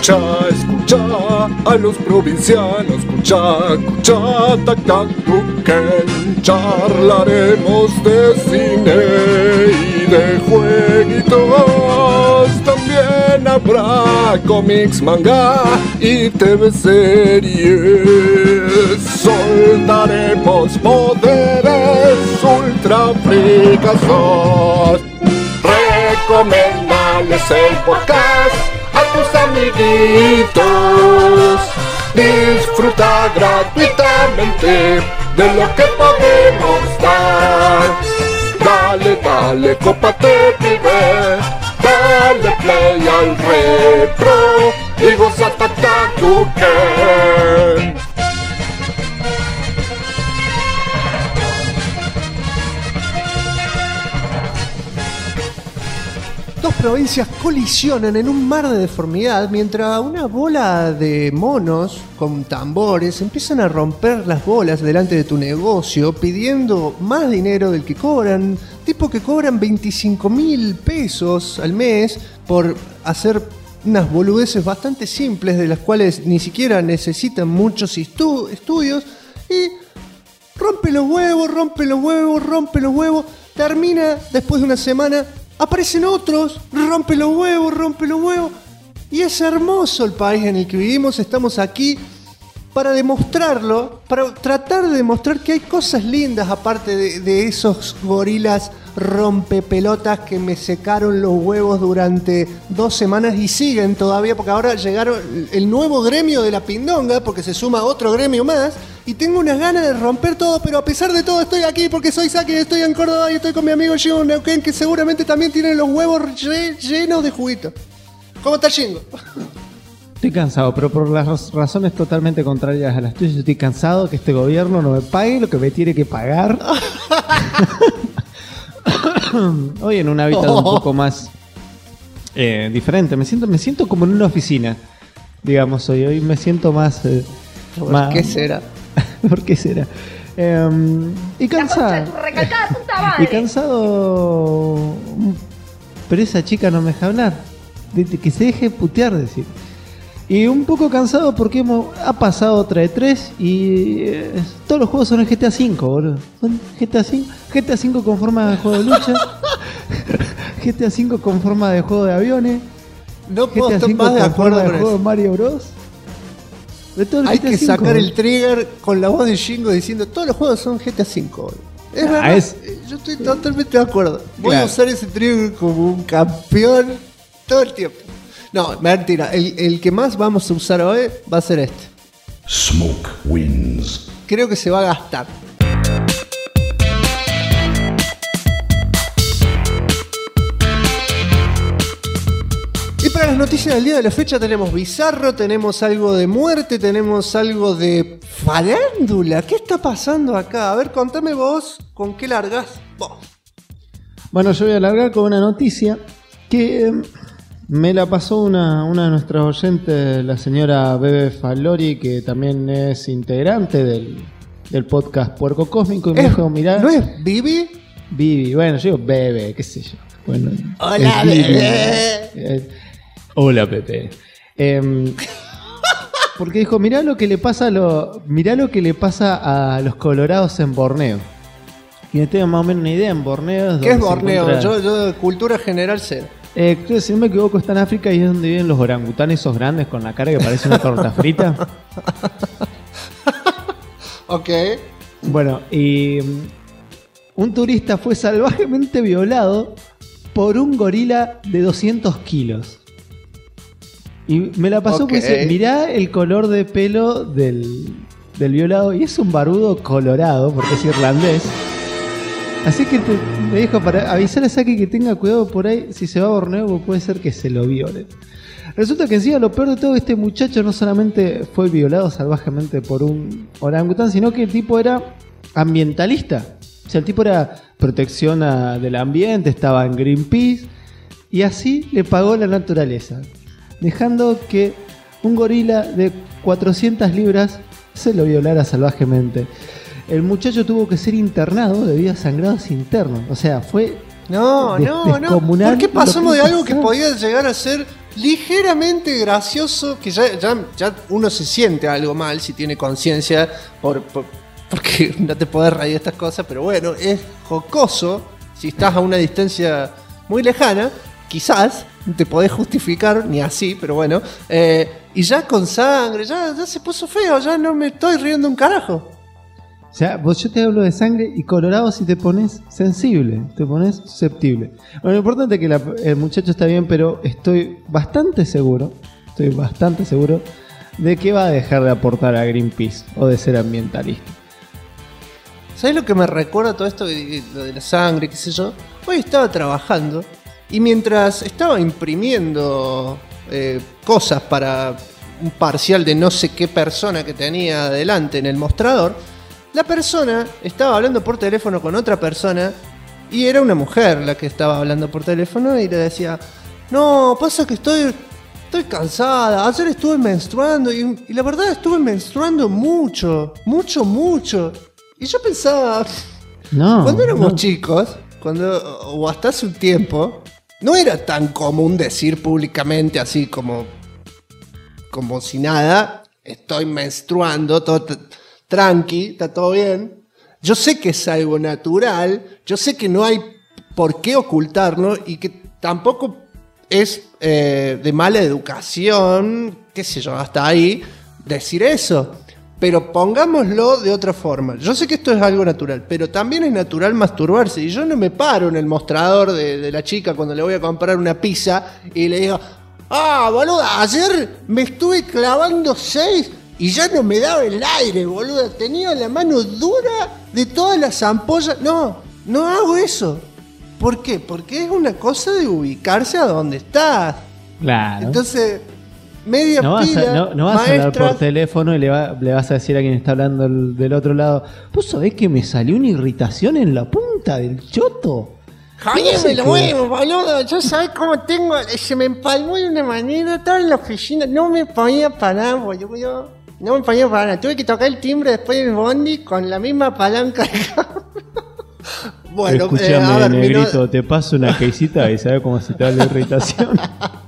escucha a los provincianos, escucha, tac, tac, tuquen. Charlaremos de cine y de jueguitos. También habrá cómics, manga y TV series. Soltaremos poderes ultra fricazos. Recomendales el podcast a tus amiguitos. Disfruta gratuitamente de lo que podemos dar. Dale, cópate, pibe. Dale play al retro y goza Tuquen. Dos provincias colisionan en un mar de deformidad mientras una bola de monos con tambores empiezan a romper las bolas delante de tu negocio pidiendo más dinero del que cobran, tipo que cobran 25.000 pesos al mes por hacer unas boludeces bastante simples de las cuales ni siquiera necesitan muchos estudios y rompe los huevos, termina después de una semana. Aparecen otros, rompe los huevos, y es hermoso el país en el que vivimos. Estamos aquí para demostrarlo, para tratar de demostrar que hay cosas lindas aparte de esos gorilas rompepelotas que me secaron los huevos durante 2 semanas y siguen todavía, porque ahora llegaron el nuevo gremio de la pindonga, porque se suma otro gremio más, y tengo unas ganas de romper todo, pero a pesar de todo estoy aquí porque soy Saki, estoy en Córdoba y estoy con mi amigo Shingo Neuquén, que seguramente también tiene los huevos llenos de juguito. ¿Cómo está Shingo? Estoy cansado, pero por las razones totalmente contrarias a las tuyas. Estoy cansado que este gobierno no me pague lo que me tiene que pagar. Hoy en un hábitat un poco más diferente. Me siento como en una oficina, digamos. Hoy me siento más... ¿Por qué será? ¿Por qué será? Y cansado. Y cansado. Pero esa chica no me deja hablar. Que se deje putear, decir. Y un poco cansado porque ha pasado otra de 3 y todos los juegos son el GTA V, boludo. Son GTA V, GTA V con forma de juego de lucha, GTA V con forma de juego de aviones, no puedo GTA estar V más de con acuerdo forma de con juego eso. de Mario Bros. De todo el Hay GTA que V, sacar boludo. el trigger con la voz de Shingo diciendo todos los juegos son GTA V, boludo. Es verdad, yo estoy totalmente de acuerdo. Voy a usar ese trigger como un campeón todo el tiempo. No, mentira. El que más vamos a usar hoy va a ser este. Smoke wins. Creo que se va a gastar. Y para las noticias del día de la fecha tenemos bizarro, tenemos algo de muerte, tenemos algo de farándula. ¿Qué está pasando acá? A ver, contame vos, ¿con qué largás vos? Bueno, yo voy a largar con una noticia que me la pasó una de nuestras oyentes, la señora Bebe Falori, que también es integrante del podcast Puerco Cósmico, y me dijo, mirá... ¿No es Bibi? Bibi, bueno, yo digo Bebe, qué sé yo. Bueno, Hola, Bebe. Hola, Pepe. Porque dijo, mirá lo que le pasa a los colorados en Borneo. Y no tengo más o menos una idea. En Borneo ¿Qué es Borneo? Yo de cultura general sé. Creo que si no me equivoco está en África y es donde viven los orangutanes esos grandes con la cara que parece una torta frita. Ok. Bueno, y un turista fue salvajemente violado por un gorila de 200 kilos. Y me la pasó porque dice, mirá el color de pelo del violado. Y es un barbudo colorado porque es irlandés. Así que me dijo para avisar a Saki que tenga cuidado por ahí. Si se va a Borneo puede ser que se lo violen. Resulta que encima lo peor de todo, este muchacho no solamente fue violado salvajemente por un orangután, sino que el tipo era ambientalista. O sea, el tipo era protección del ambiente, estaba en Greenpeace. Y así le pagó la naturaleza, dejando que un gorila de 400 libras se lo violara salvajemente. El muchacho tuvo que ser internado debido a sangrados internos. O sea, fue No. descomunal. ¿Por qué pasamos de algo que podía llegar a ser ligeramente gracioso, que ya uno se siente algo mal si tiene conciencia porque no te podés reír de estas cosas, pero bueno, es jocoso si estás a una distancia muy lejana, quizás te podés justificar, ni así, pero bueno, y ya con sangre, ya se puso feo, ya no me estoy riendo un carajo. O sea, yo te hablo de sangre y colorado si te pones sensible, te pones susceptible. Bueno, lo importante es que el muchacho está bien, pero estoy bastante seguro de que va a dejar de aportar a Greenpeace o de ser ambientalista. ¿Sabes lo que me recuerda todo esto de la sangre, qué sé yo? Hoy estaba trabajando y mientras estaba imprimiendo cosas para un parcial de no sé qué persona que tenía adelante en el mostrador, la persona estaba hablando por teléfono con otra persona y era una mujer la que estaba hablando por teléfono y le decía: no, pasa que estoy cansada, ayer estuve menstruando y la verdad estuve menstruando mucho. Y yo pensaba, cuando éramos chicos, o hasta hace un tiempo, no era tan común decir públicamente así como si nada, estoy menstruando, todo tranqui, está todo bien. Yo sé que es algo natural, yo sé que no hay por qué ocultarlo y que tampoco es de mala educación, qué sé yo, hasta ahí, decir eso. Pero pongámoslo de otra forma. Yo sé que esto es algo natural, pero también es natural masturbarse. Y yo no me paro en el mostrador de la chica cuando le voy a comprar una pizza y le digo: boluda, ayer me estuve clavando 6 y ya no me daba el aire, boluda. Tenía la mano dura de todas las ampollas. No hago eso. ¿Por qué? Porque es una cosa de ubicarse a donde estás. Claro. Entonces, media no pila, no vas a hablar por teléfono y le vas a decir a quien está hablando del otro lado: ¿vos sabés que me salió una irritación en la punta del choto? ¡Cállame los huevos, boludo! Yo sabés cómo tengo... Se me empalmó de una manera, estaba en la oficina, no me podía parar, boludo. No me podía parar, tuve que tocar el timbre después del bondi con la misma palanca de cambio. Bueno, escúchame, negrito, te paso una quesita y sabes cómo se te da la irritación.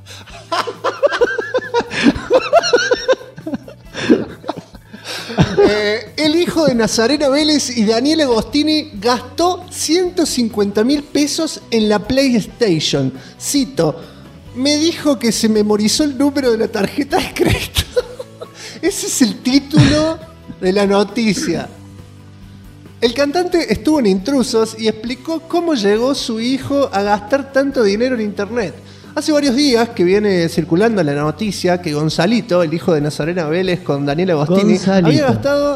El hijo de Nazarena Vélez y Daniel Agostini gastó 150.000 pesos en la PlayStation. Cito: me dijo que se memorizó el número de la tarjeta de crédito. Ese es el título de la noticia. El cantante estuvo en Intrusos y explicó cómo llegó su hijo a gastar tanto dinero en internet. Hace varios días que viene circulando la noticia que Gonzalito, el hijo de Nazarena Vélez con Daniel Agostini, había gastado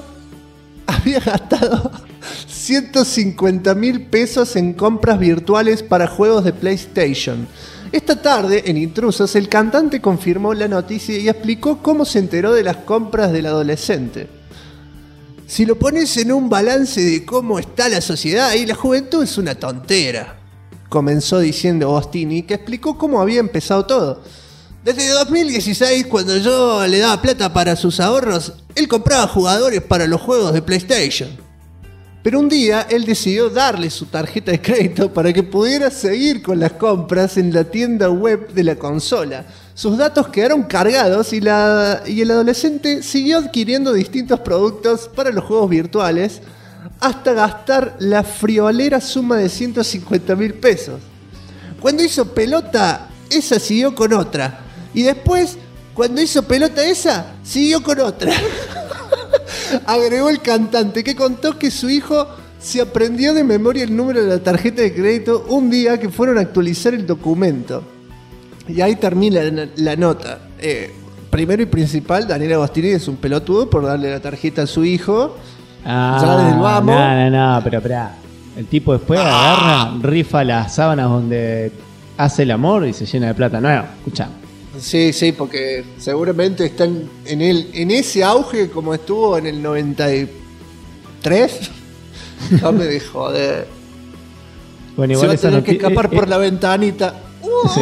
150.000 pesos en compras virtuales para juegos de PlayStation. Esta tarde, en Intrusos, el cantante confirmó la noticia y explicó cómo se enteró de las compras del adolescente. Si lo pones en un balance de cómo está la sociedad y la juventud, es una tontera, comenzó diciendo Agostini, que explicó cómo había empezado todo. Desde 2016, cuando yo le daba plata para sus ahorros, él compraba jugadores para los juegos de PlayStation. Pero un día él decidió darle su tarjeta de crédito para que pudiera seguir con las compras en la tienda web de la consola. Sus datos quedaron cargados y el adolescente siguió adquiriendo distintos productos para los juegos virtuales hasta gastar la friolera suma de 150.000 pesos. Cuando hizo pelota, esa siguió con otra. Y después, cuando hizo pelota esa, siguió con otra. Agregó el cantante, que contó que su hijo se aprendió de memoria el número de la tarjeta de crédito un día que fueron a actualizar el documento. Y ahí termina la nota. Primero y principal, Daniel Agostini es un pelotudo por darle la tarjeta a su hijo. Ya desde el vamos. No, pero esperá. El tipo después agarra, rifa las sábanas donde hace el amor y se llena de plata. No, escuchá. Sí, porque seguramente están en ese auge como estuvo en el 93. No me de joder. Bueno, igual se va a tener que escapar por la ventanita. Sí.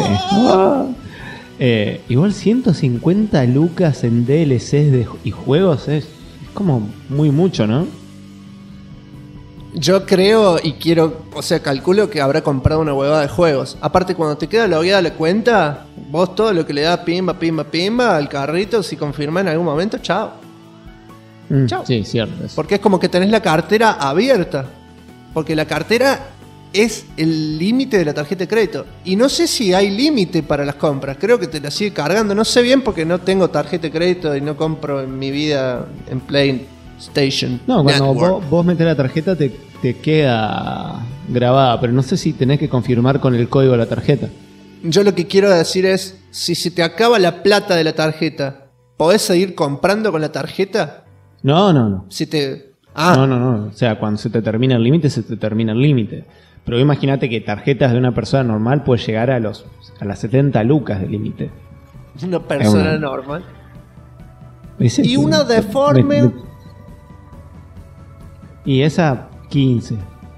Igual 150 lucas en DLCs y juegos es como muy mucho, ¿no? Yo creo y quiero, calculo que habrá comprado una huevada de juegos. Aparte, cuando te queda logueada la cuenta, Vos todo lo que le das pimba al carrito, si confirma en algún momento, chao. Chao. Sí, cierto. Porque es como que tenés la cartera abierta. Porque la cartera es el límite de la tarjeta de crédito. Y no sé si hay límite para las compras. Creo que te la sigue cargando. No sé bien porque no tengo tarjeta de crédito y no compro en mi vida en PlayStation. No, cuando vos metés la tarjeta te queda grabada, pero no sé si tenés que confirmar con el código de la tarjeta. Yo lo que quiero decir es, si se te acaba la plata de la tarjeta, ¿podés seguir comprando con la tarjeta? No. Si te... No. O sea, cuando se te termina el límite, se te termina el límite. Pero imagínate que tarjetas de una persona normal puede llegar a las 70 lucas de límite. Una persona normal. Y una deforme... Y esa 15.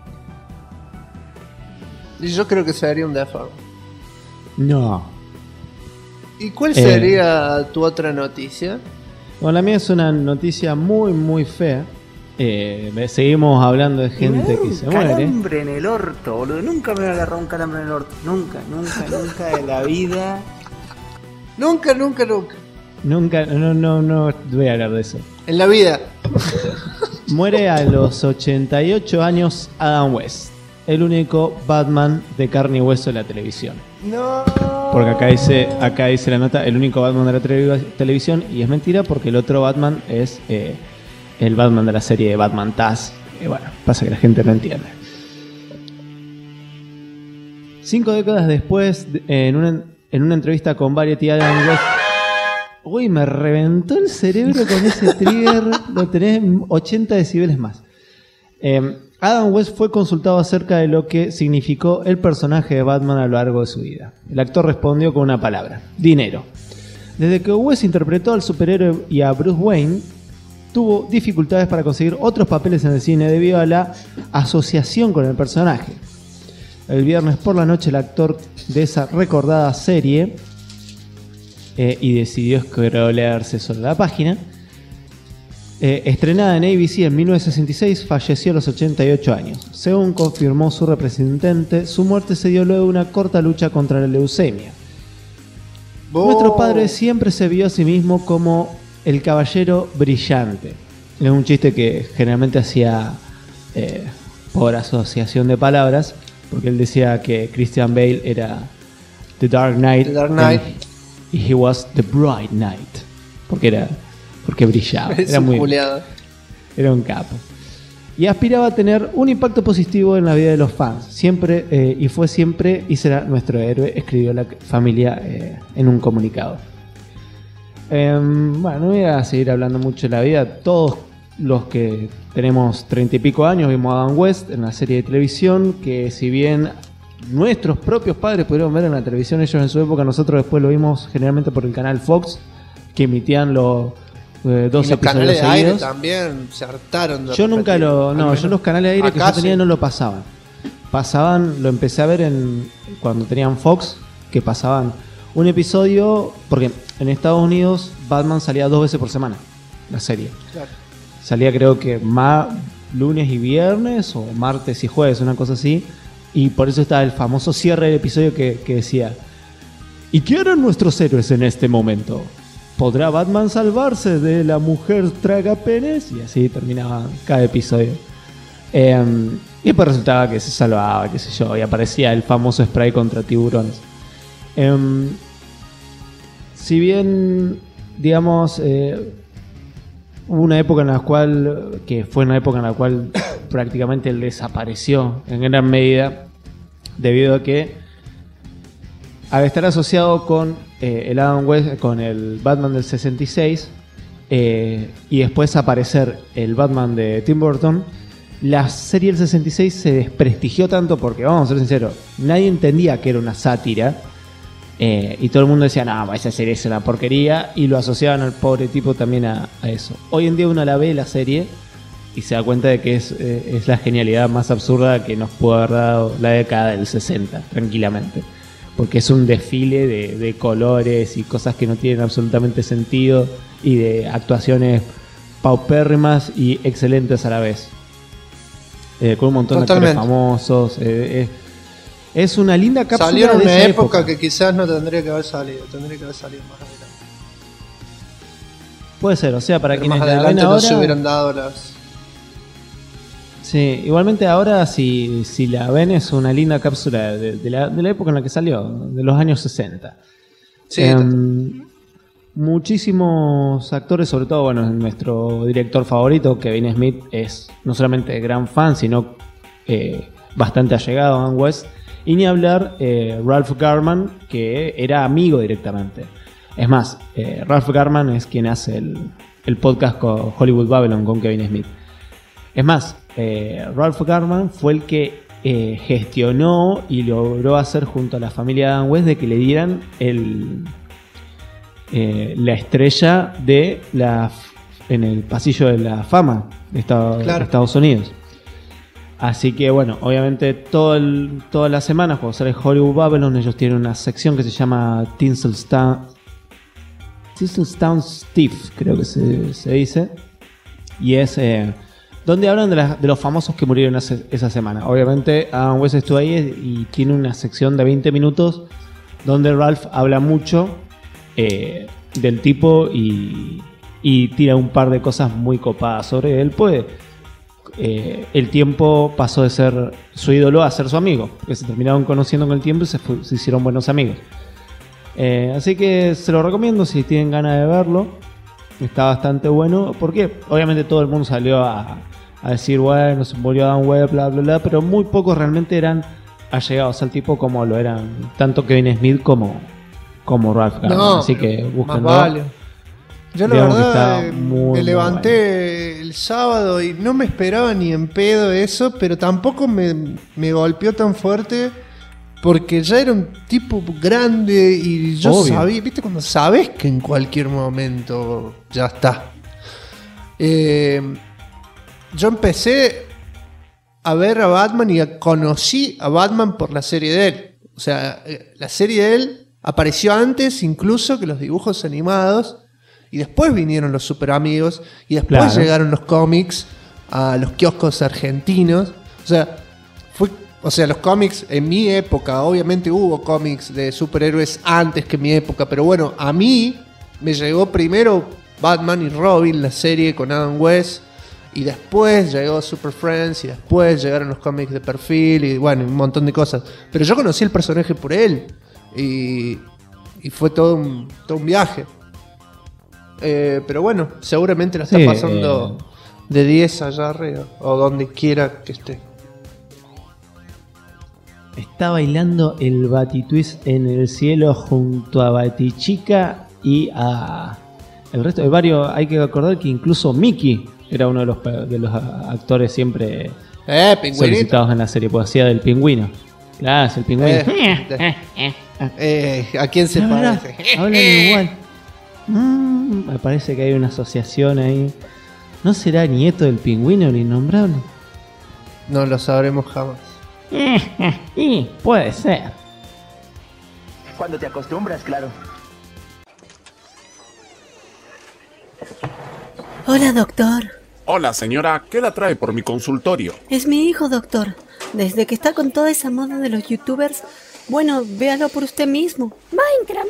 Y yo creo que sería un deforme. No. ¿Y cuál sería tu otra noticia? Bueno, la mía es una noticia muy, muy fea. Seguimos hablando de gente que se muere. Calambre en el orto, boludo. Nunca me agarró un calambre en el orto. Nunca de la vida. Nunca. Nunca, no voy a hablar de eso. En la vida. Muere a los 88 años Adam West, el único Batman de carne y hueso de la televisión. No. Porque acá dice la nota, el único Batman de la televisión, y es mentira porque el otro Batman es el Batman de la serie de Batman Taz. Y bueno, pasa que la gente no entiende. 5 décadas después, en una entrevista con Variety, Adam West... Uy, me reventó el cerebro con ese trigger. Lo tenés 80 decibeles más. Adam West fue consultado acerca de lo que significó el personaje de Batman a lo largo de su vida. El actor respondió con una palabra: dinero. Desde que West interpretó al superhéroe y a Bruce Wayne, tuvo dificultades para conseguir otros papeles en el cine debido a la asociación con el personaje. El viernes por la noche, el actor de esa recordada serie y decidió scrollearse sobre la página. Estrenada en ABC en 1966, falleció a los 88 años. Según confirmó su representante, su muerte se dio luego de una corta lucha contra la leucemia. Nuestro padre siempre se vio a sí mismo como el caballero brillante. Es un chiste que generalmente hacía por asociación de palabras, porque él decía que Christian Bale era The Dark Knight. Y he was the bright knight. Porque brillaba. Era un capo. Y aspiraba a tener un impacto positivo en la vida de los fans. Siempre, y fue siempre y será nuestro héroe, escribió la familia en un comunicado. Bueno, no voy a seguir hablando mucho de la vida. Todos los que tenemos 30 y pico años vimos a Adam West en la serie de televisión, que si bien nuestros propios padres pudieron ver en la televisión ellos en su época, nosotros después lo vimos generalmente por el canal Fox, que emitían los 12 los episodios canales de seguidos. aire también se hartaron de Yo nunca repetir. yo los canales de aire que yo tenía sí. no lo pasaban. Lo empecé a ver cuando tenían Fox, que pasaban un episodio, porque en Estados Unidos Batman salía 2 veces por semana, la serie. Claro. Salía creo que lunes y viernes, o martes y jueves, una cosa así. Y por eso estaba el famoso cierre del episodio que decía: ¿y qué harán nuestros héroes en este momento? ¿Podrá Batman salvarse de la mujer tragapenes? Y así terminaba cada episodio. Y después resultaba que se salvaba, qué sé yo, y aparecía el famoso spray contra tiburones. Si bien, digamos, hubo una época en la cual, prácticamente él desapareció en gran medida, debido a que al estar asociado con el Adam West, con el Batman del 66, y después aparecer el Batman de Tim Burton, la serie del 66 se desprestigió tanto porque, vamos a ser sinceros, nadie entendía que era una sátira, y todo el mundo decía: no, esa serie es una porquería, y lo asociaban al pobre tipo también a eso. Hoy en día uno la ve, la serie, y se da cuenta de que es la genialidad más absurda que nos pudo haber dado la década del 60, tranquilamente. Porque es un desfile de colores y cosas que no tienen absolutamente sentido, y de actuaciones paupérrimas y excelentes a la vez. Con un montón de actores famosos. Es Es una linda cápsula Salió en de una esa época que quizás no tendría que haber salido. Tendría que haber salido más adelante. Puede ser, o sea, para Pero quienes más la ven adelante no ahora... se hubieran dado las... Sí, igualmente ahora si la ven es una linda cápsula de la época en la que salió, de los años 60. Sí, Muchísimos actores, sobre todo, bueno, nuestro director favorito, Kevin Smith, es no solamente gran fan, sino bastante allegado a Adam West. Y ni hablar Ralph Garman, que era amigo directamente. Es más, Ralph Garman es quien hace el podcast con Hollywood Babylon con Kevin Smith. Es más, Ralph Garman fue el que gestionó y logró hacer junto a la familia de Adam West de que le dieran la estrella en el pasillo de la fama de Estados Unidos. Así que bueno, obviamente todas las semanas cuando sale Hollywood Babylon ellos tienen una sección que se llama Tinseltown Steve, creo que se dice, y es donde hablan de los famosos que murieron esa semana. Obviamente Adam West estuvo ahí y tiene una sección de 20 minutos donde Ralph habla mucho del tipo y tira un par de cosas muy copadas sobre él. El tiempo pasó de ser su ídolo a ser su amigo, que se terminaron conociendo con el tiempo y se hicieron buenos amigos. Así que se lo recomiendo si tienen ganas de verlo. Está bastante bueno, porque obviamente todo el mundo salió a decir, bueno, se murió Adam West, bla, bla, bla, pero muy pocos realmente eran allegados al tipo como lo eran tanto Kevin Smith como Ralph Garman. No, así que búsquenlo. más vale. Yo la Digamos que verdad está muy, me levanté muy el sábado y no me esperaba ni en pedo eso, pero tampoco me golpeó tan fuerte porque ya era un tipo grande y yo Obvio. sabía, viste, cuando sabes que en cualquier momento ya está. Yo empecé a ver a Batman y conocí a Batman por la serie de él. O sea, la serie de él apareció antes incluso que los dibujos animados. Y después vinieron los super amigos. Y después Claro. llegaron los cómics a los kioscos argentinos. O sea, los cómics en mi época, obviamente hubo cómics de superhéroes antes que en mi época. Pero bueno, a mí me llegó primero Batman y Robin, la serie con Adam West. Y después llegó Super Friends. Y después llegaron los cómics de perfil. Y bueno, un montón de cosas. Pero yo conocí el personaje por él. Y fue todo un viaje. Pero bueno, seguramente la está pasando de 10 allá arriba o donde quiera que esté. Está bailando el Batitwist en el cielo junto a Batichica y a el resto de varios. Hay que acordar que incluso Mickey era uno de los actores siempre solicitados en la serie, pues hacía del pingüino. Claro, es el pingüino. ¿A quién se parece? Hablan igual. Me parece que hay una asociación ahí. ¿No será nieto del pingüino el innombrable? No lo sabremos jamás. Y puede ser. Cuando te acostumbras, claro. Hola, doctor. Hola, señora, ¿qué la trae por mi consultorio? Es mi hijo, doctor. Desde que está con toda esa moda de los youtubers, bueno, véalo por usted mismo. Minecraft.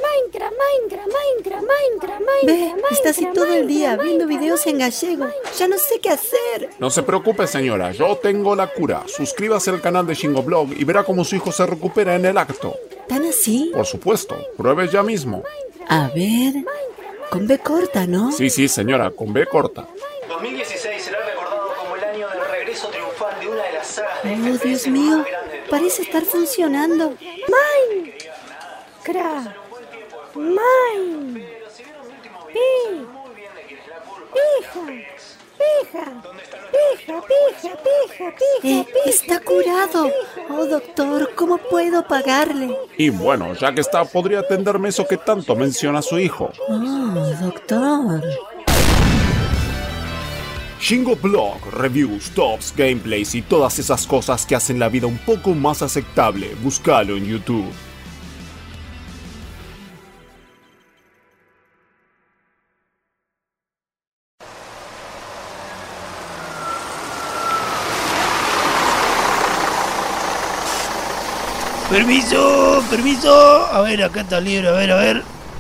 Ve, está así todo el día viendo videos en gallego. Ya no sé qué hacer. No se preocupe, señora, yo tengo la cura. Suscríbase al canal de Shingoblog y verá cómo su hijo se recupera en el acto. ¿Tan así? Por supuesto, pruebe ya mismo. A ver, con B corta, ¿no? Sí, señora, con B corta. 2016 será recordado como el año del regreso triunfal de una de las sagas de Oh, FPS Dios mío, más grandes de todos parece los estar tiempos. funcionando. Minecraft. Está curado. Oh, doctor, ¿cómo puedo pagarle? Y bueno, ya que está, podría atenderme eso que tanto menciona su hijo. Oh, doctor. Shingoblog, reviews, tops, gameplays y todas esas cosas que hacen la vida un poco más aceptable. Búscalo en YouTube. Permiso. A ver, acá está el libro, a ver.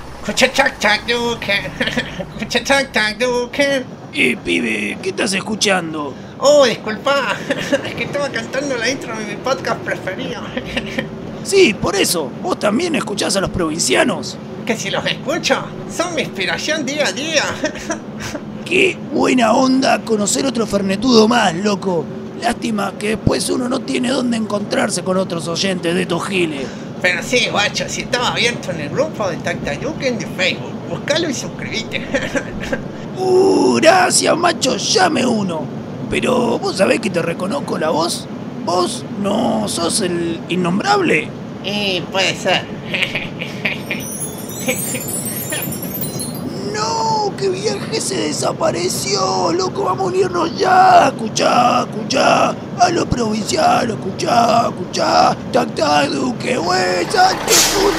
Pibe, ¿qué estás escuchando? Oh, disculpa, es que estaba cantando la intro de mi podcast preferido. Sí, por eso. ¿Vos también escuchás a los provincianos? Que si los escucho, son mi inspiración día a día. Qué buena onda conocer otro fernetudo más, loco. Lástima que después uno no tiene dónde encontrarse con otros oyentes de estos giles. Pero sí, guacho, si estaba abierto en el grupo de Tactayuken de Facebook, buscalo y suscribite. Gracias, macho, llame uno. Pero vos sabés que te reconozco la voz. ¿Vos no sos el innombrable? Puede ser. No, que viaje se desapareció, loco, vamos a unirnos ya. Escuchá, a los provincianos, escuchá. Tactaduque, güey, salte, puto,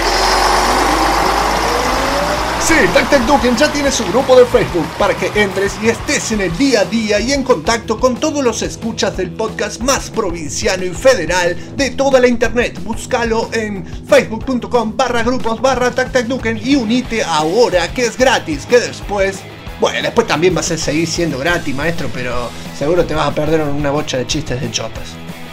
Sí, Tactaduken ya tiene su grupo de Facebook para que entres y estés en el día a día y en contacto con todos los escuchas del podcast más provinciano y federal de toda la internet. Búscalo en facebook.com/grupos/Tactaduken y unite ahora, que es gratis, que después también vas a seguir siendo gratis, maestro, pero seguro te vas a perder una bocha de chistes de chotas.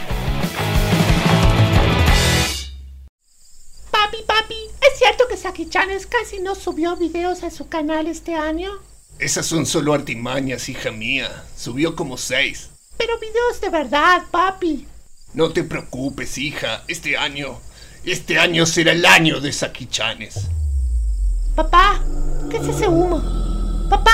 Papi, ¿es cierto que Saki-Chanes casi no subió videos a su canal este año? Esas son solo artimañas, hija mía. Subió como 6. Pero videos de verdad, papi. No te preocupes, hija. Este año será el año de Saki-Chanes. Papá, ¿qué es ese humo? ¡Papá!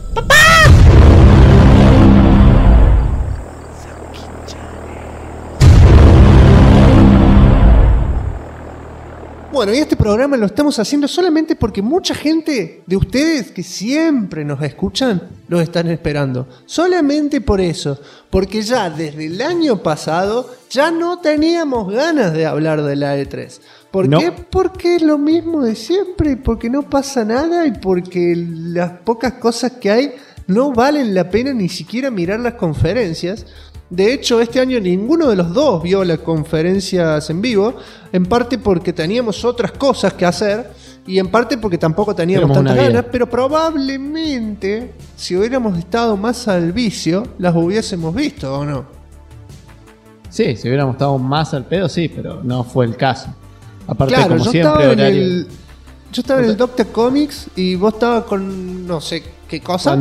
Bueno, y este programa lo estamos haciendo solamente porque mucha gente de ustedes que siempre nos escuchan, los están esperando. Solamente por eso, porque ya desde el año pasado ya no teníamos ganas de hablar de la E3. ¿Por qué? Porque es lo mismo de siempre, porque no pasa nada y porque las pocas cosas que hay no valen la pena ni siquiera mirar las conferencias. De hecho, este año ninguno de los dos vio las conferencias en vivo, en parte porque teníamos otras cosas que hacer y en parte porque tampoco teníamos tantas ganas, pero probablemente si hubiéramos estado más al vicio, las hubiésemos visto, ¿o no? Sí, si hubiéramos estado más al pedo, sí, pero no fue el caso. Aparte, claro, como siempre, horario... Yo estaba en el Doctor Comics y vos estabas con no sé qué cosa.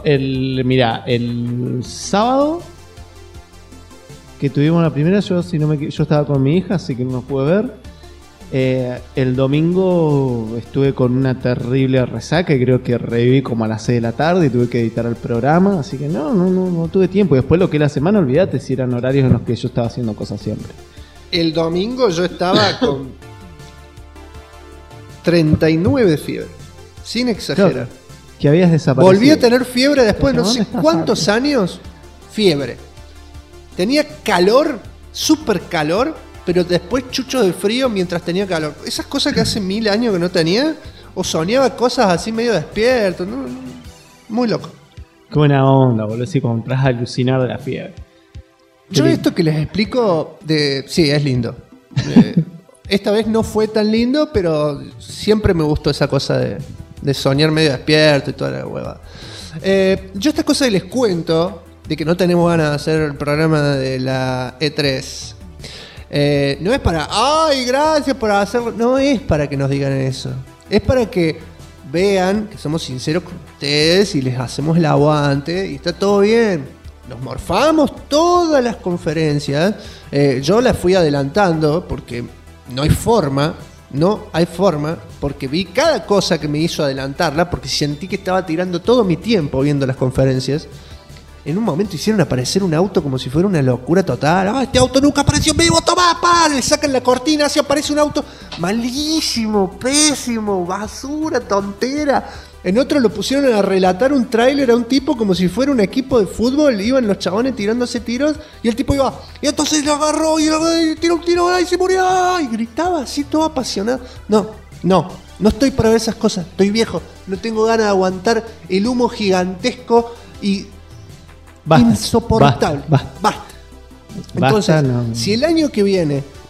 El sábado que tuvimos la primera, yo estaba con mi hija, así que no pude ver. El domingo estuve con una terrible resaca y creo que reviví como a las 6 de la tarde y tuve que editar el programa, así que no tuve tiempo. Y después lo que es la semana, olvídate si eran horarios en los que yo estaba haciendo cosas siempre. El domingo yo estaba con 39 de fiebre, sin exagerar. Claro, que habías desaparecido. Volví a tener fiebre después de no sé cuántos años. Fiebre. Tenía calor, súper calor, pero después chucho de frío mientras tenía calor. Esas cosas que hace 1000 años que no tenía, o soñaba cosas así medio despierto, ¿no? Muy loco. Qué buena onda, boludo, si compras a alucinar de la fiebre. Yo esto que les explico, sí, es lindo. Esta vez no fue tan lindo, pero siempre me gustó esa cosa de soñar medio despierto y toda la hueva. Yo esta cosa que les cuento, de que no tenemos ganas de hacer el programa de la E3, no es para, ay, gracias por hacerlo, no es para que nos digan eso, es para que vean que somos sinceros con ustedes y les hacemos el aguante y está todo bien. Nos morfamos todas las conferencias, yo las fui adelantando porque no hay forma, porque vi cada cosa que me hizo adelantarla, porque sentí que estaba tirando todo mi tiempo viendo las conferencias. En un momento hicieron aparecer un auto como si fuera una locura total. ¡Ah, este auto nunca apareció en vivo! ¡Toma, pa! Le sacan la cortina, así aparece un auto malísimo, pésimo, basura, tontera. En otro lo pusieron a relatar un tráiler a un tipo como si fuera un equipo de fútbol. Iban los chabones tirándose tiros y el tipo iba, y entonces lo agarró y tiró un tiro y se murió. Y gritaba así todo apasionado. No estoy para ver esas cosas. Estoy viejo, no tengo ganas de aguantar el humo gigantesco y insoportable. Basta. Entonces, si el año que viene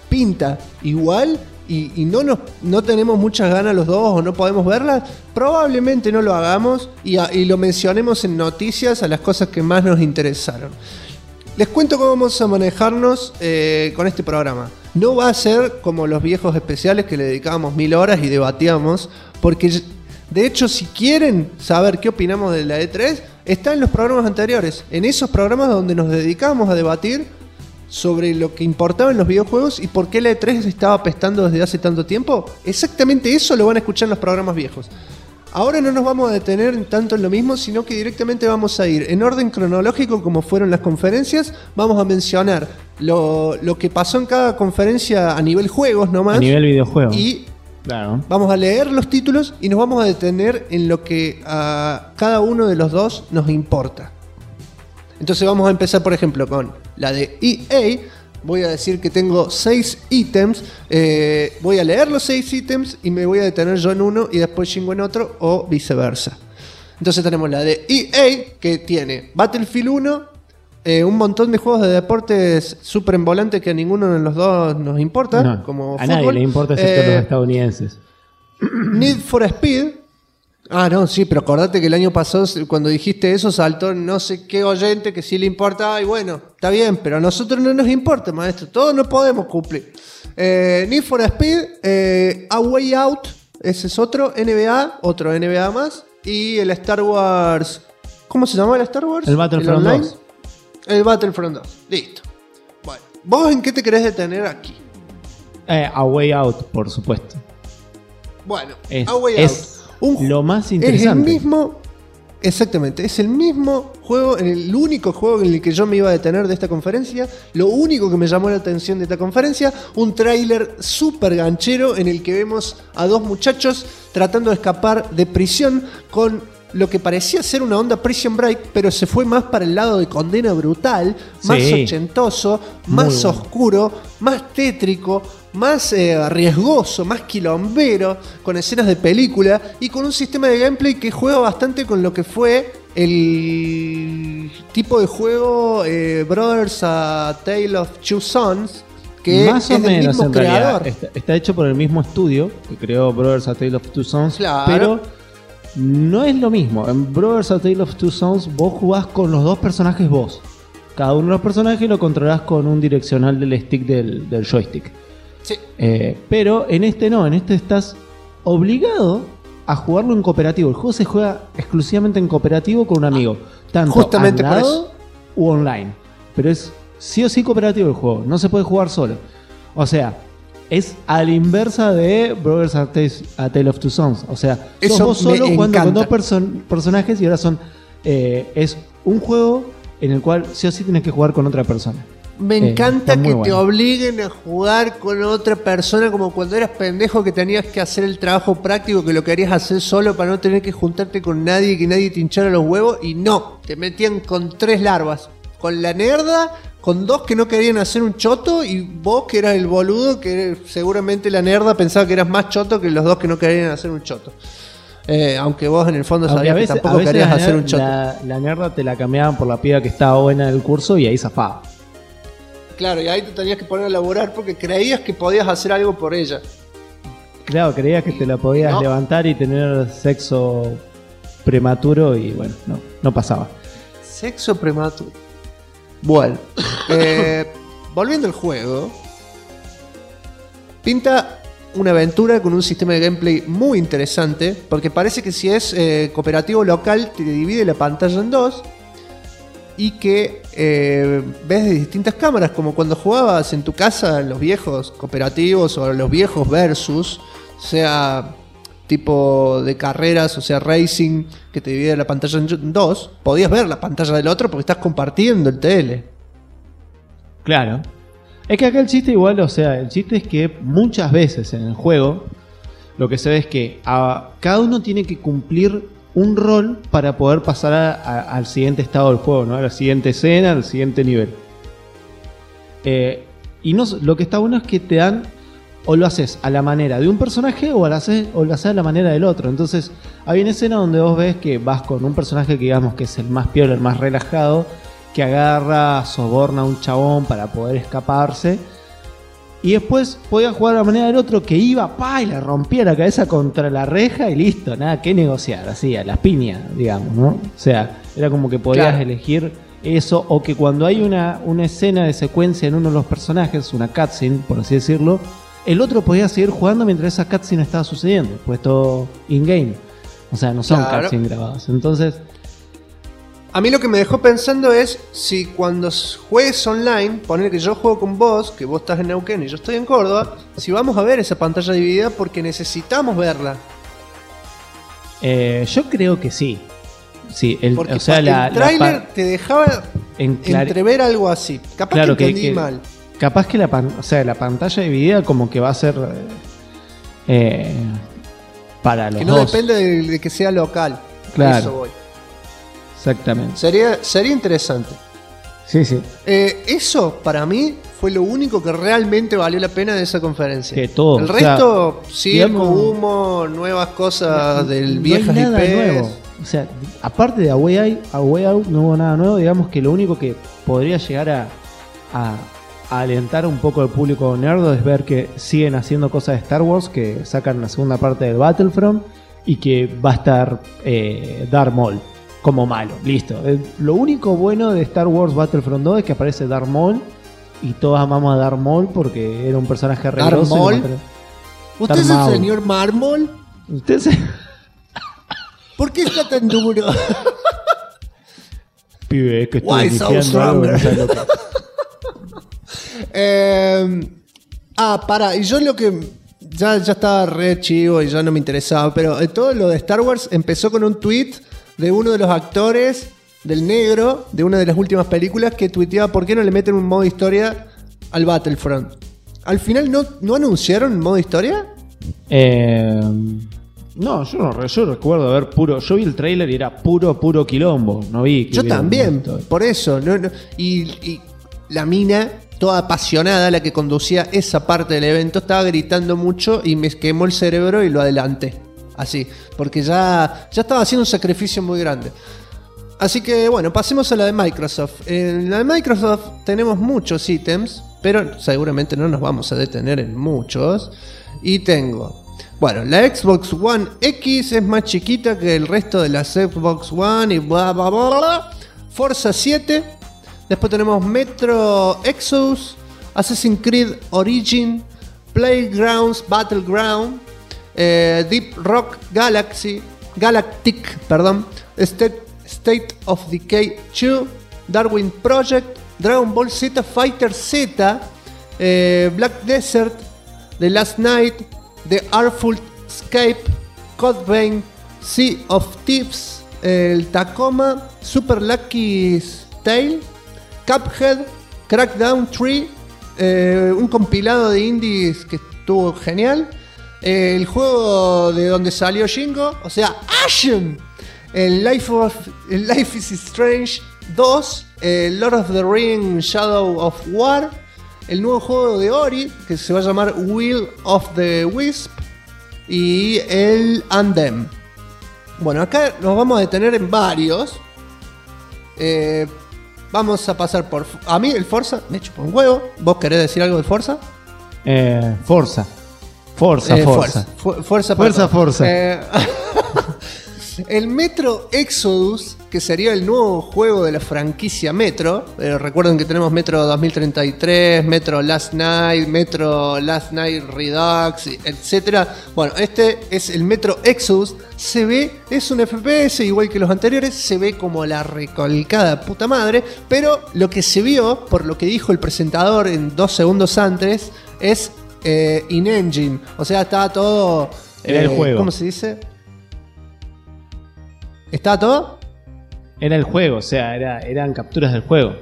pinta igual y no tenemos muchas ganas los dos o no podemos verla, probablemente no lo hagamos y lo mencionemos en noticias a las cosas que más nos interesaron. Les cuento cómo vamos a manejarnos con este programa. No va a ser como los viejos especiales que le dedicábamos 1000 horas y debatíamos, porque de hecho si quieren saber qué opinamos de la E3, está en los programas anteriores, en esos programas donde nos dedicábamos a debatir sobre lo que importaba en los videojuegos y por qué la E3 se estaba apestando desde hace tanto tiempo. Exactamente eso lo van a escuchar en los programas viejos. Ahora no nos vamos a detener tanto en lo mismo, sino que directamente vamos a ir en orden cronológico como fueron las conferencias. Vamos a mencionar lo que pasó en cada conferencia a nivel juegos nomás. A nivel videojuego. Y claro, vamos a leer los títulos y nos vamos a detener en lo que a cada uno de los dos nos importa. Entonces vamos a empezar, por ejemplo, con la de EA. Voy a decir que tengo 6 ítems. Voy a leer los 6 ítems y me voy a detener yo en uno y después Shingo en otro o viceversa. Entonces tenemos la de EA, que tiene Battlefield 1, un montón de juegos de deportes súper en volante que a ninguno de los dos nos importa. No, como a fútbol. nadie le importa excepto los estadounidenses. Need for Speed. No, sí, pero acordate que el año pasado cuando dijiste eso saltó no sé qué oyente que sí le importa. Y bueno, está bien, pero a nosotros no nos importa, maestro. Todos no podemos cumplir. Need for Speed, A Way Out, ese es otro NBA más. Y el Star Wars... ¿Cómo se llama el Star Wars? El Battlefront 2. El Battlefront 2, listo. Bueno, ¿vos en qué te querés detener aquí? A Way Out, por supuesto. Bueno, Es, A Way es Out. lo más interesante. Es el mismo, exactamente, es el mismo juego, el único juego en el que yo me iba a detener de esta conferencia. Lo único que me llamó la atención de esta conferencia, un tráiler súper ganchero en el que vemos a dos muchachos tratando de escapar de prisión con lo que parecía ser una onda Prison Break, pero se fue más para el lado de condena brutal, más ochentoso, más oscuro, más tétrico, más riesgoso, más quilombero, con escenas de película y con un sistema de gameplay que juega bastante con lo que fue el tipo de juego Brothers A Tale of Two Sons, que más es o del menos mismo en creador. realidad está hecho por el mismo estudio que creó Brothers A Tale of Two Sons, Claro. pero no es lo mismo. En Brothers A Tale of Two Sons vos jugás con los dos personajes vos. Cada uno de los personajes lo controlás con un direccional del stick del joystick. Sí. Pero en este no, en este estás obligado a jugarlo en cooperativo. El juego se juega exclusivamente en cooperativo con un amigo, tanto justamente por hablado eso. u online. Pero es sí o sí cooperativo el juego, no se puede jugar solo. O sea, es a la inversa de Brothers A Tale of Two Sons. O sea, sos Eso vos solo me jugando con encanta. dos personajes y ahora son es un juego en el cual sí o sí tienes que jugar con otra persona. Me encanta está muy que te bueno. obliguen a jugar con otra persona, como cuando eras pendejo que tenías que hacer el trabajo práctico que lo querías hacer solo para no tener que juntarte con nadie, que nadie te hinchara los huevos. Y no, te metían con 3 larvas. Con la nerda, con 2 que no querían hacer un choto y vos que eras el boludo, que seguramente la nerda pensaba que eras más choto que los 2 que no querían hacer un choto. Aunque vos en el fondo Aunque sabías que tampoco querías hacer un choto. La nerda te la cambiaban por la piba que estaba buena del curso y ahí zafaba. Claro, y ahí te tenías que poner a laburar porque creías que podías hacer algo por ella. Claro, creías que te la podías No. levantar y tener sexo prematuro y bueno, no pasaba. Sexo prematuro. Bueno, volviendo al juego, pinta una aventura con un sistema de gameplay muy interesante, porque parece que si es cooperativo local te divide la pantalla en 2 y que ves de distintas cámaras, como cuando jugabas en tu casa en los viejos cooperativos o los viejos versus, sea tipo de carreras, o sea racing, que te divide la pantalla en 2, podías ver la pantalla del otro porque estás compartiendo el tele. Claro. Es que acá el chiste igual, o sea, el chiste es que muchas veces en el juego lo que se ve es que cada uno tiene que cumplir un rol para poder pasar al siguiente estado del juego, ¿no? A la siguiente escena, al siguiente nivel. Y no, lo que está bueno es que te dan, o lo haces a la manera de un personaje o lo haces a la manera del otro. Entonces hay una escena donde vos ves que vas con un personaje que digamos que es el más piola, el más relajado, que agarra, soborna a un chabón para poder escaparse. Y después podía jugar de la manera del otro que iba, y le rompía la cabeza contra la reja y listo, nada que negociar, así, a las piñas, digamos, ¿no? O sea, era como que podías elegir eso, o que cuando hay una escena de secuencia en uno de los personajes, una cutscene, por así decirlo, el otro podía seguir jugando mientras esa cutscene estaba sucediendo, pues todo in-game. O sea, no son cutscenes grabadas. Entonces, a mí lo que me dejó pensando es si cuando juegues online, poner que yo juego con vos, que vos estás en Neuquén y yo estoy en Córdoba, si vamos a ver esa pantalla dividida porque necesitamos verla. Yo creo que sí. Sí, porque el tráiler te dejaba entrever algo así. Capaz claro, que entendí mal. Capaz que la pantalla dividida como que va a ser para los que no dos. Depende de que sea local. Claro. A eso voy. Exactamente. Sería interesante. Sí, sí. Eso, para mí, fue lo único que realmente valió la pena de esa conferencia. Que todo. El resto, circo, humo, nuevas cosas del viejas no hay nada IPs. nuevo. O sea, aparte de A Way Out, no hubo nada nuevo. Digamos que lo único que podría llegar a alentar un poco al público nerdo es ver que siguen haciendo cosas de Star Wars, que sacan la segunda parte del Battlefront y que va a estar Darth Maul como malo, listo. Lo único bueno de Star Wars Battlefront 2 es que aparece Darth Maul y todos amamos a Darth Maul porque era un personaje arregloso. ¿Darth Maul? ¿Usted es el señor Mármol? ¿Usted es? ¿Por qué está tan duro? Pibe, es que estoy Why so iniciando algo, no sabes lo que... y yo lo que... Ya estaba re chivo y ya no me interesaba, pero todo lo de Star Wars empezó con un tweet de uno de los actores del negro de una de las últimas películas que tuiteaba por qué no le meten un modo historia al Battlefront. ¿Al final no anunciaron un modo historia? No, yo recuerdo ver yo vi el tráiler y era puro quilombo. No vi. Yo también, por eso. Y la mina, toda apasionada, la que conducía esa parte del evento, estaba gritando mucho y me quemó el cerebro y lo adelanté. Así, porque ya estaba haciendo un sacrificio muy grande. Así que bueno, pasemos a la de Microsoft. En la de Microsoft tenemos muchos ítems, pero seguramente no nos vamos a detener en muchos. Y tengo... Bueno, la Xbox One X es más chiquita que el resto de las Xbox One y bla bla bla bla. Forza 7. Después tenemos Metro Exodus, Assassin's Creed Origin, Playgrounds Battleground, Deep Rock Galactic, State of Decay 2, Darwin Project, Dragon Ball Z Fighter Z, Black Desert, The Last Night, The Artful Escape, Code Sea of Thieves, el Tacoma, Super Lucky Tale, Cuphead, Crackdown 3, un compilado de indies que estuvo genial, el juego de donde salió Shingo, o sea, Ashen, el Life is Strange 2, el Lord of the Rings Shadow of War, el nuevo juego de Ori, que se va a llamar Will of the Wisp, y el Andem. Bueno, acá nos vamos a detener en varios. Vamos a pasar por... A mí el Forza me chupa un huevo. ¿Vos querés decir algo del Forza? Forza. El Metro Exodus, que sería el nuevo juego de la franquicia Metro. Recuerden que tenemos Metro 2033, Metro Last Night Redux, etc. Bueno, este es el Metro Exodus. Se ve, es un FPS igual que los anteriores, se ve como la recolcada puta madre, pero lo que se vio, por lo que dijo el presentador en 2 segundos antes, es in-engine. O sea, estaba todo... Era el juego. ¿Cómo se dice? ¿Está todo? Era el juego, o sea, eran capturas del juego.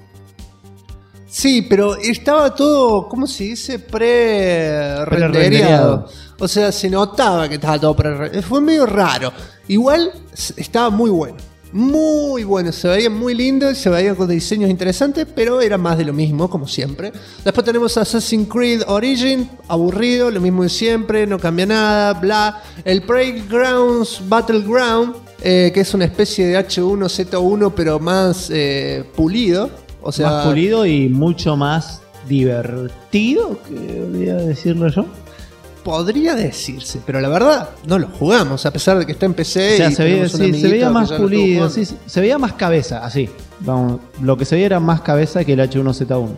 Sí, pero estaba todo, ¿cómo se dice? Pre-rendereado. O sea, se notaba que estaba todo fue medio raro. Igual estaba muy bueno. Muy bueno, se veía muy lindo, se veía con diseños interesantes, pero era más de lo mismo, como siempre. Después tenemos Assassin's Creed Origin, aburrido, lo mismo de siempre, no cambia nada, bla. El Playgrounds Battleground, que es una especie de H1Z1, pero más pulido. O sea, más pulido y mucho más divertido, que debería decirlo yo. Podría decirse, pero la verdad no lo jugamos, a pesar de que está en PC. O sea, y se veía, tenemos un sí, se amiguito veía que más ya lo estuvo pulido, jugando. sí, se veía más cabeza, así. Vamos, lo que se veía era más cabeza que el H1Z1.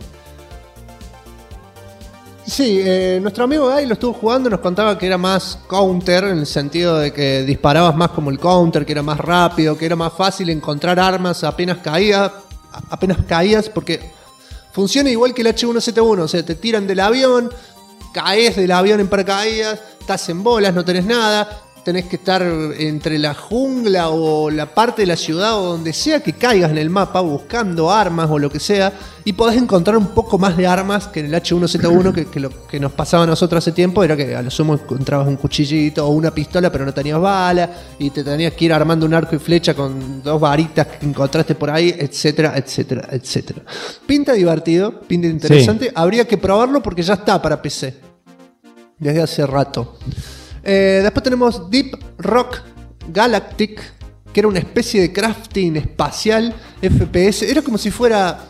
Sí, nuestro amigo Guy lo estuvo jugando, nos contaba que era más counter, en el sentido de que disparabas más como el counter, que era más rápido, que era más fácil encontrar armas apenas caías, porque funciona igual que el H1Z1, o sea, te tiran del avión, caes del avión en paracaídas, estás en bolas, no tenés nada, tenés que estar entre la jungla o la parte de la ciudad o donde sea que caigas en el mapa buscando armas o lo que sea, y podés encontrar un poco más de armas que en el H1Z1, que lo que nos pasaba a nosotros hace tiempo era que a lo sumo encontrabas un cuchillito o una pistola pero no tenías bala y te tenías que ir armando un arco y flecha con 2 varitas que encontraste por ahí, etcétera, etcétera, etcétera. Pinta divertido, pinta interesante, sí. Habría que probarlo porque ya está para PC desde hace rato. Después tenemos Deep Rock Galactic, que era una especie de crafting espacial FPS. Era como si fuera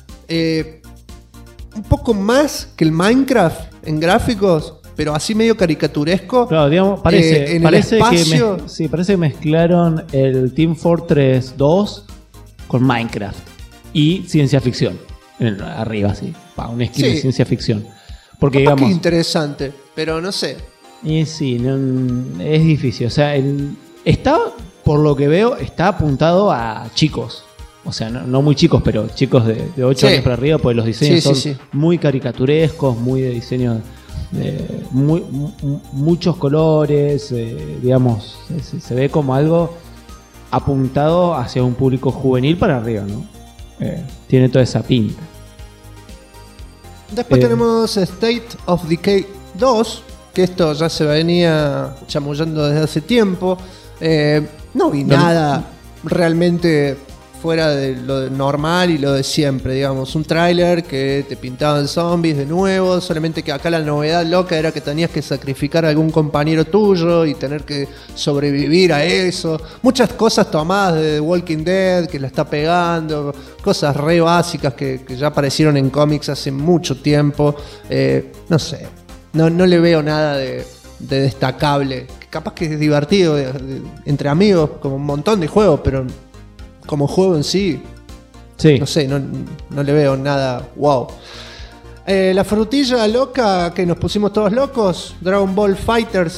un poco más que el Minecraft en gráficos, pero así medio caricaturesco. Claro, digamos, parece parece que mezclaron el Team Fortress 2 con Minecraft y ciencia ficción. Arriba, sí. Un estilo de ciencia ficción. Porque capaz digamos. Que interesante, pero no sé. Y sí, es difícil. O sea, está, por lo que veo, está apuntado a chicos. O sea, no muy chicos, pero chicos de 8 años para arriba, porque los diseños son muy caricaturescos, muy de diseño de muchos colores, digamos, se ve como algo apuntado hacia un público juvenil para arriba, ¿no? Tiene toda esa pinta. Después tenemos State of Decay 2, que esto ya se venía chamullando desde hace tiempo. No vi nada realmente fuera de lo normal y lo de siempre, digamos. Un tráiler que te pintaban zombies de nuevo, solamente que acá la novedad loca era que tenías que sacrificar a algún compañero tuyo y tener que sobrevivir a eso. Muchas cosas tomadas de The Walking Dead, que la está pegando, cosas re básicas que ya aparecieron en cómics hace mucho tiempo. No sé, no le veo nada de destacable. Capaz que es divertido entre amigos, como un montón de juegos, pero como juego en sí, no sé, no le veo nada wow. La frutilla loca que nos pusimos todos locos, Dragon Ball FighterZ.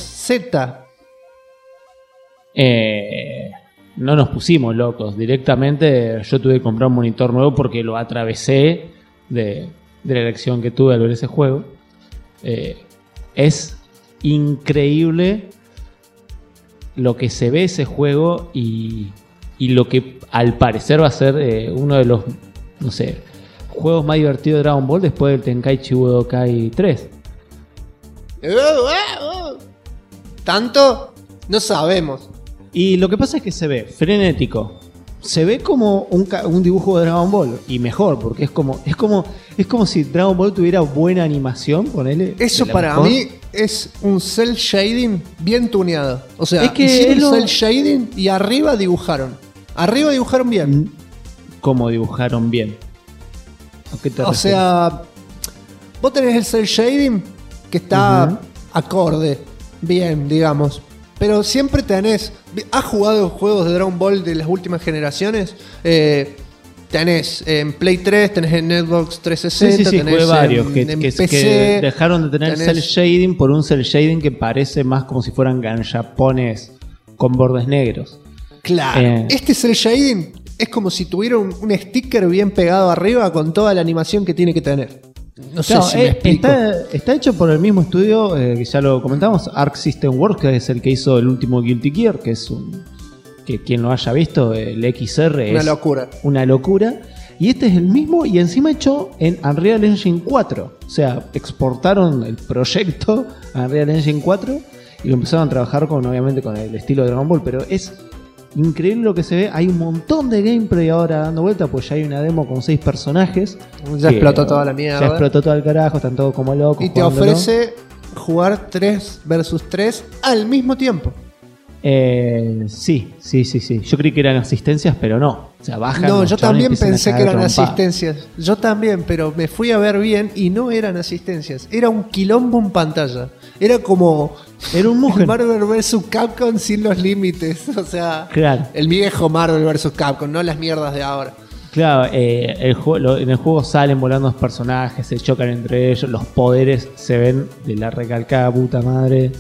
No nos pusimos locos, directamente yo tuve que comprar un monitor nuevo porque lo atravesé de la elección que tuve al ver ese juego. Es increíble lo que se ve ese juego y lo que al parecer va a ser uno de los, no sé, juegos más divertidos de Dragon Ball después del Tenkaichi Budokai 3. ¿Tanto? No sabemos. Y lo que pasa es que se ve frenético. Se ve como un dibujo de Dragon Ball. Y mejor, porque es como si Dragon Ball tuviera buena animación, ponele. Eso para mí es un cel shading bien tuneado. O sea, es que hicieron cel shading y arriba dibujaron. Arriba dibujaron bien. ¿Cómo dibujaron bien? ¿A qué te refieres? Sea, vos tenés el cel shading que está acorde, bien, digamos. Pero siempre tenés... ¿Has jugado juegos de Dragon Ball de las últimas generaciones? Tenés en Play 3, tenés en Xbox 360, sí, tenés jugué varios en que PC. Dejaron de tener cel shading por un cel shading que parece más como si fueran ganchapones con bordes negros. Claro, este cel shading es como si tuviera un sticker bien pegado arriba con toda la animación que tiene que tener. No sé si me explico. Está hecho por el mismo estudio que ya lo comentamos, Arc System Works, que es el que hizo el último Guilty Gear, que es que quien lo haya visto, el XR es una locura. Y este es el mismo y encima hecho en Unreal Engine 4. O sea, exportaron el proyecto a Unreal Engine 4 y lo empezaron a trabajar obviamente con el estilo de Dragon Ball, pero es increíble lo que se ve. Hay un montón de gameplay ahora dando vuelta, pues ya hay una demo con 6 personajes. Ya explotó toda la mierda. Ya explotó todo el carajo, están todos como locos. Y te ofrece jugar 3 versus 3 al mismo tiempo. Sí. Yo creí que eran asistencias, pero no. O sea, bajan. No, los yo chabones también empiezan a pensé que cagar eran trompada. asistencias. Yo también, pero me fui a ver bien y no eran asistencias. Era un quilombo en pantalla. Era como Era un Mugen. Marvel vs. Capcom sin los límites. O sea, Claro. el viejo Marvel vs. Capcom, no las mierdas de ahora. Claro, en el juego salen volando los personajes, se chocan entre ellos, los poderes se ven de la recalcada puta madre.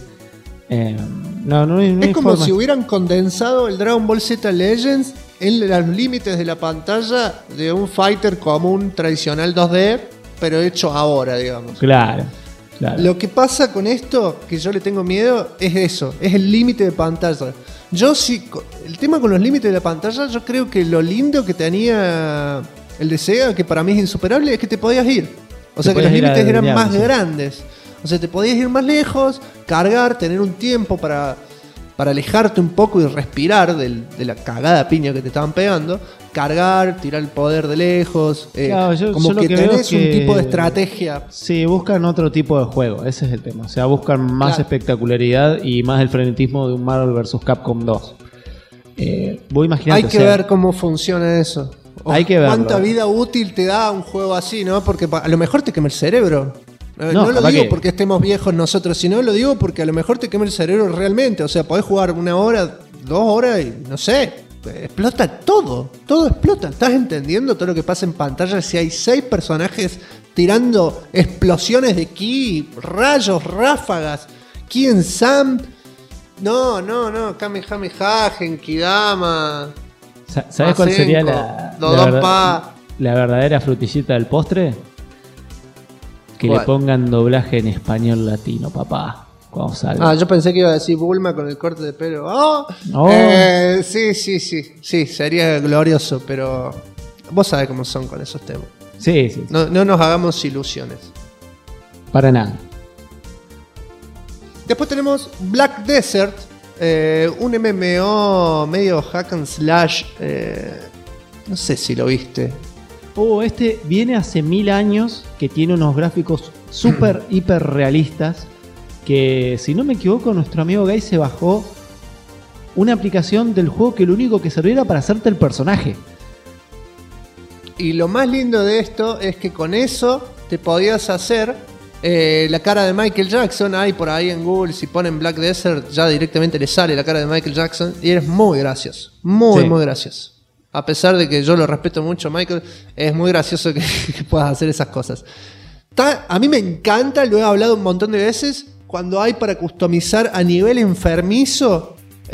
No hay Es como forma. si hubieran condensado el Dragon Ball Z Legends en los límites de la pantalla de un fighter común tradicional 2D, pero hecho ahora, digamos. Claro. Lo que pasa con esto, que yo le tengo miedo, es eso, es el límite de pantalla. Yo sí, el tema con los límites de la pantalla, yo creo que lo lindo que tenía el de Sega, que para mí es insuperable, es que te podías ir. O sea que los límites eran más grandes. O sea, te podías ir más lejos, cargar, tener un tiempo para alejarte un poco y respirar de la cagada piña que te estaban pegando. Cargar, tirar el poder de lejos. Claro, yo como lo que que veo tenés es que- un tipo de estrategia. Sí, buscan otro tipo de juego, ese es el tema. O sea, buscan más Claro. espectacularidad y más el frenetismo de un Marvel vs. Capcom 2. Vos imaginate, Hay que ver cómo funciona eso. Hay que verlo. Cuánta vida útil te da un juego así, ¿no? Porque a lo mejor te quema el cerebro. No lo capaz digo que- porque estemos viejos nosotros, sino lo digo porque a lo mejor te quema el cerebro realmente. O sea, podés jugar 1 hora, 2 horas y no sé, explota todo. Todo explota. ¿Estás entendiendo todo lo que pasa en pantalla? Si hay 6 personajes tirando explosiones de ki, rayos, ráfagas, Kien Sam. No, Kamehameha, Genkidama. ¿Sabés cuál sería Dodon Pa. la verdadera frutillita del postre? Que ¿Cuál? le pongan doblaje en español latino, papá. Cuando salga. Yo pensé que iba a decir Bulma con el corte de pelo. ¡Oh! Oh. Sí, sería glorioso, pero vos sabés cómo son con esos temas. Sí. No nos hagamos ilusiones. Para nada. Después tenemos Black Desert, un MMO medio hack and slash. No sé si lo viste. Este viene hace 1000 años, que tiene unos gráficos súper, hiper realistas, que si no me equivoco, nuestro amigo Guy se bajó una aplicación del juego que lo único que servía era para hacerte el personaje. Y lo más lindo de esto es que con eso te podías hacer la cara de Michael Jackson. Hay por ahí en Google, si ponen Black Desert, ya directamente le sale la cara de Michael Jackson. Y eres muy gracioso. Muy gracioso. A pesar de que yo lo respeto mucho, Michael, es muy gracioso que puedas hacer esas cosas. A mí me encanta, lo he hablado un montón de veces, cuando hay para customizar a nivel enfermizo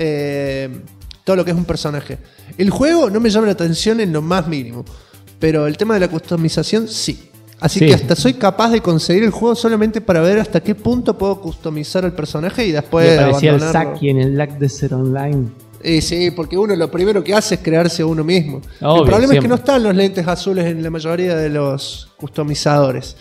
todo lo que es un personaje. El juego no me llama la atención en lo más mínimo, pero el tema de la customización sí. Así que hasta soy capaz de conseguir el juego solamente para ver hasta qué punto puedo customizar al personaje y después Me parecía el abandonarlo. Saki en el Black Desert Online. Sí, porque uno lo primero que hace es crearse a uno mismo. Obvio, el problema es que siempre. no están los lentes azules en la mayoría de los customizadores.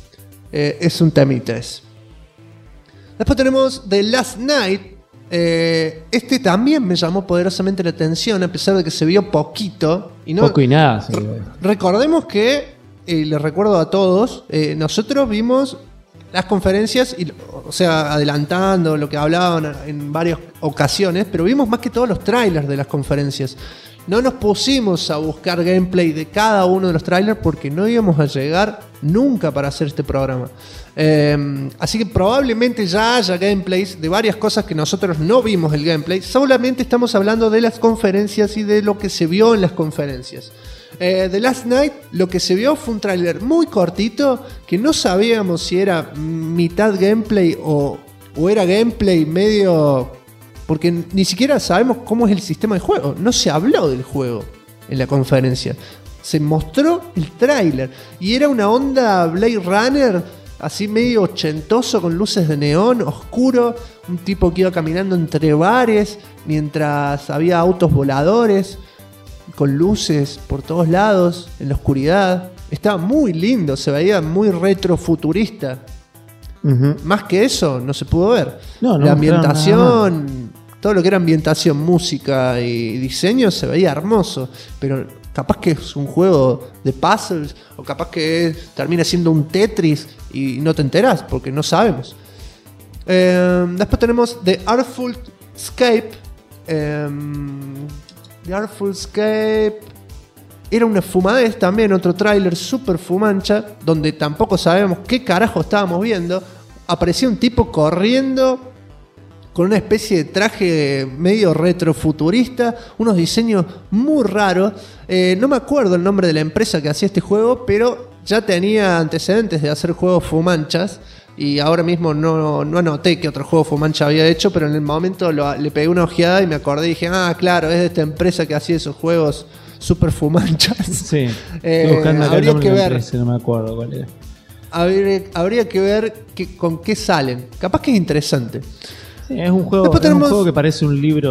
Es un temita ese. Después tenemos The Last Night. Este también me llamó poderosamente la atención, a pesar de que se vio poquito. Y no, Poco y nada. Sí. recordemos que, les recuerdo a todos, nosotros vimos las conferencias, o sea, adelantando lo que hablaban en varias ocasiones, pero vimos más que todos los trailers de las conferencias. No nos pusimos a buscar gameplay de cada uno de los trailers porque no íbamos a llegar nunca para hacer este programa. Así que probablemente ya haya gameplays de varias cosas que nosotros no vimos el gameplay. Solamente estamos hablando de las conferencias y de lo que se vio en las conferencias. The Last Night, lo que se vio fue un tráiler muy cortito que no sabíamos si era mitad gameplay o era gameplay medio... Porque ni siquiera sabemos cómo es el sistema de juego. No se habló del juego en la conferencia. Se mostró el tráiler y era una onda Blade Runner, así medio ochentoso, con luces de neón, oscuro. Un tipo que iba caminando entre bares mientras había autos voladores con luces por todos lados, en la oscuridad. Estaba muy lindo, se veía muy retrofuturista. Más que eso no se pudo ver. No la mostraron nada ambientación, todo lo que era ambientación, música y diseño se veía hermoso, pero capaz que es un juego de puzzles o capaz que termina siendo un Tetris y no te enterás porque no sabemos. Después tenemos The Artful Escape, The Artful Escape. Era una fumadez también, otro tráiler super fumancha, donde tampoco sabemos qué carajo estábamos viendo. Aparecía un tipo corriendo con una especie de traje medio retrofuturista, unos diseños muy raros. No me acuerdo el nombre de la empresa que hacía este juego, pero ya tenía antecedentes de hacer juegos fumanchas. Y ahora mismo no anoté qué otro juego fumancha había hecho, pero en el momento le pegué una ojeada y me acordé y dije, claro, es de esta empresa que hacía esos juegos super fumanchas. Sí, estoy buscando acá habría el que ver. empresa, no me acuerdo cuál era. Habría que ver con qué salen. Capaz que es interesante. Sí, es un juego, un juego que parece un libro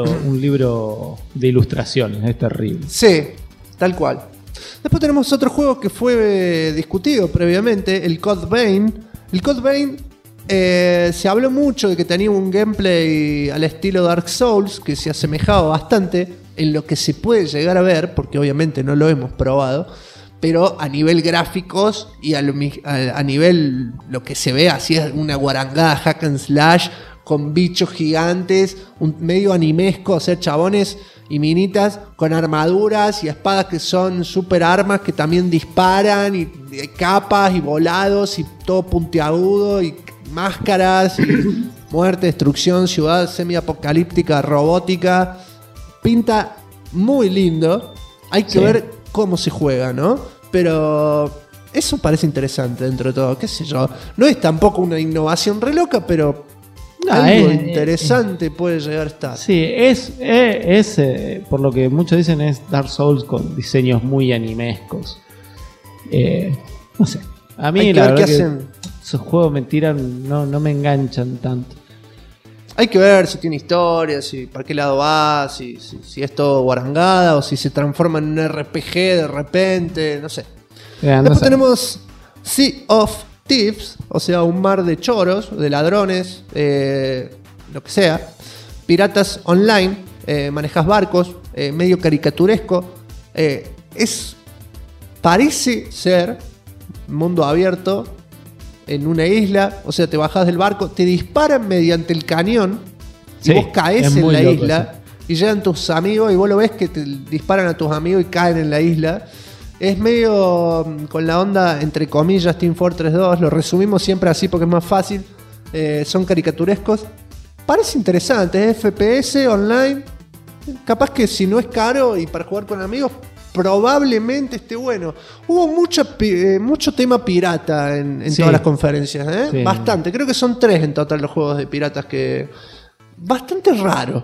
de ilustraciones, es terrible. Sí, tal cual. Después tenemos otro juego que fue discutido previamente, el Code Vein. El Code Vein se habló mucho de que tenía un gameplay al estilo Dark Souls, que se asemejaba bastante en lo que se puede llegar a ver, porque obviamente no lo hemos probado, pero a nivel gráficos y a nivel lo que se ve, así es una guarangada hack and slash con bichos gigantes, un medio animesco, o sea, chabones y minitas con armaduras y espadas que son super armas que también disparan, y capas y volados y todo puntiagudo y máscaras y muerte, destrucción, ciudad semi-apocalíptica, robótica. Pinta muy lindo. Hay que ver cómo se juega, ¿no? Pero eso parece interesante dentro de todo, qué sé yo. No es tampoco una innovación re loca, pero algo interesante puede llegar a estar. Sí, es por lo que muchos dicen, es Dark Souls con diseños muy animescos. No sé. A mí la verdad que esos juegos me tiran, no me enganchan tanto. Hay que ver si tiene historia, si para qué lado va, si es todo guarangada o si se transforma en un RPG de repente, no sé. Después tenemos Sea of Thieves, o sea, un mar de choros, de ladrones, lo que sea. Piratas online, manejas barcos, medio caricaturesco. Parece ser mundo abierto en una isla, o sea, te bajas del barco, te disparan mediante el cañón y vos caes en la isla y llegan tus amigos y vos lo ves que te disparan a tus amigos y caen en la isla. Es medio con la onda, entre comillas, Team Fortress 2, lo resumimos siempre así porque es más fácil. Son caricaturescos. Parece interesante, es FPS online. Capaz que si no es caro y para jugar con amigos, probablemente esté bueno. Hubo mucho tema pirata en todas las conferencias, ¿eh? Sí. Bastante. Creo que son 3 en total los juegos de piratas que... Bastante raro.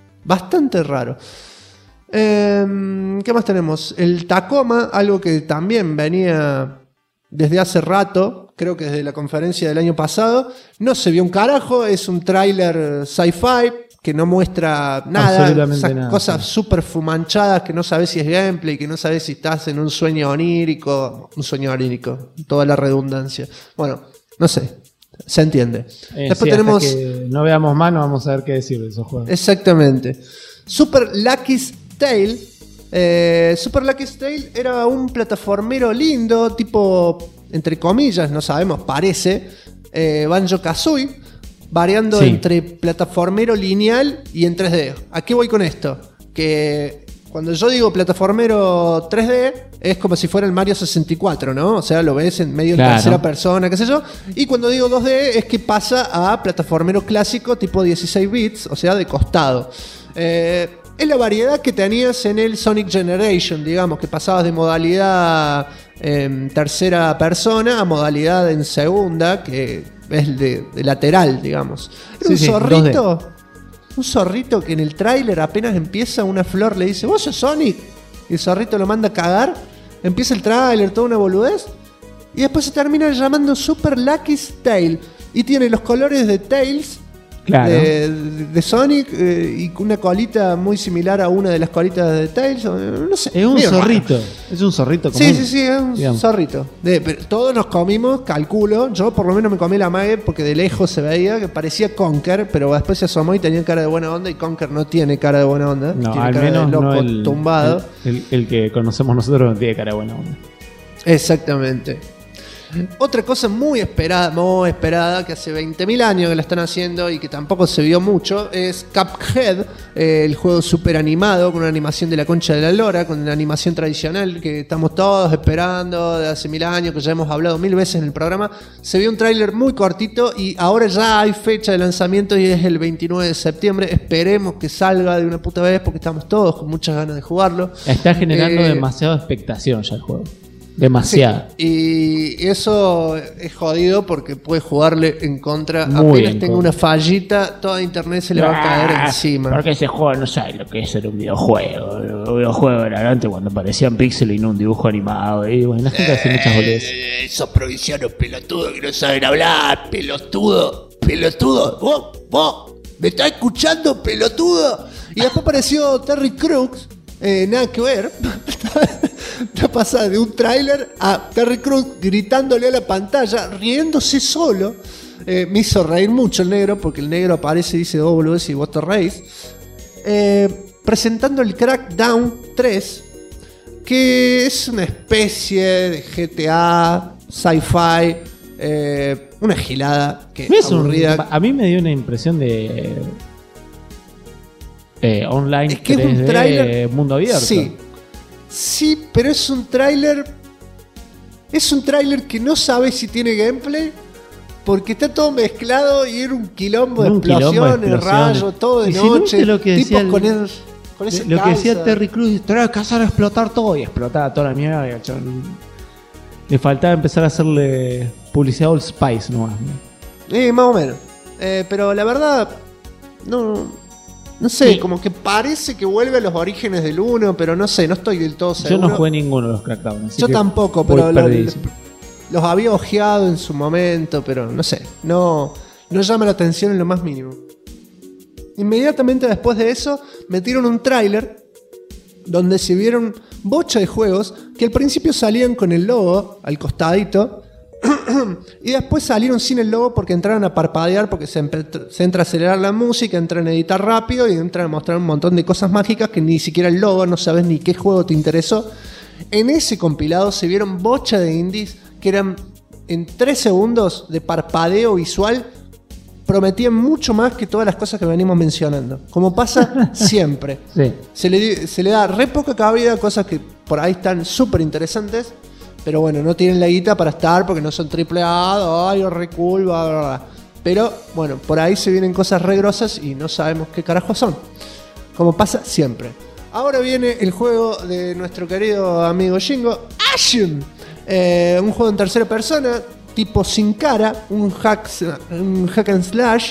¿Qué más tenemos? El Tacoma, algo que también venía desde hace rato, creo que desde la conferencia del año pasado. No se vio un carajo, es un tráiler sci-fi que no muestra nada, esas cosas súper fumanchadas que no sabes si es gameplay, que no sabes si estás en un sueño onírico, toda la redundancia. Bueno, no sé, se entiende. Después tenemos... Hasta que no veamos más, no vamos a ver qué decir de esos juegos. Exactamente. Super Lucky's Tale. Super Lucky's Tale era un plataformero lindo, tipo, entre comillas, no sabemos, parece Banjo-Kazooie, variando entre plataformero lineal y en 3D. ¿A qué voy con esto? Que cuando yo digo plataformero 3D es como si fuera el Mario 64, ¿no? O sea, lo ves en medio en tercera persona, qué sé yo. Y cuando digo 2D es que pasa a plataformero clásico tipo 16 bits, o sea, de costado. Es la variedad que tenías en el Sonic Generation, digamos, que pasabas de modalidad en tercera persona a modalidad en segunda, que es de lateral, digamos. Era un zorrito. 2D. Un zorrito que en el tráiler apenas empieza, una flor le dice, ¿vos sos Sonic? Y el zorrito lo manda a cagar. Empieza el tráiler, toda una boludez. Y después se termina llamando Super Lucky's Tale. Y tiene los colores de Tails, de Sonic, y una colita muy similar a una de las colitas de Tails. No sé. Es un zorrito. Raro. Es un zorrito común. Sí, es un zorrito. Pero todos nos comimos, calculo. Yo por lo menos me comí la mague porque de lejos se veía que parecía Conker, pero después se asomó y tenía cara de buena onda. Y Conker no tiene cara de buena onda. No, tiene al cara menos de loco no tumbado. El que conocemos nosotros no tiene cara de buena onda. Exactamente. Otra cosa muy esperada, que hace 20.000 años que la están haciendo y que tampoco se vio mucho, es Cuphead, el juego super animado, con una animación de la concha de la lora, con una animación tradicional que estamos todos esperando de hace 1000 años, que ya hemos hablado 1000 veces en el programa. Se vio un tráiler muy cortito y ahora ya hay fecha de lanzamiento y es el 29 de septiembre. Esperemos que salga de una puta vez porque estamos todos con muchas ganas de jugarlo. Está generando demasiada expectación ya el juego. Demasiado. Sí, y eso es jodido porque puede jugarle en contra. Muy Apenas en tenga contra. una fallita, toda internet se le va a caer encima. Porque ese juego no sabe lo que es ser un videojuego. Un videojuego era antes cuando parecían píxeles y no un dibujo animado. Y bueno, la gente hace muchas boludeces. Esos provincianos pelotudos que no saben hablar, pelotudo. ¿Vos? ¿Me estás escuchando, pelotudo? Y después apareció Terry Crews, nada que ver. Te pasa de un tráiler a Terry Crews gritándole a la pantalla, riéndose solo. Me hizo reír mucho el negro, porque el negro aparece y dice, oh boludo, si vos te reís. Presentando el Crackdown 3, que es una especie de GTA, sci-fi, una gilada que es aburrida. A mí me dio una impresión de online, Es que 3D, es un tráiler, mundo abierto. Sí, pero es un tráiler. Es un tráiler que no sabe si tiene gameplay, porque está todo mezclado y era un quilombo de explosiones, rayos, todo de Y si no noche. viste lo que decía tipos el- con ese lo que decía calza. Terry Crews, tenés que hacer explotar todo, y explotaba toda la mierda. Y el chabón- le faltaba empezar a hacerle publicidad a Old Spice nomás, ¿no? Más o menos. Pero la verdad, no sé, Sí. como que parece que vuelve a los orígenes del 1, pero no sé, no estoy del todo seguro. Yo no jugué ninguno de los Crackdown. así Yo que tampoco, voy pero perdidísimo. los había ojeado en su momento, pero no sé, no llama la atención en lo más mínimo. Inmediatamente después de eso, metieron un tráiler donde se vieron bocha de juegos que al principio salían con el logo al costadito y después salieron sin el logo porque entraron a parpadear, porque se entra a acelerar la música, entran a editar rápido y entran a mostrar un montón de cosas mágicas que ni siquiera el logo, no sabes ni qué juego te interesó. En ese compilado se vieron bocha de indies que eran en 3 segundos de parpadeo visual, prometían mucho más que todas las cosas que venimos mencionando, como pasa siempre. Sí. Se le da re poca cabida a cosas que por ahí están súper interesantes, pero bueno, no tienen la guita para estar porque no son AAA, ay, re cool, bla, bla, bla. Pero bueno, por ahí se vienen cosas re grosas y no sabemos qué carajos son, como pasa siempre. Ahora viene el juego de nuestro querido amigo Shingo, Ashen, un juego en tercera persona, tipo sin cara, un hack and slash.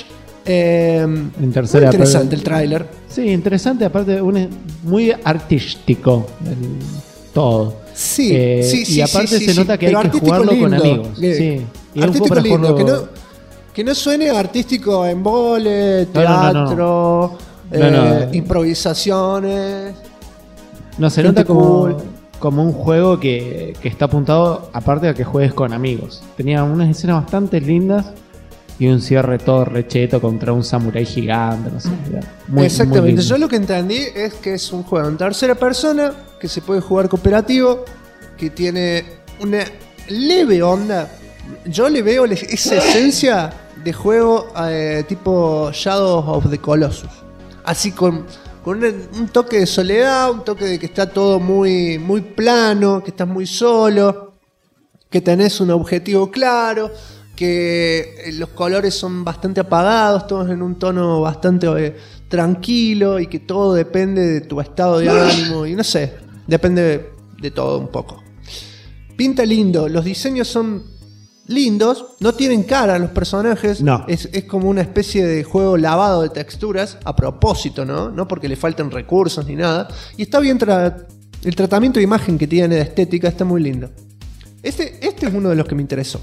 En tercera muy interesante persona. el tráiler. Sí, interesante, aparte muy artístico todo. Sí, Y sí, aparte sí, se sí, nota que hay pero que artístico jugarlo con lindo. amigos. Sí. Y es un Artístico juego para lindo, jugarlo- que no suene artístico en vole, No, no, no, teatro, no. improvisaciones. No, se Gente nota como, cool. como un juego que está apuntado, aparte a que juegues con amigos. Tenía unas escenas bastante lindas y un cierre todo recheto contra un samurái gigante, no sé. Muy, Exactamente, muy lindo. yo lo que entendí es que es un juego en tercera persona, que se puede jugar cooperativo, que tiene una leve onda. Yo le veo esa esencia de juego tipo Shadow of the Colossus. Así con un toque de soledad, un toque de que está todo muy, muy plano, que estás muy solo, que tenés un objetivo claro, que los colores son bastante apagados, todos en un tono bastante tranquilo y que todo depende de tu estado de ánimo y no sé, depende de todo un poco. Pinta lindo, los diseños son lindos, no tienen cara los personajes, No. es como una especie de juego lavado de texturas a propósito, no porque le falten recursos ni nada, y está bien el tratamiento de imagen que tiene, de estética, está muy lindo. Este es uno de los que me interesó.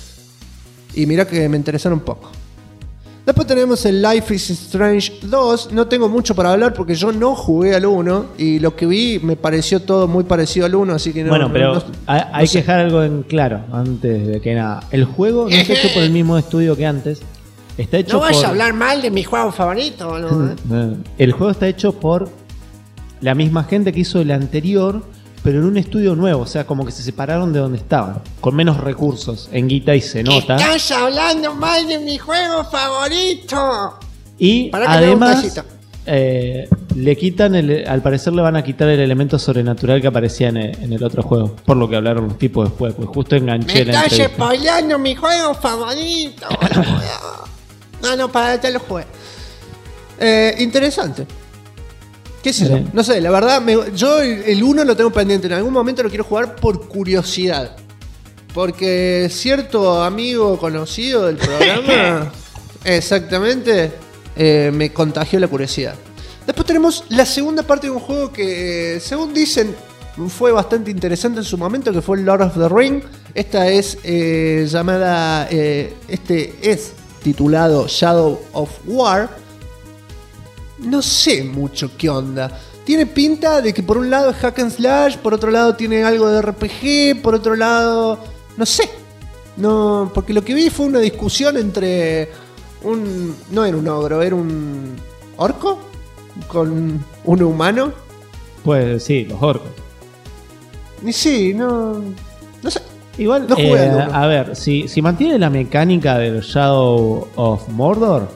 Y mira que me interesaron un poco. Después tenemos el Life is Strange 2. No tengo mucho para hablar porque yo no jugué al 1 y lo que vi me pareció todo muy parecido al 1, así que no. Bueno, pero no hay sé. que dejar algo en claro antes de que nada. El juego no está hecho por el mismo estudio que antes. Está hecho No vayas por... a hablar mal de mi juego favorito, ¿no? El juego está hecho por la misma gente que hizo el anterior, pero en un estudio nuevo, o sea, como que se separaron de donde estaban, con menos recursos en guita y se nota. Estás hablando mal de mi juego favorito. Y además le quitan, al parecer le van a quitar el elemento sobrenatural que aparecía en el otro juego, por lo que hablaron los tipos después, pues justo enganché la entrevista. Me estás spoileando mi juego favorito. No, para te lo jugué. Interesante. ¿Qué sé yo? No sé, la verdad, yo el 1 lo tengo pendiente. En algún momento lo quiero jugar por curiosidad. Porque cierto amigo conocido del programa, exactamente, me contagió la curiosidad. Después tenemos la segunda parte de un juego que, según dicen, fue bastante interesante en su momento, que fue el Lord of the Ring. Esta es llamada, este es titulado Shadow of War. No sé mucho qué onda. Tiene pinta de que por un lado es hack and slash, por otro lado tiene algo de RPG, por otro lado... No sé. No, porque lo que vi fue una discusión entre un... No era un ogro, era un orco con un humano. Pues sí, los orcos. Y sí, no sé. Igual, no jugué a ver, si mantiene la mecánica del Shadow of Mordor,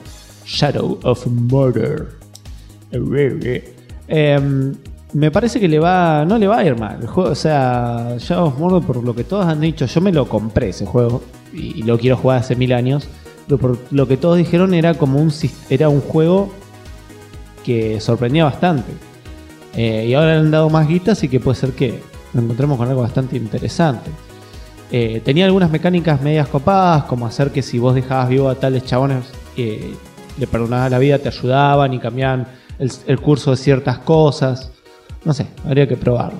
me parece que no le va a ir mal el juego. O sea, Shadow of Mordor, por lo que todos han dicho, yo me lo compré ese juego y lo quiero jugar hace 1000 años. Pero por lo que todos dijeron era como era un juego que sorprendía bastante. Y ahora le han dado más guita, así que puede ser que nos encontremos con algo bastante interesante. Tenía algunas mecánicas medias copadas, como hacer que si vos dejabas vivo a tales chabones, le perdonabas la vida, te ayudaban y cambiaban el curso de ciertas cosas. No sé, habría que probarlo.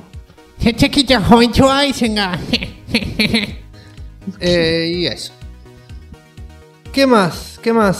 Y eso. ¿Qué más?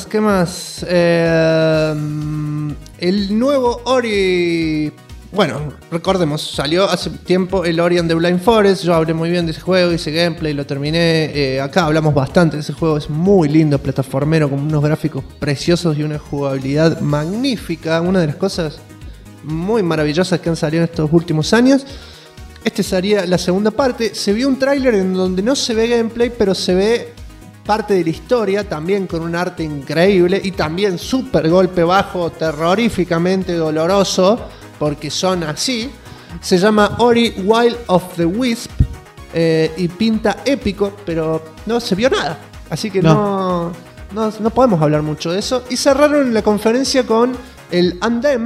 El nuevo Ori... Bueno, recordemos, salió hace tiempo el Ori and the Blind Forest. Yo hablé muy bien de ese juego, hice gameplay, lo terminé. Acá hablamos bastante de ese juego, es muy lindo, plataformero, con unos gráficos preciosos y una jugabilidad magnífica. Una de las cosas muy maravillosas que han salido en estos últimos años. Este sería la segunda parte. Se vio un tráiler en donde no se ve gameplay, pero se ve parte de la historia, también con un arte increíble y también súper golpe bajo, terroríficamente doloroso, porque son así. Se llama Ori Wild of the Wisp y pinta épico, pero no se vio nada. Así que no podemos hablar mucho de eso. Y cerraron la conferencia con el Undem,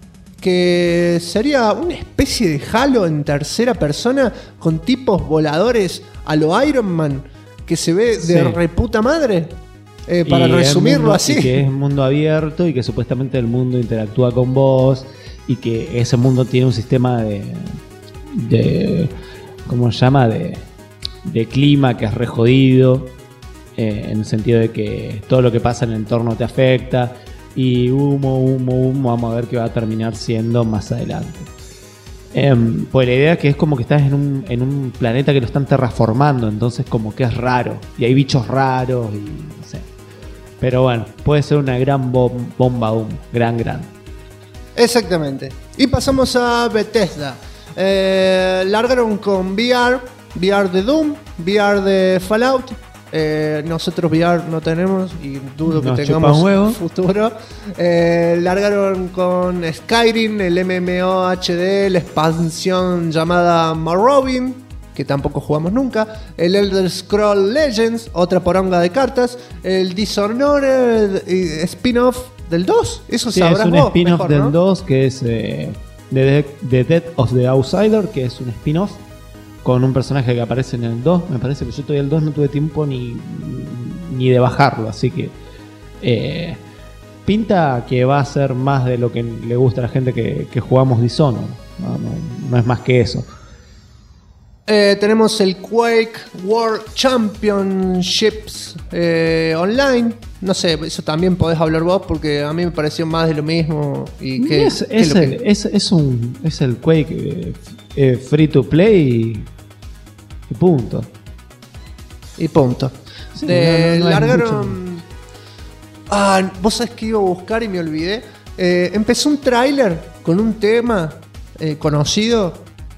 que sería una especie de Halo en tercera persona con tipos voladores a lo Iron Man, que se ve de reputa madre. Para resumirlo así. Y que es mundo abierto y que supuestamente el mundo interactúa con vos. Y que ese mundo tiene un sistema de ¿cómo se llama? De clima que es re jodido, en el sentido de que todo lo que pasa en el entorno te afecta. Y humo, vamos a ver qué va a terminar siendo más adelante. Pues la idea es que es como que estás en un planeta que lo están terraformando, entonces como que es raro. Y hay bichos raros y no sé. Pero bueno, puede ser una gran bomba, gran. Exactamente. Y pasamos a Bethesda. Largaron con VR de Doom, VR de Fallout. Nosotros VR no tenemos y dudo que tengamos futuro. Largaron con Skyrim, el MMO HD, la expansión llamada Morrowind, que tampoco jugamos nunca. El Elder Scrolls Legends, otra poronga de cartas. El Dishonored spin-off del 2, eso sí, sabrás vos. Es un spin-off mejor, del ¿no? 2 que es The Death of the Outsider, que es un spin-off con un personaje que aparece en el 2. Me parece que yo todavía el 2 no tuve tiempo ni de bajarlo, así que pinta que va a ser más de lo que le gusta a la gente que jugamos Dishonored. No es más que eso. Tenemos el Quake World Championships online. No sé, eso también podés hablar vos porque a mí me pareció más de lo mismo. Y que, es el Quake free to play y punto. Y punto. Sí, largaron. Vos sabés que iba a buscar y me olvidé. Empezó un tráiler con un tema conocido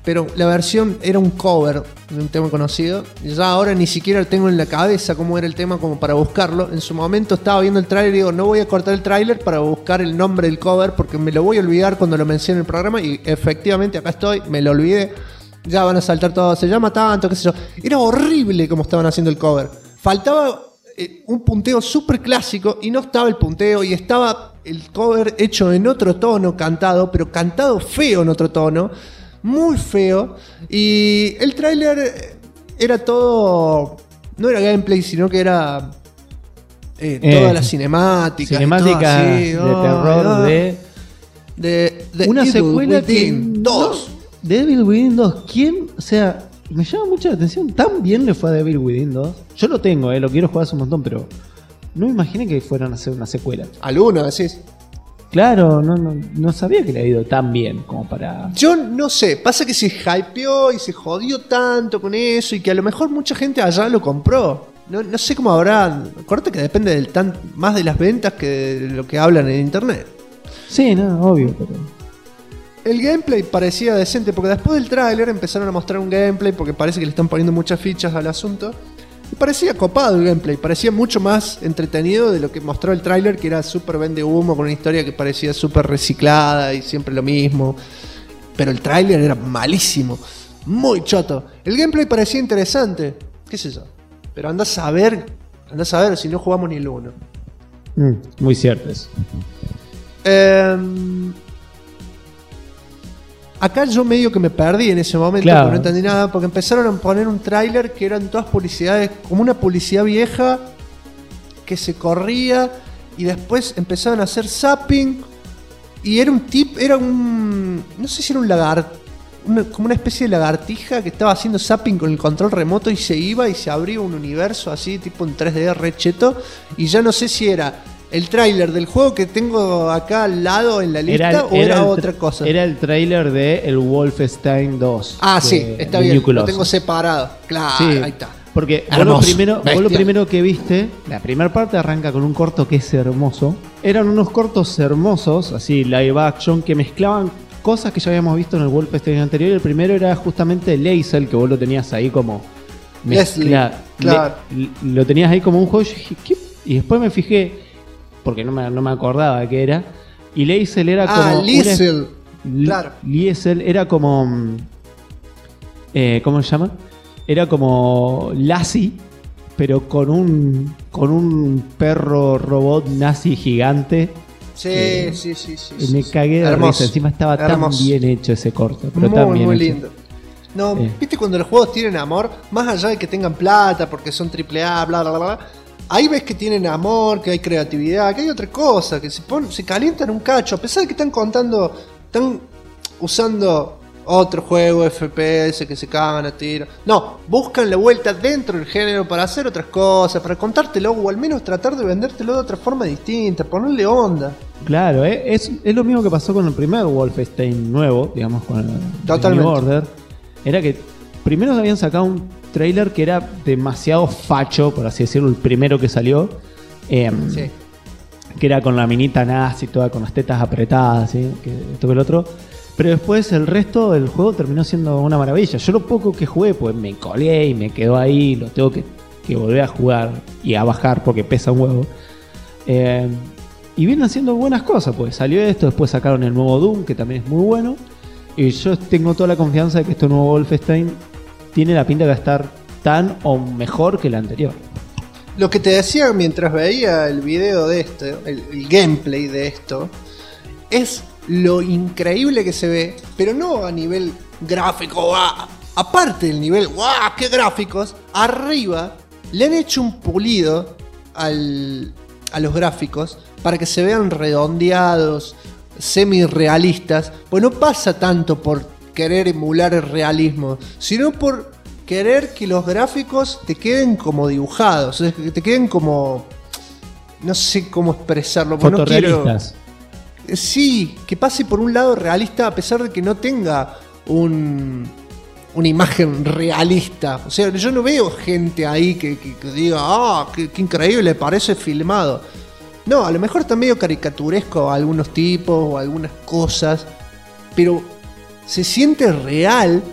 pero la versión era un cover de un tema conocido. Y ya ahora ni siquiera tengo en la cabeza cómo era el tema como para buscarlo. En su momento estaba viendo el tráiler y digo, no voy a cortar el tráiler para buscar el nombre del cover porque me lo voy a olvidar cuando lo mencioné en el programa. Y efectivamente acá estoy, me lo olvidé. Ya van a saltar todos, se llama tanto, qué sé yo. Era horrible como estaban haciendo el cover. Faltaba un punteo súper clásico y no estaba el punteo y estaba el cover hecho en otro tono, cantado, pero cantado feo en otro tono. Muy feo. Y el tráiler era todo... No era gameplay, sino que era toda la cinemática. Cinemática de terror de una Evil secuela que... Within 2. De Evil Within 2. ¿Quién? O sea, me llama mucho la atención. ¿Tan bien le fue a Evil Within 2? Yo lo tengo, lo quiero jugar hace un montón, pero no me imaginé que fueran a hacer una secuela. Al 1, decís. Claro, no sabía que le había ido tan bien como para... Yo no sé, pasa que se hypeó y se jodió tanto con eso y que a lo mejor mucha gente allá lo compró. No sé cómo habrá... Acuérdate que depende más de las ventas que de lo que hablan en internet. Sí, no, obvio, pero... El gameplay parecía decente porque después del tráiler empezaron a mostrar un gameplay porque parece que le están poniendo muchas fichas al asunto. Y parecía copado el gameplay, parecía mucho más entretenido de lo que mostró el tráiler, que era súper vende humo con una historia que parecía súper reciclada y siempre lo mismo. Pero el tráiler era malísimo, muy choto. El gameplay parecía interesante, qué sé yo. Pero andás a ver si no jugamos ni el 1. Muy cierto eso. Acá yo medio que me perdí en ese momento, claro. Porque no entendí nada, porque empezaron a poner un tráiler que eran todas publicidades, como una publicidad vieja que se corría y después empezaron a hacer zapping y era no sé si era un lagarto, como una especie de lagartija que estaba haciendo zapping con el control remoto y se iba y se abría un universo así tipo en 3D re cheto y ya no sé si era el tráiler del juego que tengo acá al lado en la lista era otra cosa. Era el tráiler de el Wolfenstein 2. Ah, sí, está bien, lo tengo separado. Claro, sí, ahí está. Porque vos lo primero que viste, la primera parte arranca con un corto que es hermoso. Eran unos cortos hermosos, así live action, que mezclaban cosas que ya habíamos visto en el Wolfenstein anterior. El primero era justamente Lae'zel, que vos lo tenías ahí como... Leslie, claro. Lo tenías ahí como un juego. Yo dije, ¿qué? Y después me fijé... porque no me acordaba de qué era. Y Lae'zel era como... Lae'zel. Claro. Lae'zel era como... ¿cómo se llama? Era como Lassie, pero con un perro robot nazi gigante. Sí. Me cagué de risa. Encima estaba hermoso. Tan bien hecho ese corto. Pero muy lindo. No, viste cuando los juegos tienen amor, más allá de que tengan plata, porque son AAA, bla, bla, bla, ahí ves que tienen amor, que hay creatividad, que hay otra cosa, que se calientan un cacho, a pesar de que están usando otro juego FPS que se cagan a tiro. No, buscan la vuelta dentro del género para hacer otras cosas, para contártelo o al menos tratar de vendértelo de otra forma distinta, ponerle onda. Claro, es lo mismo que pasó con el primer Wolfenstein nuevo, digamos, con el New Order. Era que primero habían sacado un trailer que era demasiado facho, por así decirlo, el primero que salió. Sí. Que era con la minita nazi, toda con las tetas apretadas, ¿sí? Que esto que el otro. Pero después el resto del juego terminó siendo una maravilla. Yo lo poco que jugué, pues me colé y me quedó ahí. Lo tengo que volver a jugar y a bajar porque pesa un huevo. Y vienen haciendo buenas cosas, pues salió esto, después sacaron el nuevo Doom, que también es muy bueno. Y yo tengo toda la confianza de que este nuevo Wolfenstein tiene la pinta de estar tan o mejor que el anterior. Lo que te decía mientras veía el video de esto, el gameplay de esto, es lo increíble que se ve, pero no a nivel gráfico, aparte del nivel, qué gráficos, arriba le han hecho un pulido a los gráficos para que se vean redondeados, semi-realistas, pues no pasa tanto por querer emular el realismo, sino por querer que los gráficos te queden como dibujados, que te queden como... no sé cómo expresarlo. Fotorrealistas. Sí, que pase por un lado realista a pesar de que no tenga una imagen realista. O sea, yo no veo gente ahí que diga, qué increíble, parece filmado. No, a lo mejor está medio caricaturesco algunos tipos o algunas cosas, pero se siente real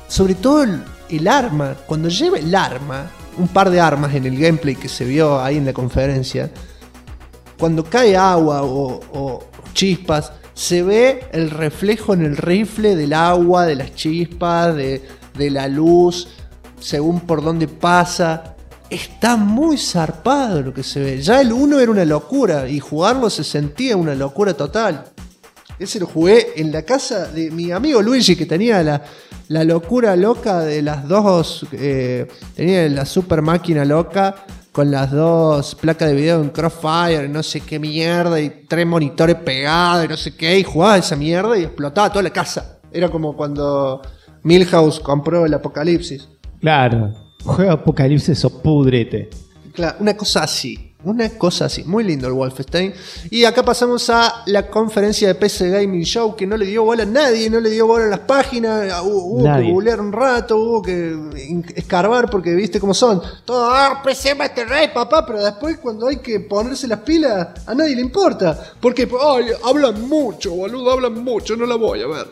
sobre todo el arma. Cuando lleva el arma, un par de armas en el gameplay que se vio ahí en la conferencia, cuando cae agua o chispas, se ve el reflejo en el rifle del agua, de las chispas, de la luz, según por dónde pasa. Está muy zarpado lo que se ve. Ya el 1 era una locura y jugarlo se sentía una locura total. Ese lo jugué en la casa de mi amigo Luigi, que tenía la locura loca de las dos. Tenía la super máquina loca con las dos placas de video en Crossfire, no sé qué mierda, y 3 monitores pegados y no sé qué, y jugaba esa mierda y explotaba toda la casa. Era como cuando Milhouse compró el Apocalipsis. Claro, juega Apocalipsis o pudrete. Claro, una cosa así. Muy lindo el Wolfenstein. Y acá pasamos a la conferencia de PC Gaming Show, que no le dio bola a nadie, no le dio bola a las páginas. Hubo que googlear un rato, hubo que escarbar, porque viste cómo son. Todo, PC Master Race, papá, pero después cuando hay que ponerse las pilas, a nadie le importa. Porque, hablan mucho, boludo, hablan mucho, no la voy a ver.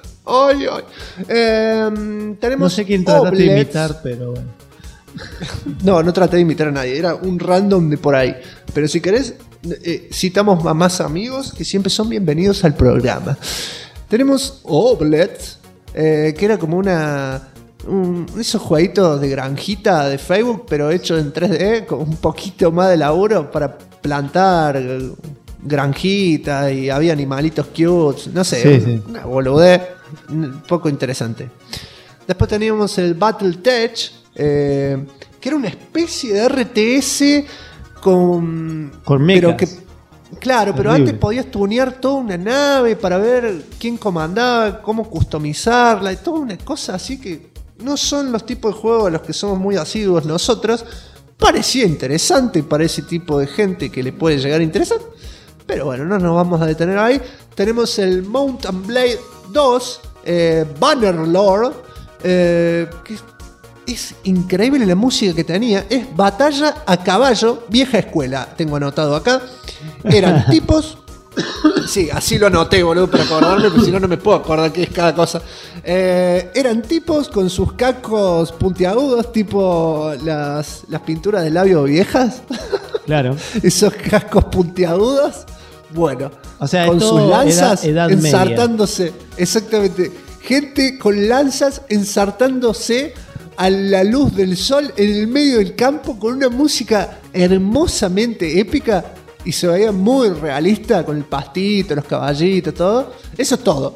Tenemos no sé quién trataste de imitar, pero bueno. No traté de imitar a nadie, era un random de por ahí. Pero si querés, citamos a más amigos que siempre son bienvenidos al programa. Tenemos Oblets, que era como esos jueguitos de granjita de Facebook, pero hecho en 3D, con un poquito más de laburo para plantar granjita y había animalitos cute, no sé, una boludez un poco interesante. Después teníamos el Battletech, que era una especie de RTS con mechas. Pero antes podías tunear toda una nave para ver quién comandaba, cómo customizarla y toda una cosa así que no son los tipos de juegos a los que somos muy asiduos nosotros. Parecía interesante para ese tipo de gente que le puede llegar a interesar, pero bueno, no nos vamos a detener ahí. Tenemos el Mount and Blade 2, Bannerlord, que es increíble la música que tenía. Es batalla a caballo, vieja escuela, tengo anotado acá. Eran tipos. Sí, así lo anoté, boludo, para acordarme, porque si no, no me puedo acordar qué es cada cosa. Eran tipos con sus cascos puntiagudos, tipo las pinturas de labio viejas. Claro. Esos cascos puntiagudos. Bueno, o sea, con sus lanzas edad ensartándose. Media. Exactamente. Gente con lanzas ensartándose a la luz del sol en el medio del campo con una música hermosamente épica y se veía muy realista con el pastito, los caballitos, todo. Eso es todo.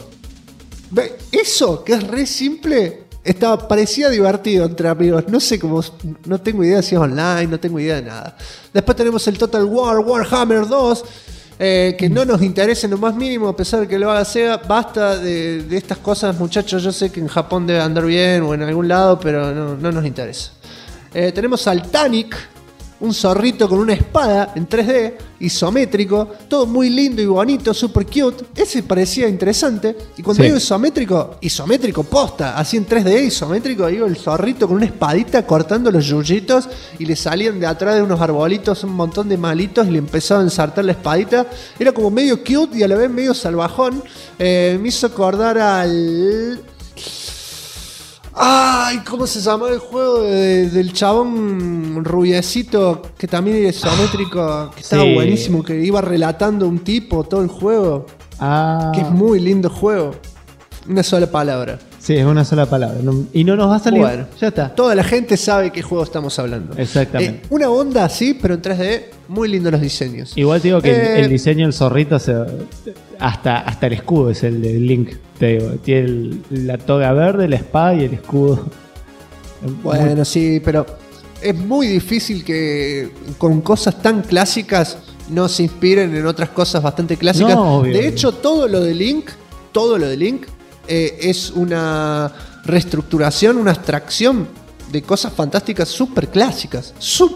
Eso, que es re simple, parecía divertido entre amigos. No sé cómo, no tengo idea si es online, no tengo idea de nada. Después tenemos el Total War, Warhammer 2, que no nos interesa en lo más mínimo, a pesar de que lo haga Sega. Basta de estas cosas, muchachos. Yo sé que en Japón debe andar bien o en algún lado, pero no nos interesa. Tenemos al Tanic, un zorrito con una espada en 3D, isométrico, todo muy lindo y bonito, super cute. Ese parecía interesante. Y cuando digo isométrico posta, así en 3D isométrico, digo el zorrito con una espadita cortando los yuyitos y le salían de atrás de unos arbolitos un montón de malitos y le empezaba a ensartar la espadita. Era como medio cute y a la vez medio salvajón. Me hizo acordar al... Ay, ¿cómo se llamaba el juego del chabón rubiecito que también era isométrico? Que estaba buenísimo, que iba relatando un tipo todo el juego. Que es muy lindo juego. Una sola palabra. Sí, es una sola palabra. Y no nos va a salir. Bueno, ya está. Toda la gente sabe qué juego estamos hablando. Exactamente. Una onda así, pero en 3D. Muy lindos los diseños. Igual te digo que el diseño del zorrito, hasta el escudo es el de Link. Te digo, tiene la toga verde, la espada y el escudo. Bueno, sí, pero es muy difícil que con cosas tan clásicas no se inspiren en otras cosas bastante clásicas. No, obvio. De hecho, todo lo de Link es una reestructuración, una abstracción de cosas fantásticas súper clásicas.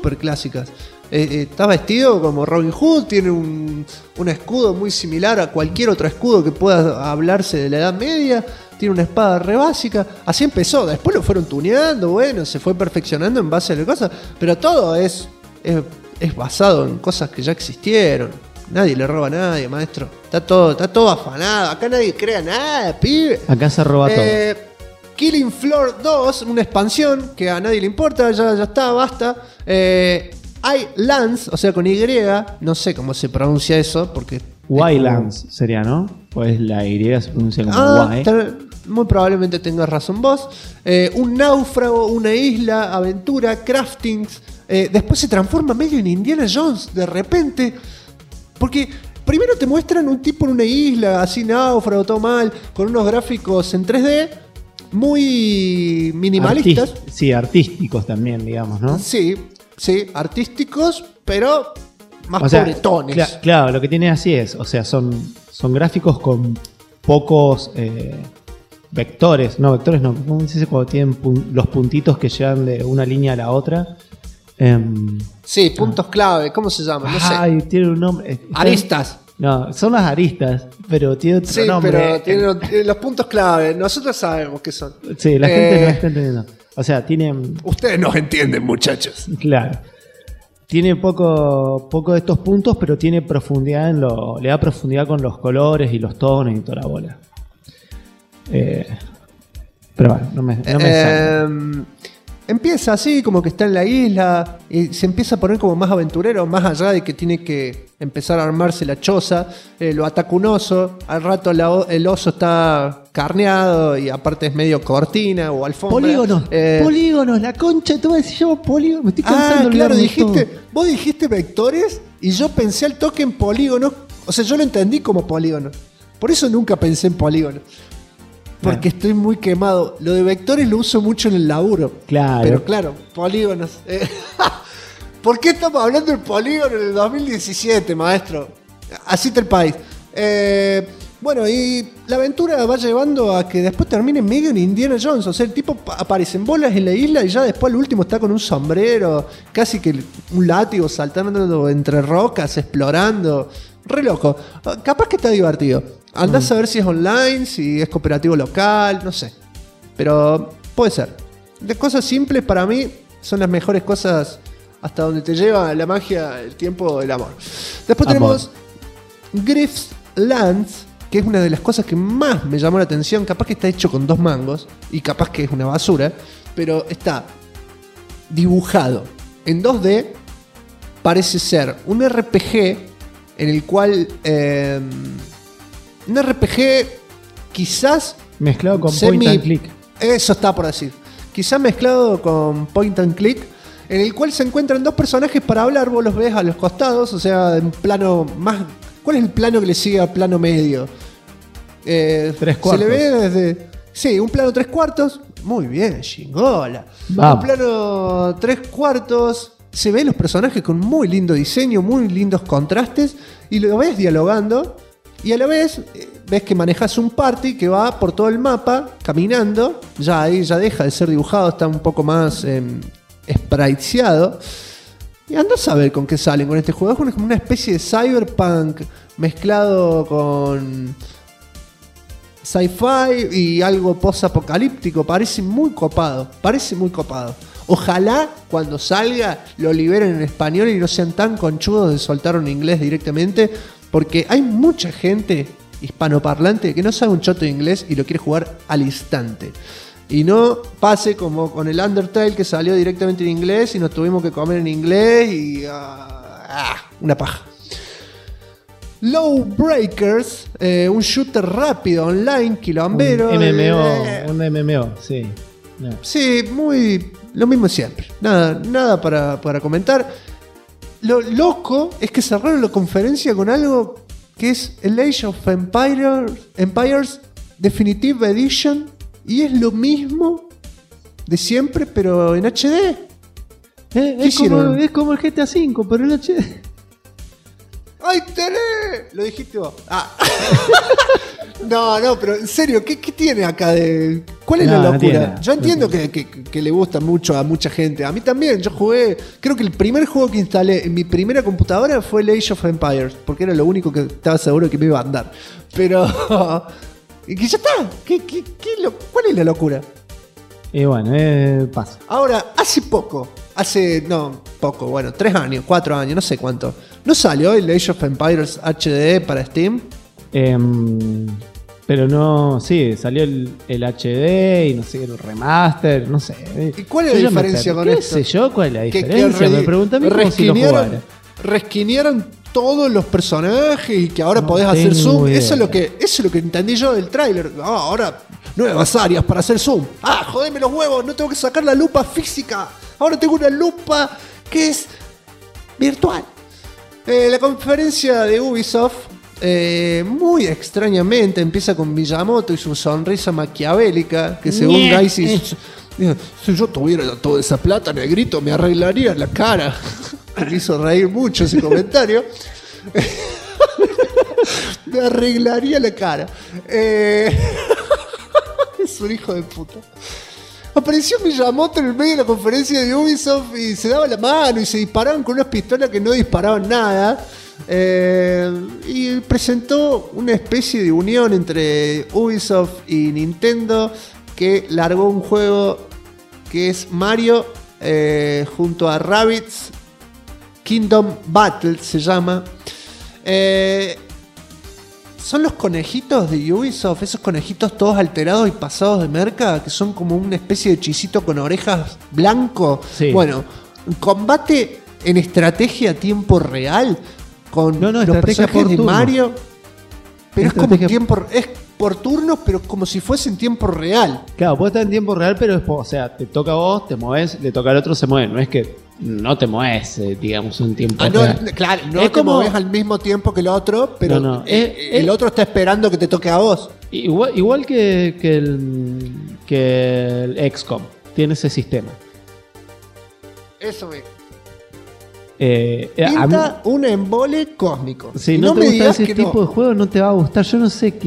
Está vestido como Robin Hood, tiene un escudo muy similar a cualquier otro escudo que pueda hablarse de la Edad Media, tiene una espada re básica. Así empezó, después lo fueron tuneando, bueno, se fue perfeccionando en base a las cosas, pero todo es basado en cosas que ya existieron. Nadie le roba a nadie, maestro. Está todo afanado. Acá nadie crea nada, pibe. Acá se roba todo. Killing Floor 2, una expansión que a nadie le importa, ya está, basta. Islands, o sea, con Y, no sé cómo se pronuncia eso, porque... Wildlands sería, ¿no? Pues la Y se pronuncia como Y. Muy probablemente tengas razón vos. Un náufrago, una isla, aventura, craftings. Después se transforma medio en Indiana Jones de repente. Porque primero te muestran un tipo en una isla, así náufrago, todo mal, con unos gráficos en 3D muy minimalistas. Sí, artísticos también, digamos, ¿no? Sí, artísticos, pero más o sea, pobretones. Claro, lo que tiene así es, o sea, son gráficos con pocos vectores. No, vectores no. ¿Cómo se dice cuando tienen los puntitos que llevan de una línea a la otra? Sí, puntos clave. ¿Cómo se llama? No Ay, sé. tiene un nombre. Aristas. No, son las aristas, pero tiene otro nombre. Pero tienen los puntos clave. Nosotros sabemos qué son. Sí, la gente no está entendiendo. O sea, tiene... Ustedes nos entienden, muchachos. Claro. Tiene poco de estos puntos, pero tiene profundidad le da profundidad con los colores y los tonos y toda la bola. Pero bueno, no me sale. Empieza así, como que está en la isla, y se empieza a poner como más aventurero, más allá de que tiene que empezar a armarse la choza. Lo ataca un oso, al rato el oso está carneado y aparte es medio cortina o alfombra. Polígonos, la concha de tu madre se llama polígono. Me estoy cansando de claro, todo. vos dijiste vectores y yo pensé al toque en polígonos. O sea, yo lo entendí como polígono. Por eso nunca pensé en polígono. Porque estoy muy quemado. Lo de vectores lo uso mucho en el laburo. Claro. Pero claro, polígonos. ¿Por qué estamos hablando del polígono en el 2017, maestro? Así está el país. Bueno, y la aventura va llevando a que después termine medio en Indiana Jones. O sea, el tipo aparece en bolas en la isla y ya después al último está con un sombrero, casi que un látigo saltando entre rocas, explorando. Re loco. Capaz que está divertido. Andás a ver si es online, si es cooperativo local, no sé. Pero puede ser. De cosas simples para mí son las mejores cosas hasta donde te lleva la magia, el tiempo, el amor. Después tenemos Griff's Lands, que es una de las cosas que más me llamó la atención. Capaz que está hecho con 2 mangos y capaz que es una basura, pero está dibujado en 2D. Parece ser un RPG en el cual... un RPG quizás... Mezclado con point and click. Eso está por decir. Quizás mezclado con point and click, en el cual se encuentran 2 personajes para hablar. Vos los ves a los costados, o sea, en plano más... ¿Cuál es el plano que le sigue a plano medio? 3/4. Se le ve desde... Sí, un plano 3/4. Muy bien, chingola. Vamos. Un plano 3/4... Se ven los personajes con muy lindo diseño, muy lindos contrastes, y lo ves dialogando. Y a la vez ves que manejas un party que va por todo el mapa caminando. Ya ahí ya deja de ser dibujado, está un poco más spriteseado. Y andás a ver con qué salen con este juego. Es como una especie de cyberpunk mezclado con sci-fi y algo post-apocalíptico. Parece muy copado. Ojalá cuando salga lo liberen en español y no sean tan conchudos de soltarlo en inglés directamente. Porque hay mucha gente hispanoparlante que no sabe un choto de inglés y lo quiere jugar al instante. Y no pase como con el Undertale, que salió directamente en inglés y nos tuvimos que comer en inglés y... una paja. Lawbreakers, un shooter rápido online, quilombero. Un MMO, sí. No. Sí, muy... lo mismo siempre. Nada para comentar. Lo loco es que cerraron la conferencia con algo que es el Age of Empires Definitive Edition, y es lo mismo de siempre, pero en HD. Es como el GTA V, pero en HD. ¡Ay, tenés! Lo dijiste vos. No, pero en serio, ¿qué tiene acá de...? ¿Cuál es la locura? Tiene, yo entiendo que le gusta mucho a mucha gente. A mí también. Yo jugué... Creo que el primer juego que instalé en mi primera computadora fue el Age of Empires, porque era lo único que estaba seguro que me iba a andar. Pero... y que ya está. ¿Cuál es la locura? Y bueno, pasa. Ahora, bueno, 3 años, 4 años, no sé cuánto. ¿No salió el Age of Empires HD para Steam? Pero no, sí, salió el HD y no sé, el remaster, no sé. ¿Y cuál es la diferencia con esto? ¿Qué sé yo cuál es la diferencia? Me pregunté a mí como si lo jugara. Resquinearon todos los personajes y que ahora podés hacer zoom. Eso es lo que entendí yo del tráiler. Ahora nuevas áreas para hacer zoom. Jodeme los huevos, no tengo que sacar la lupa física. Ahora tengo una lupa que es virtual. La conferencia de Ubisoft, muy extrañamente, empieza con Miyamoto y su sonrisa maquiavélica, que según Gacy, si yo tuviera toda esa plata, negrito, me arreglaría la cara. Me hizo reír mucho ese comentario. Me arreglaría la cara. Es un hijo de puta. Apareció Miyamoto en el medio de la conferencia de Ubisoft y se daba la mano y se disparaban con unas pistolas que no disparaban nada. Y presentó una especie de unión entre Ubisoft y Nintendo, que largó un juego que es Mario junto a Rabbids Kingdom Battle, se llama. Son los conejitos de Ubisoft, esos conejitos todos alterados y pasados de merca, que son como una especie de chisito con orejas blanco. Sí. Bueno, combate en estrategia a tiempo real con los personajes de Mario, pero es como es por turnos, pero como si fuese en tiempo real. Claro, puede estar en tiempo real, pero o sea, te toca a vos, te mueves, le toca al otro, se mueve. No es que no te mueves, digamos, en tiempo real. Claro, no es te mueves al mismo tiempo que el otro, pero el otro está esperando que te toque a vos. Igual que el XCOM, tiene ese sistema. Eso mismo. Pinta un embole cósmico. Si no te gusta ese tipo de juego, no te va a gustar. Yo no sé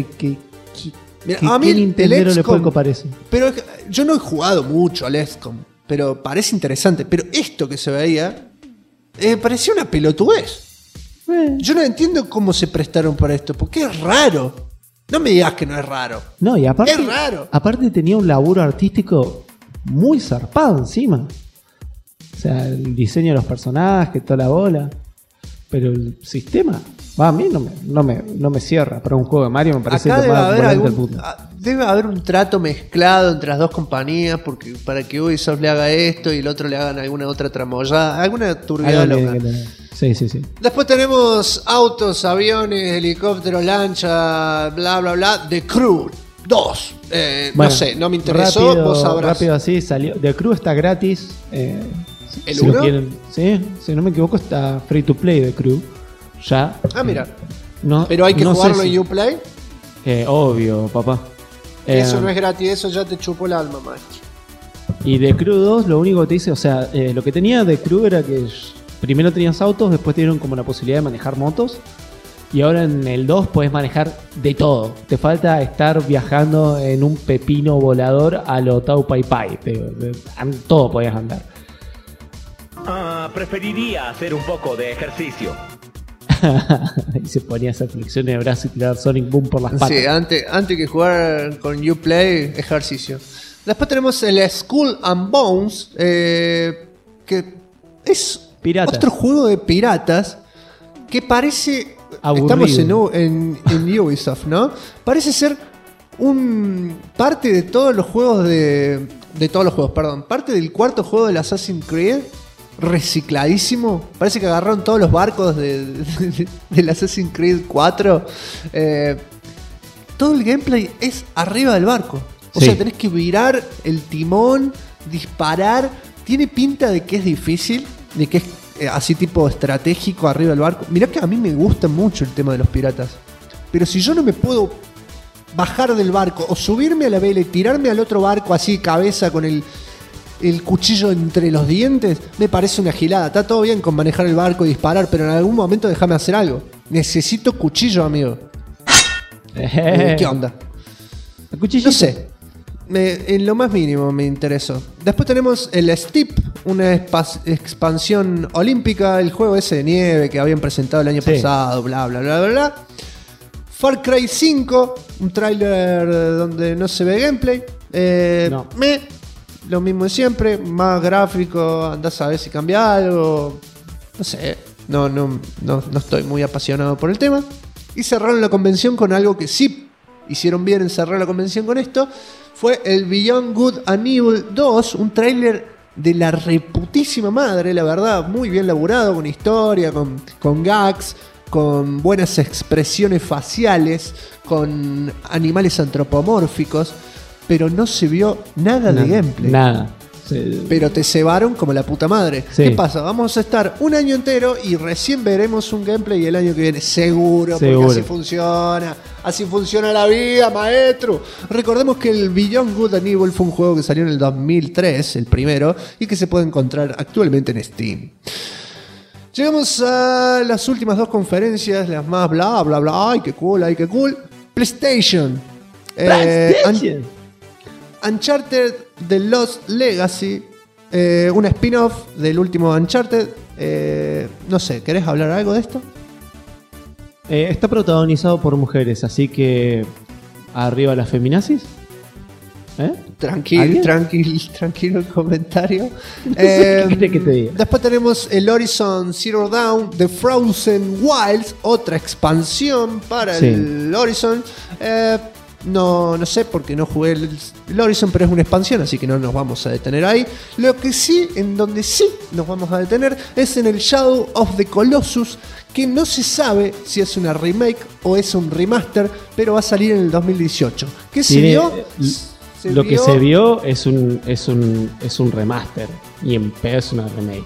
a mí Nintendo le puede copar eso. Pero yo no he jugado mucho al XCOM, pero parece interesante. Pero esto que se veía parecía una pelotudez. Yo no entiendo cómo se prestaron para esto, porque es raro. No me digas que no es raro. No, y aparte, es raro. Aparte tenía un laburo artístico muy zarpado encima. O sea, el diseño de los personajes, toda la bola. Pero el sistema, a mí no me cierra. Para un juego de Mario me parece acá lo más volante del mundo. Debe haber un trato mezclado entre las dos compañías para que Ubisoft le haga esto y el otro le hagan alguna otra tramoyada, alguna turbidez loca. Sí. Después tenemos autos, aviones, helicópteros, lancha, bla, bla, bla. The Crew 2. No sé, no me interesó, rápido, vos sabrás. Rápido así salió. The Crew está gratis. ¿El si 1? lo quieren, sí, si no me equivoco está free to play The Crew. Ya. Mira. Pero hay que jugarlo en Uplay. Obvio, papá. Eso no es gratis, eso ya te chupó el alma, maestro. Y The Crew 2 lo único que te dice, o sea, lo que tenía The Crew era que primero tenías autos, después te dieron como la posibilidad de manejar motos. Y ahora en el 2 puedes manejar de todo. Te falta estar viajando en un pepino volador a lo Tau Pai Pai. Todo podías andar. Preferiría hacer un poco de ejercicio. Y se ponía esa flexión de brazo y tirar Sonic Boom por las patas. Sí, antes que jugar con Uplay, ejercicio. Después tenemos el Skull and Bones, que es otro juego de piratas que parece... Aburrido. Estamos en Ubisoft, ¿no? Parece ser parte de todos los juegos parte del cuarto juego del Assassin's Creed, recicladísimo. Parece que agarraron todos los barcos del Assassin's Creed 4. Todo el gameplay es arriba del barco. O sea, tenés que virar el timón, disparar. Tiene pinta de que es difícil, de que es así tipo estratégico arriba del barco. Mirá que a mí me gusta mucho el tema de los piratas. Pero si yo no me puedo bajar del barco o subirme a la vela y tirarme al otro barco así cabeza con el cuchillo entre los dientes, me parece una gilada. Está todo bien con manejar el barco y disparar, pero en algún momento déjame hacer algo. Necesito cuchillo, amigo. ¿Qué onda? No sé. En lo más mínimo me interesó. Después tenemos el Steep, una expansión olímpica, el juego ese de nieve que habían presentado el año pasado, bla, bla, bla, bla, bla. Far Cry 5, un tráiler donde no se ve gameplay. Lo mismo de siempre, más gráfico, andás a ver si cambia algo. No sé, no estoy muy apasionado por el tema. Y cerraron la convención con algo que sí hicieron bien en cerrar la convención con esto, fue el Beyond Good and Evil 2, un tráiler de la reputísima madre, la verdad, muy bien laburado, con historia, con gags, con buenas expresiones faciales, con animales antropomórficos, pero no se vio nada de gameplay. Nada. Pero te cebaron como la puta madre. Sí. ¿Qué pasa? Vamos a estar un año entero y recién veremos un gameplay el año que viene. Seguro. Porque así funciona. Así funciona la vida, maestro. Recordemos que el Beyond Good and Evil fue un juego que salió en el 2003, el primero, y que se puede encontrar actualmente en Steam. Llegamos a las últimas dos conferencias, las más bla bla bla. Ay, qué cool, ay, qué cool. PlayStation. Uncharted The Lost Legacy, una spin-off del último Uncharted. No sé, ¿querés hablar algo de esto? Está protagonizado por mujeres, así que arriba las feminazis. Tranquilo el comentario. ¿Qué querés que te diga? Después tenemos el Horizon Zero Dawn, The Frozen Wilds, otra expansión para el Horizon. No sé porque no jugué el Horizon, pero es una expansión, así que no nos vamos a detener ahí. Lo que sí, en donde sí nos vamos a detener, es en el Shadow of the Colossus, que no se sabe si es una remake o es un remaster, pero va a salir en el 2018. ¿Qué se vio? Lo que se vio es un remaster y en pedo es una remake.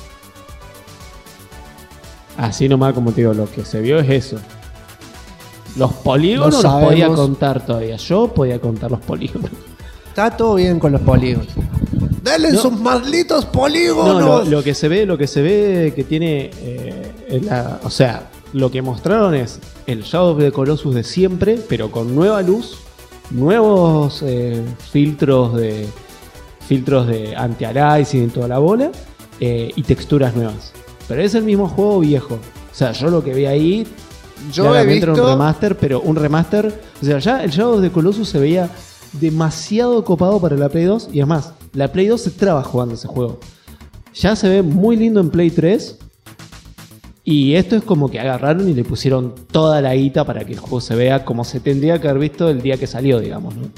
Así nomás, como te digo, lo que se vio es eso. Los polígonos los podía contar todavía. Yo podía contar los polígonos. Está todo bien con los polígonos. ¡Denle sus malditos polígonos! No, lo que se ve que tiene... o sea, lo que mostraron es el Shadow of the Colossus de siempre, pero con nueva luz, nuevos filtros de anti-aliasing y toda la bola, y texturas nuevas. Pero es el mismo juego viejo. O sea, yo lo que vi ahí... Yo he visto un remaster, pero un remaster. O sea, ya el Shadow of the Colossus se veía demasiado copado para la Play 2. Y además, la Play 2 se traba jugando ese juego. Ya se ve muy lindo en Play 3. Y esto es como que agarraron y le pusieron toda la guita para que el juego se vea como se tendría que haber visto el día que salió, digamos, ¿no?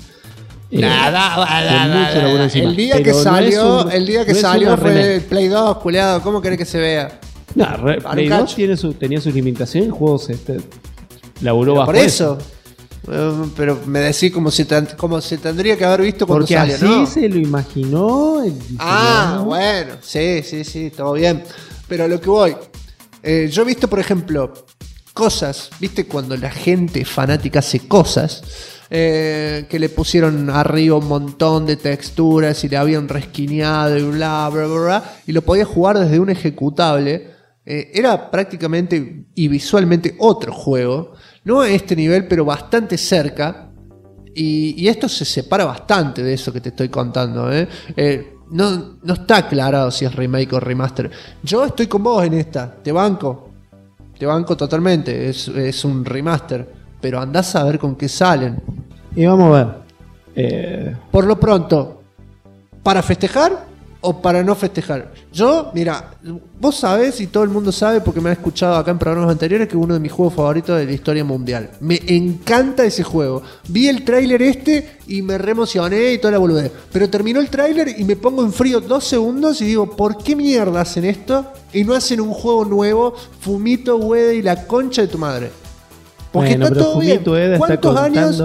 Nada. El día que salió fue el Play 2, culeado. ¿Cómo querés que se vea? No, Play 2 tenía sus limitaciones, el juego se laburó bajo eso. Pero me decís como se tendría que haber visto cuando salió, así ¿no? Se lo imaginó el bueno, sí, todo bien. Pero a lo que voy, yo he visto, por ejemplo, cosas, ¿viste? Cuando la gente fanática hace cosas, que le pusieron arriba un montón de texturas y le habían resquineado y bla, bla, bla, bla, y lo podías jugar desde un ejecutable. Era prácticamente y visualmente otro juego, no a este nivel, pero bastante cerca, y esto se separa bastante de eso que te estoy contando. No está aclarado si es remake o remaster. Yo estoy con vos en esta, te banco totalmente, es un remaster, pero andás a ver con qué salen. Y vamos a ver. Por lo pronto, ¿para festejar o para no festejar? Yo, mira, vos sabés y todo el mundo sabe porque me ha escuchado acá en programas anteriores que es uno de mis juegos favoritos de la historia mundial. Me encanta ese juego. Vi el tráiler y me re emocioné y toda la boludez. Pero terminó el tráiler y me pongo en frío 2 segundos y digo, ¿por qué mierda hacen esto y no hacen un juego nuevo? Fumito, Ueda y la concha de tu madre. Porque está todo bien. ¿Cuántos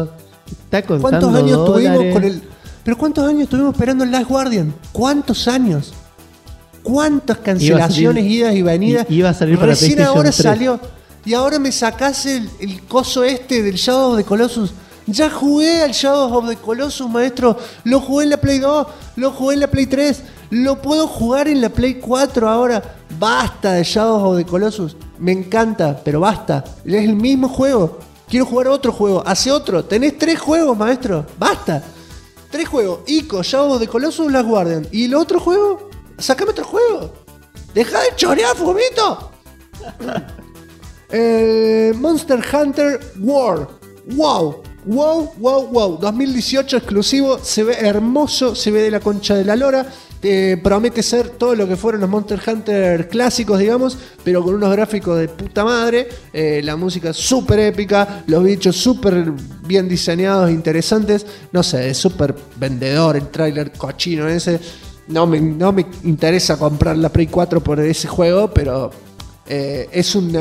años tuvimos con el... Pero ¿cuántos años estuvimos esperando el Last Guardian? ¿Cuántos años? ¿Cuántas cancelaciones, idas y venidas? Iba a salir para recién PlayStation ahora 3. Salió. Y ahora me sacás el coso del Shadow of the Colossus. Ya jugué al Shadow of the Colossus, maestro. Lo jugué en la Play 2, lo jugué en la Play 3. Lo puedo jugar en la Play 4 ahora. Basta de Shadow of the Colossus. Me encanta, pero basta. Es el mismo juego. Quiero jugar otro juego. Hace otro. Tenés 3 juegos, maestro. Basta. 3 juegos, Ico, Shadow of the Colossus, Last Guardian. ¿Y el otro juego? ¡Sácame otro juego! ¡Deja de chorear, Fumito! Monster Hunter World. ¡Wow! 2018 exclusivo. Se ve hermoso, se ve de la concha de la lora. Promete ser todo lo que fueron los Monster Hunter clásicos, digamos, pero con unos gráficos de puta madre. La música súper épica, los bichos súper bien diseñados, interesantes. No sé, es súper vendedor el tráiler cochino ese. No me interesa comprar la Play 4 por ese juego, pero es un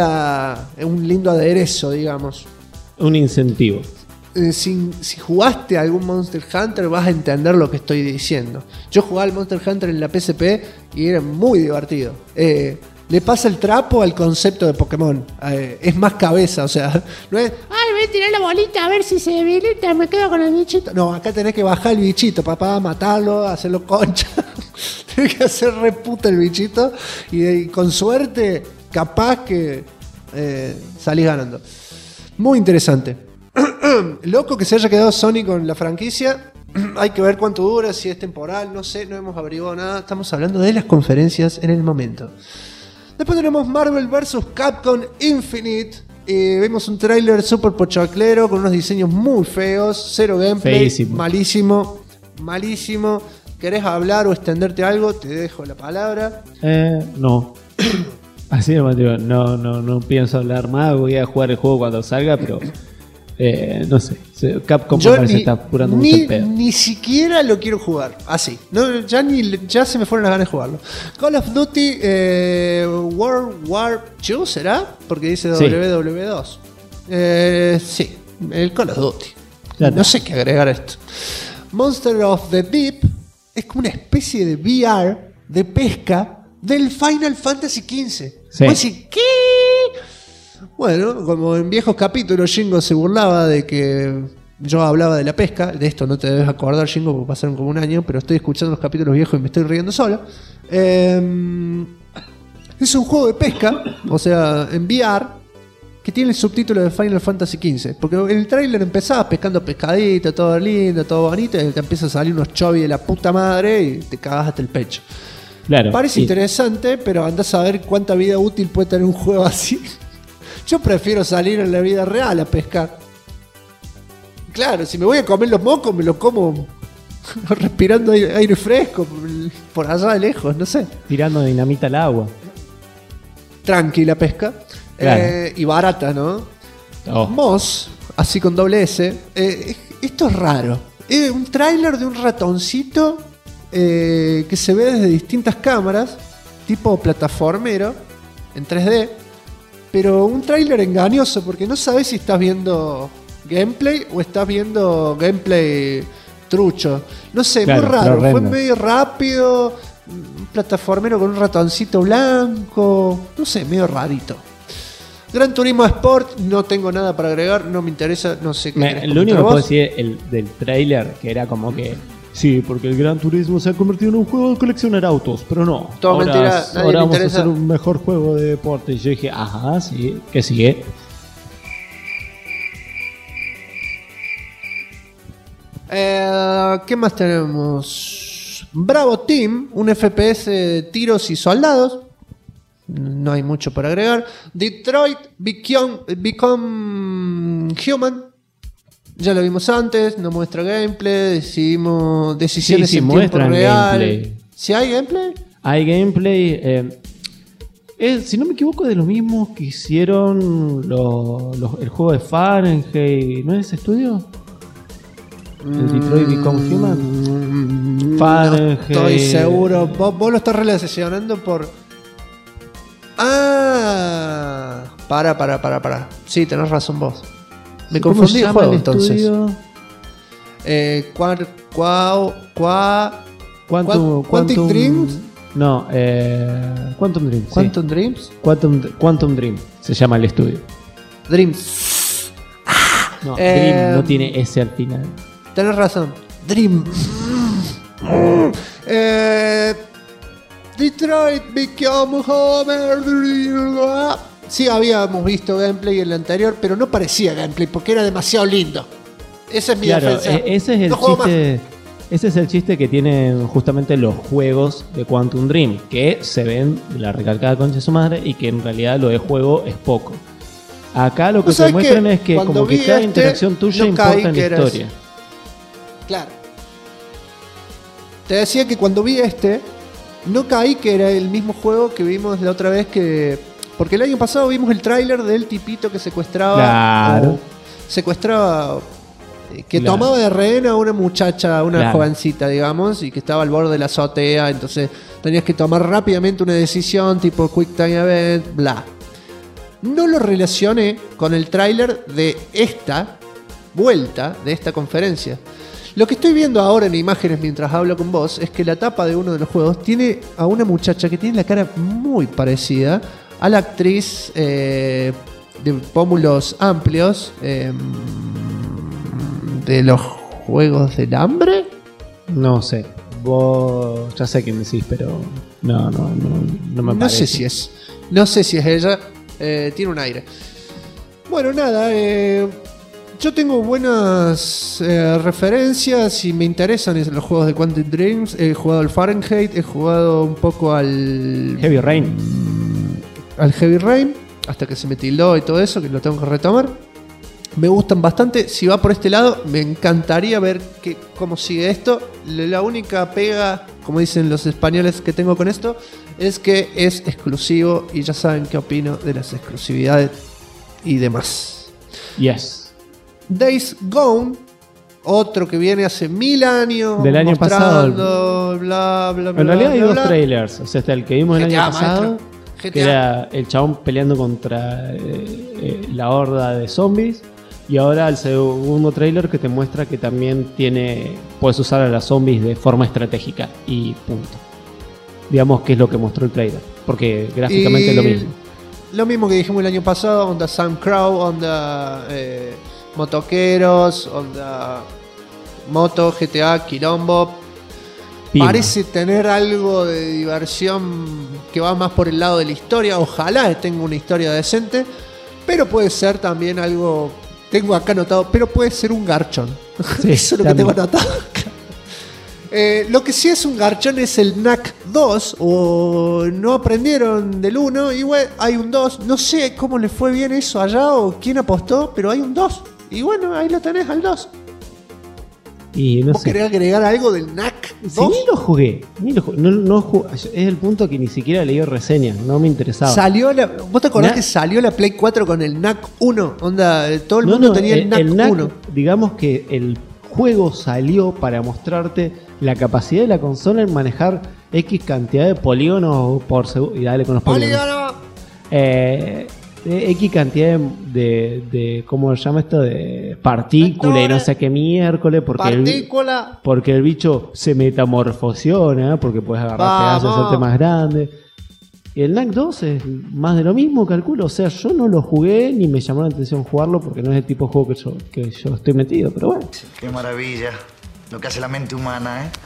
lindo aderezo, digamos. Un incentivo. Si jugaste a algún Monster Hunter vas a entender lo que estoy diciendo. Yo jugaba al Monster Hunter en la PSP y era muy divertido. Le pasa el trapo al concepto de Pokémon. Es más cabeza, o sea, no es... Ay, voy a tirar la bolita a ver si se debilita, me quedo con el bichito. No, acá tenés que bajar el bichito, papá, matarlo, hacerlo concha. Tenés que hacer reputa el bichito y con suerte, capaz que salís ganando. Muy interesante. Loco que se haya quedado Sony con la franquicia. Hay que ver cuánto dura, si es temporal, no sé, no hemos averiguado nada. Estamos hablando de las conferencias en el momento. Después tenemos Marvel vs. Capcom Infinite. Vemos un tráiler súper pochoclero con unos diseños muy feos, cero gameplay, feísimo. malísimo. ¿Querés hablar o extenderte algo? Te dejo la palabra. No. Así de motivo, no pienso hablar más. Voy a jugar el juego cuando salga, pero no sé. Capcom parece está apurando mucho el pedo. Ni siquiera lo quiero jugar. Así. No, ya se me fueron las ganas de jugarlo. Call of Duty World War II, ¿será? Porque dice Sí. WW2. Sí, el Call of Duty. Claro. No sé qué agregar a esto. Monster of the Deep es como una especie de VR de pesca del Final Fantasy XV. Sí. Vos decís, ¿qué? Bueno, como en viejos capítulos Shingo se burlaba de que yo hablaba de la pesca. De esto no te debes acordar, Shingo, porque pasaron como un año, pero estoy escuchando los capítulos viejos y me estoy riendo solo. Es un juego de pesca, o sea, en VR, que tiene el subtítulo de Final Fantasy XV. Porque en el tráiler empezaba pescando pescadito, todo lindo, todo bonito, y te empieza a salir unos chovis de la puta madre y te cagas hasta el pecho. Claro. Parece interesante, pero andás a ver cuánta vida útil puede tener un juego así. Yo prefiero salir en la vida real a pescar. Claro, si me voy a comer los mocos, me los como respirando aire fresco por allá de lejos, no sé. Tirando dinamita al agua. Tranquila pesca. Claro. Y barata, ¿no? Oh. Moss, así con doble S. Esto es raro. Es un tráiler de un ratoncito que se ve desde distintas cámaras, tipo plataformero, en 3D. Pero un tráiler engañoso, porque no sabes si estás viendo gameplay o estás viendo gameplay trucho. No sé, claro, muy raro. Fue render. medio rápido. Un plataformero con un ratoncito blanco. No sé, medio rarito. Gran Turismo Sport, no tengo nada para agregar, no me interesa, no sé qué. Lo único que puedo decir es el del trailer, que era como que sí, porque el Gran Turismo se ha convertido en un juego de coleccionar autos, pero no. Todo mentira, nadie ahora le vamos interesa. a hacer un mejor juego de deporte. Y yo dije, ajá, sí, ¿qué sigue? ¿Qué más tenemos? Bravo Team, un FPS de tiros y soldados. No hay mucho para agregar. Detroit Become Human. Ya lo vimos antes, no muestra gameplay. Decisiones Sí, en tiempo muestran real. gameplay. ¿Sí hay gameplay? Hay gameplay. Si no me equivoco, de los mismos que hicieron el juego de Fahrenheit. ¿No es ese estudio? ¿El Detroit Become Human? Fahrenheit. No estoy seguro. Vos lo estás relacionando por... Ah, para. Sí, tenés razón vos. Me ¿Cómo confundí se el llama juego el entonces. estudio? Quantic Dreams. No, Quantum Dream. Sí. Quantum Dreams. Quantum Dream se llama el estudio. Dreams. No, Dream no tiene S al final. Tenés razón. Dream. Detroit Become Homer. Sí, habíamos visto gameplay en el anterior, pero no parecía gameplay porque era demasiado lindo. Esa es mi defensa. Ese es el No juego chiste. Ese es el chiste que tienen justamente los juegos de Quantum Dream, que se ven de la recalcada concha de su madre y que en realidad lo de juego es poco. Acá lo que te muestran es que como que cada interacción tuya importa en la historia. Claro. te decía que cuando vi no caí que era el mismo juego que vimos la otra vez porque el año pasado vimos el tráiler del tipito que secuestraba. Claro. Que Claro. tomaba de rehén a una muchacha, una Claro. jovencita, digamos, y que estaba al borde de la azotea, entonces tenías que tomar rápidamente una decisión tipo Quick Time Event, bla. No lo relacioné con el tráiler de esta vuelta, de esta conferencia. Lo que estoy viendo ahora en imágenes mientras hablo con vos es que la tapa de uno de los juegos tiene a una muchacha que tiene la cara muy parecida a la actriz de pómulos amplios de los Juegos del Hambre. No sé. Vos ya sé quién decís, pero no me parece. No sé si es ella. Tiene un aire. Bueno, nada. Yo tengo buenas referencias y me interesan los juegos de Quantic Dreams. He jugado al Fahrenheit, he jugado un poco al Heavy Rain. Al Heavy Rain, hasta que se me tildó y todo eso, que lo tengo que retomar. Me gustan bastante. Si va por este lado, me encantaría ver cómo sigue esto. La única pega, como dicen los españoles, que tengo con esto es que es exclusivo y ya saben qué opino de las exclusividades y demás. Yes. Days Gone, otro que viene hace 1000 años. Del año mostrando, pasado. Bla, bla, bla. En realidad hay bla, dos bla. trailers. O sea, está el que vimos el GTA, año pasado, maestro. GTA. que era el chabón peleando contra la horda de zombies. Y ahora el segundo trailer que te muestra que también puedes usar a las zombies de forma estratégica. Y punto. Digamos que es lo que mostró el trailer. Porque gráficamente es lo mismo. Lo mismo que dijimos el año pasado, onda Sam Crow, onda motoqueros, onda moto, GTA, quilombo. Pima. Parece tener algo de diversión que va más por el lado de la historia. Ojalá tenga una historia decente, pero puede ser también algo, tengo acá anotado, pero puede ser un garchón. Sí, eso es lo también. que tengo anotado acá. Lo que sí es un garchón es el NAC 2, o no aprendieron del 1, y bueno, hay un 2. No sé cómo le fue bien eso allá o quién apostó, pero hay un 2. Y bueno, ahí lo tenés al 2. Y no ¿Vos sé. querés agregar algo del NAC 2? Sí, ni lo jugué. Es el punto que ni siquiera leí reseñas. No me interesaba. ¿Vos te acordás Na- que salió la Play 4 con el NAC 1? Onda, todo el mundo tenía el NAC 1. Digamos que el juego salió para mostrarte la capacidad de la consola en manejar X cantidad de polígonos por segundo. Y dale con los polígonos. X cantidad de ¿cómo se llama esto? De partícula y no sé qué miércoles. Porque el bicho se metamorfosiona, porque puedes agarrar pedazos y hacerte más grande. Y el NAC 2 es más de lo mismo, calculo. O sea, yo no lo jugué ni me llamó la atención jugarlo porque no es el tipo de juego que yo estoy metido, pero bueno. Qué maravilla. Lo que hace la mente humana, ¿eh?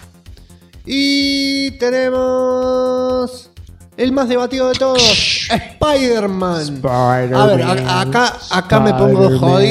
Y tenemos el más debatido de todos, Spider-Man. A ver, acá me pongo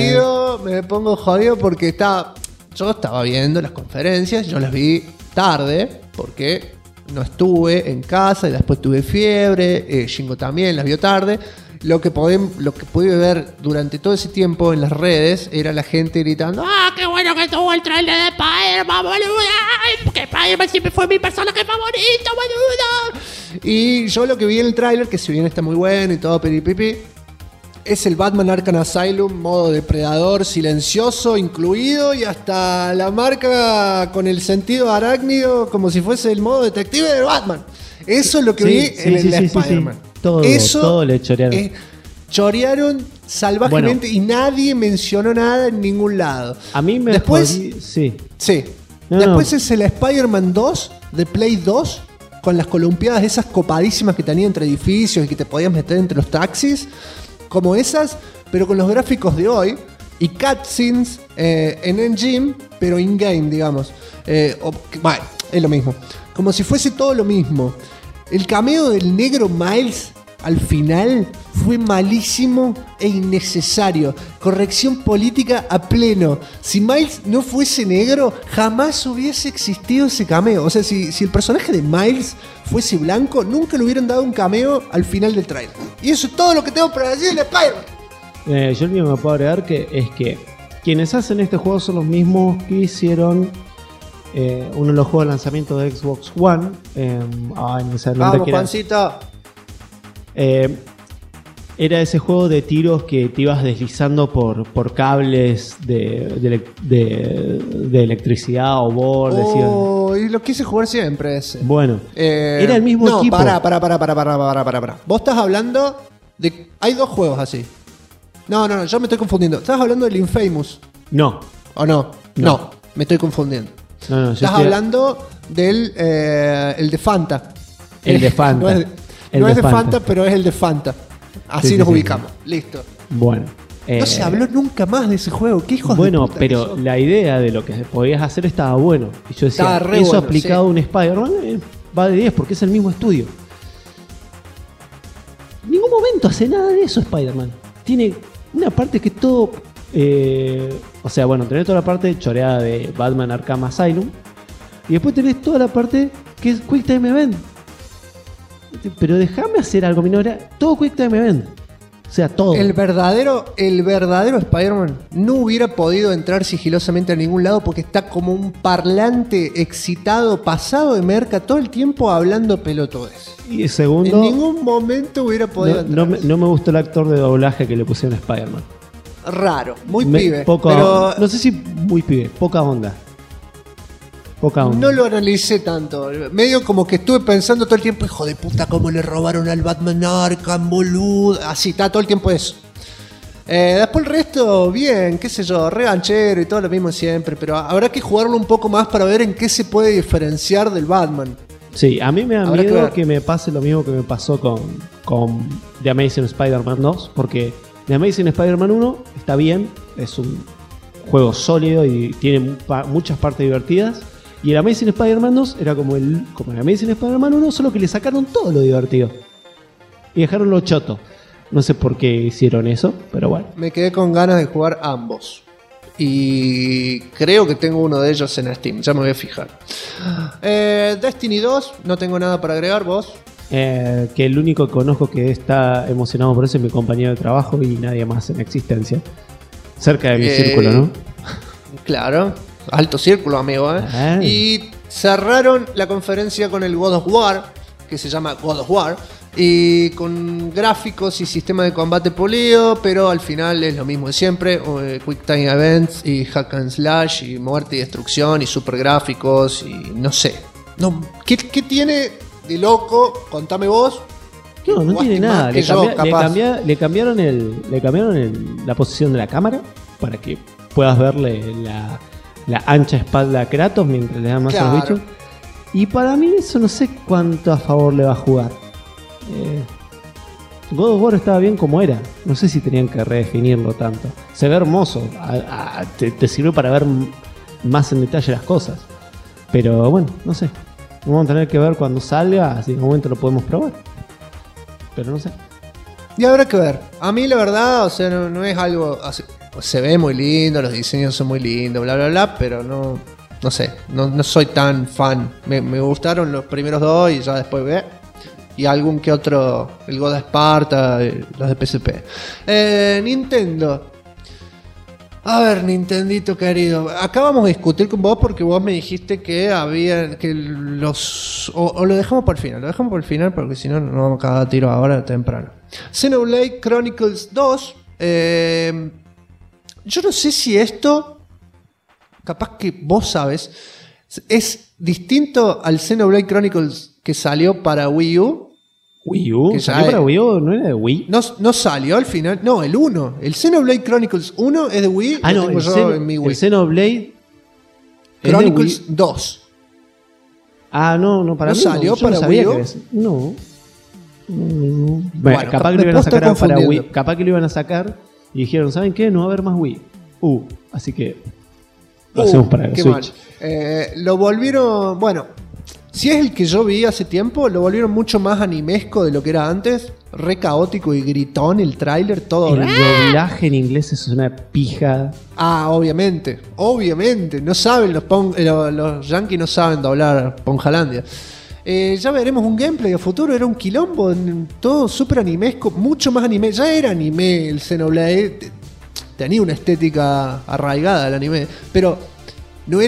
jodido porque yo estaba viendo las conferencias, yo las vi tarde porque no estuve en casa y después tuve fiebre, Shingo también las vio tarde. Lo que pude ver durante todo ese tiempo en las redes era la gente gritando: ¡Ah, qué bueno que tuvo el trailer de Spider-Man, boludo! ¡Ay, que Spider-Man siempre fue mi personaje favorito, boludo! Y yo lo que vi en el tráiler, que si bien está muy bueno y todo piripipi, es el Batman Arkham Asylum, modo depredador silencioso incluido, y hasta la marca con el sentido arácnido como si fuese el modo detective de Batman. Eso es lo que vi en el de Spider-Man. Todo le chorearon. Chorearon salvajemente y nadie mencionó nada en ningún lado. A mí me Después, sí. Después es el Spider-Man 2 de Play 2 con las columpiadas esas copadísimas que tenía entre edificios y que te podías meter entre los taxis, como esas, pero con los gráficos de hoy y cutscenes en engine, pero in-game, digamos. Bueno, es lo mismo. Como si fuese todo lo mismo. El cameo del negro Miles al final fue malísimo e innecesario. Corrección política a pleno. Si Miles no fuese negro, jamás hubiese existido ese cameo. O sea, si el personaje de Miles fuese blanco, nunca le hubieran dado un cameo al final del trailer. Y eso es todo lo que tengo para decir de Spider-Man. Yo lo único que me puedo agregar es que quienes hacen este juego son los mismos que hicieron uno de los juegos de lanzamiento de Xbox One. No sé, Vamos, que era. Juancito. Era ese juego de tiros que te ibas deslizando por cables de electricidad o bordes. Y lo quise jugar siempre ese. Bueno, era el mismo equipo. Pará. Vos estás hablando de... Hay dos juegos así. No, yo me estoy confundiendo. ¿Estás hablando del Infamous? No. ¿O no? No, me estoy confundiendo. No, estás hablando del el de Fanta. El de Fanta. No es de Fanta, pero es el de Fanta. Así nos ubicamos. Listo. Bueno. No se habló nunca más de ese juego. ¿Qué hijos de puta pero la idea de lo que podías hacer estaba bueno. Y yo decía, eso bueno, aplicado a un Spider-Man va de 10 porque es el mismo estudio. En ningún momento hace nada de eso Spider-Man. Tiene una parte que todo... tenés toda la parte choreada de Batman Arkham Asylum. Y después tenés toda la parte que es Quick Time Event. Pero déjame hacer algo, Minora. Todo Quick Time Event. O sea, todo. El verdadero Spider-Man no hubiera podido entrar sigilosamente a ningún lado porque está como un parlante excitado, pasado de merca, todo el tiempo hablando pelotudes. Y segundo, en ningún momento hubiera podido entrar. No me gustó el actor de doblaje que le pusieron a Spider-Man. Raro, muy pibe. Pero no sé si muy pibe, poca onda. No lo analicé tanto. Medio como que estuve pensando todo el tiempo, hijo de puta, cómo le robaron al Batman Arkham, boludo. Así, está todo el tiempo eso. Después el resto, bien, qué sé yo, reganchero y todo lo mismo siempre. Pero habrá que jugarlo un poco más para ver en qué se puede diferenciar del Batman. Sí, a mí me da miedo que me pase lo mismo que me pasó con The Amazing Spider-Man 2. Porque The Amazing Spider-Man 1 está bien, es un juego sólido y tiene muchas partes divertidas. Y el Amazing Spider-Man 2 era como el Amazing Spider-Man 1, solo que le sacaron todo lo divertido. Y dejaron lo choto. No sé por qué hicieron eso, pero bueno. Me quedé con ganas de jugar ambos. Y creo que tengo uno de ellos en Steam, ya me voy a fijar. Destiny 2, no tengo nada para agregar, vos. Que el único que conozco que está emocionado por eso es mi compañero de trabajo y nadie más en existencia. Cerca de mi círculo, ¿no? Claro. Alto círculo, amigo, Y cerraron la conferencia con el God of War, que se llama God of War, y con gráficos y sistema de combate pulido, pero al final es lo mismo de siempre, Quick Time Events y Hack and Slash y muerte y destrucción y super gráficos y no sé. ¿Qué tiene de loco? Contame vos. No tiene nada. Le cambiaron la posición de la cámara para que puedas verle la ancha espalda a Kratos mientras le dan más a los bichos. Y para mí eso no sé cuánto a favor le va a jugar. God of War estaba bien como era. No sé si tenían que redefinirlo tanto. Se ve hermoso. Te sirve para ver más en detalle las cosas. Pero bueno, no sé. Vamos a tener que ver cuando salga. Así en un momento lo podemos probar. Pero no sé. Y habrá que ver. A mí la verdad, no es algo así. Se ve muy lindo, los diseños son muy lindos, bla, bla, bla, pero no sé, no soy tan fan. Me gustaron los primeros dos y ya después y algún que otro, el God of Sparta, los de PSP. Nintendo. A ver, Nintendito querido, acá vamos a discutir con vos porque vos me dijiste que había que los... O lo dejamos para el final, porque si no, nos vamos a cagar a tiro ahora temprano. Xenoblade Chronicles 2. Yo no sé si esto, capaz que vos sabes, es distinto al Xenoblade Chronicles que salió para Wii U. ¿Wii U? ¿Salió para Wii U? ¿No era de Wii? No salió al final. No, el 1. El Xenoblade Chronicles 1 es de Wii. No, en mi Wii. El Xenoblade Chronicles 2. No, para mí salió para Wii U. No. Bueno, capaz que lo iban a sacar para Wii. Capaz que lo iban a sacar y dijeron, ¿saben qué? No va a haber más Wii. Así que lo hacemos para el Switch. Lo volvieron... Bueno, si es el que yo vi hace tiempo, lo volvieron mucho más animesco de lo que era antes. Re caótico y gritón el tráiler, todo. El doblaje en inglés es una pija. Obviamente. No saben, los yankees no saben doblar Ponjalandia. Ya veremos un gameplay a futuro. Era un quilombo, todo súper animesco, mucho más anime. Ya era anime el Xenoblade, tenía una estética arraigada el anime, pero no era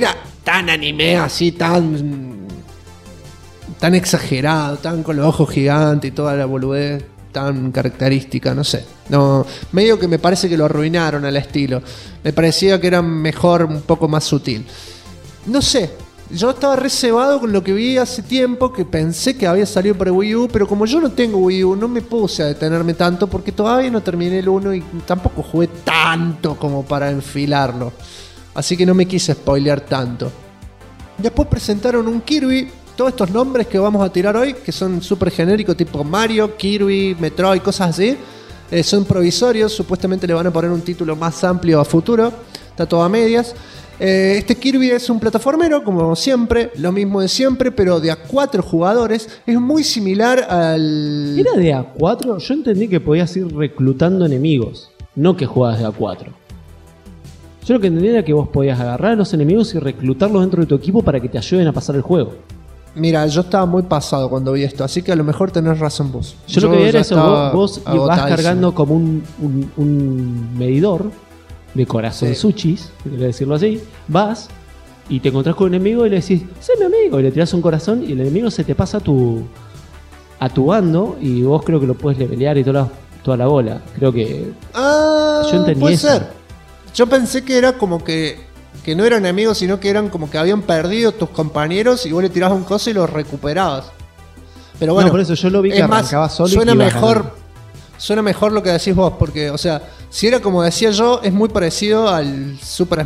tan anime, así tan exagerado, tan con los ojos gigantes y toda la boludez tan característica, no sé. No, medio que me parece que lo arruinaron al estilo. Me parecía que era mejor, un poco más sutil. No sé, yo estaba reservado con lo que vi hace tiempo, que pensé que había salido para Wii U, pero como yo no tengo Wii U, no me puse a detenerme tanto porque todavía no terminé el 1 y tampoco jugué tanto como para enfilarlo. Así que no me quise spoilear tanto. Después presentaron un Kirby. Todos estos nombres que vamos a tirar hoy, que son súper genéricos, tipo Mario, Kirby, Metroid, cosas así, son provisorios. Supuestamente le van a poner un título más amplio a futuro. Está todo a medias. Este Kirby es un plataformero, como siempre, lo mismo de siempre, pero de a 4 jugadores. Es muy similar al... ¿Era de a 4? Yo entendí que podías ir reclutando enemigos, no que jugabas de a 4. Yo lo que entendí era que vos podías agarrar a los enemigos y reclutarlos dentro de tu equipo para que te ayuden a pasar el juego. Mira, yo estaba muy pasado cuando vi esto, así que a lo mejor tenés razón vos. Yo lo que vi era eso, vos vas cargando como un medidor de corazonzuchis, quiero decirlo así. Vas y te encontrás con un enemigo y le decís, sé mi amigo, y le tirás un corazón y el enemigo se te pasa a tu bando y vos creo que lo puedes levelear y toda la bola. Creo que yo entendí puede eso. ser. Yo pensé que era como que no eran enemigos, sino que eran como que habían perdido tus compañeros y vos le tirabas un coso y los recuperabas. Pero bueno, no, por eso yo lo vi que arrancaba solo. Suena mejor lo que decís vos, porque, o sea, si era como decía yo, es muy parecido al Super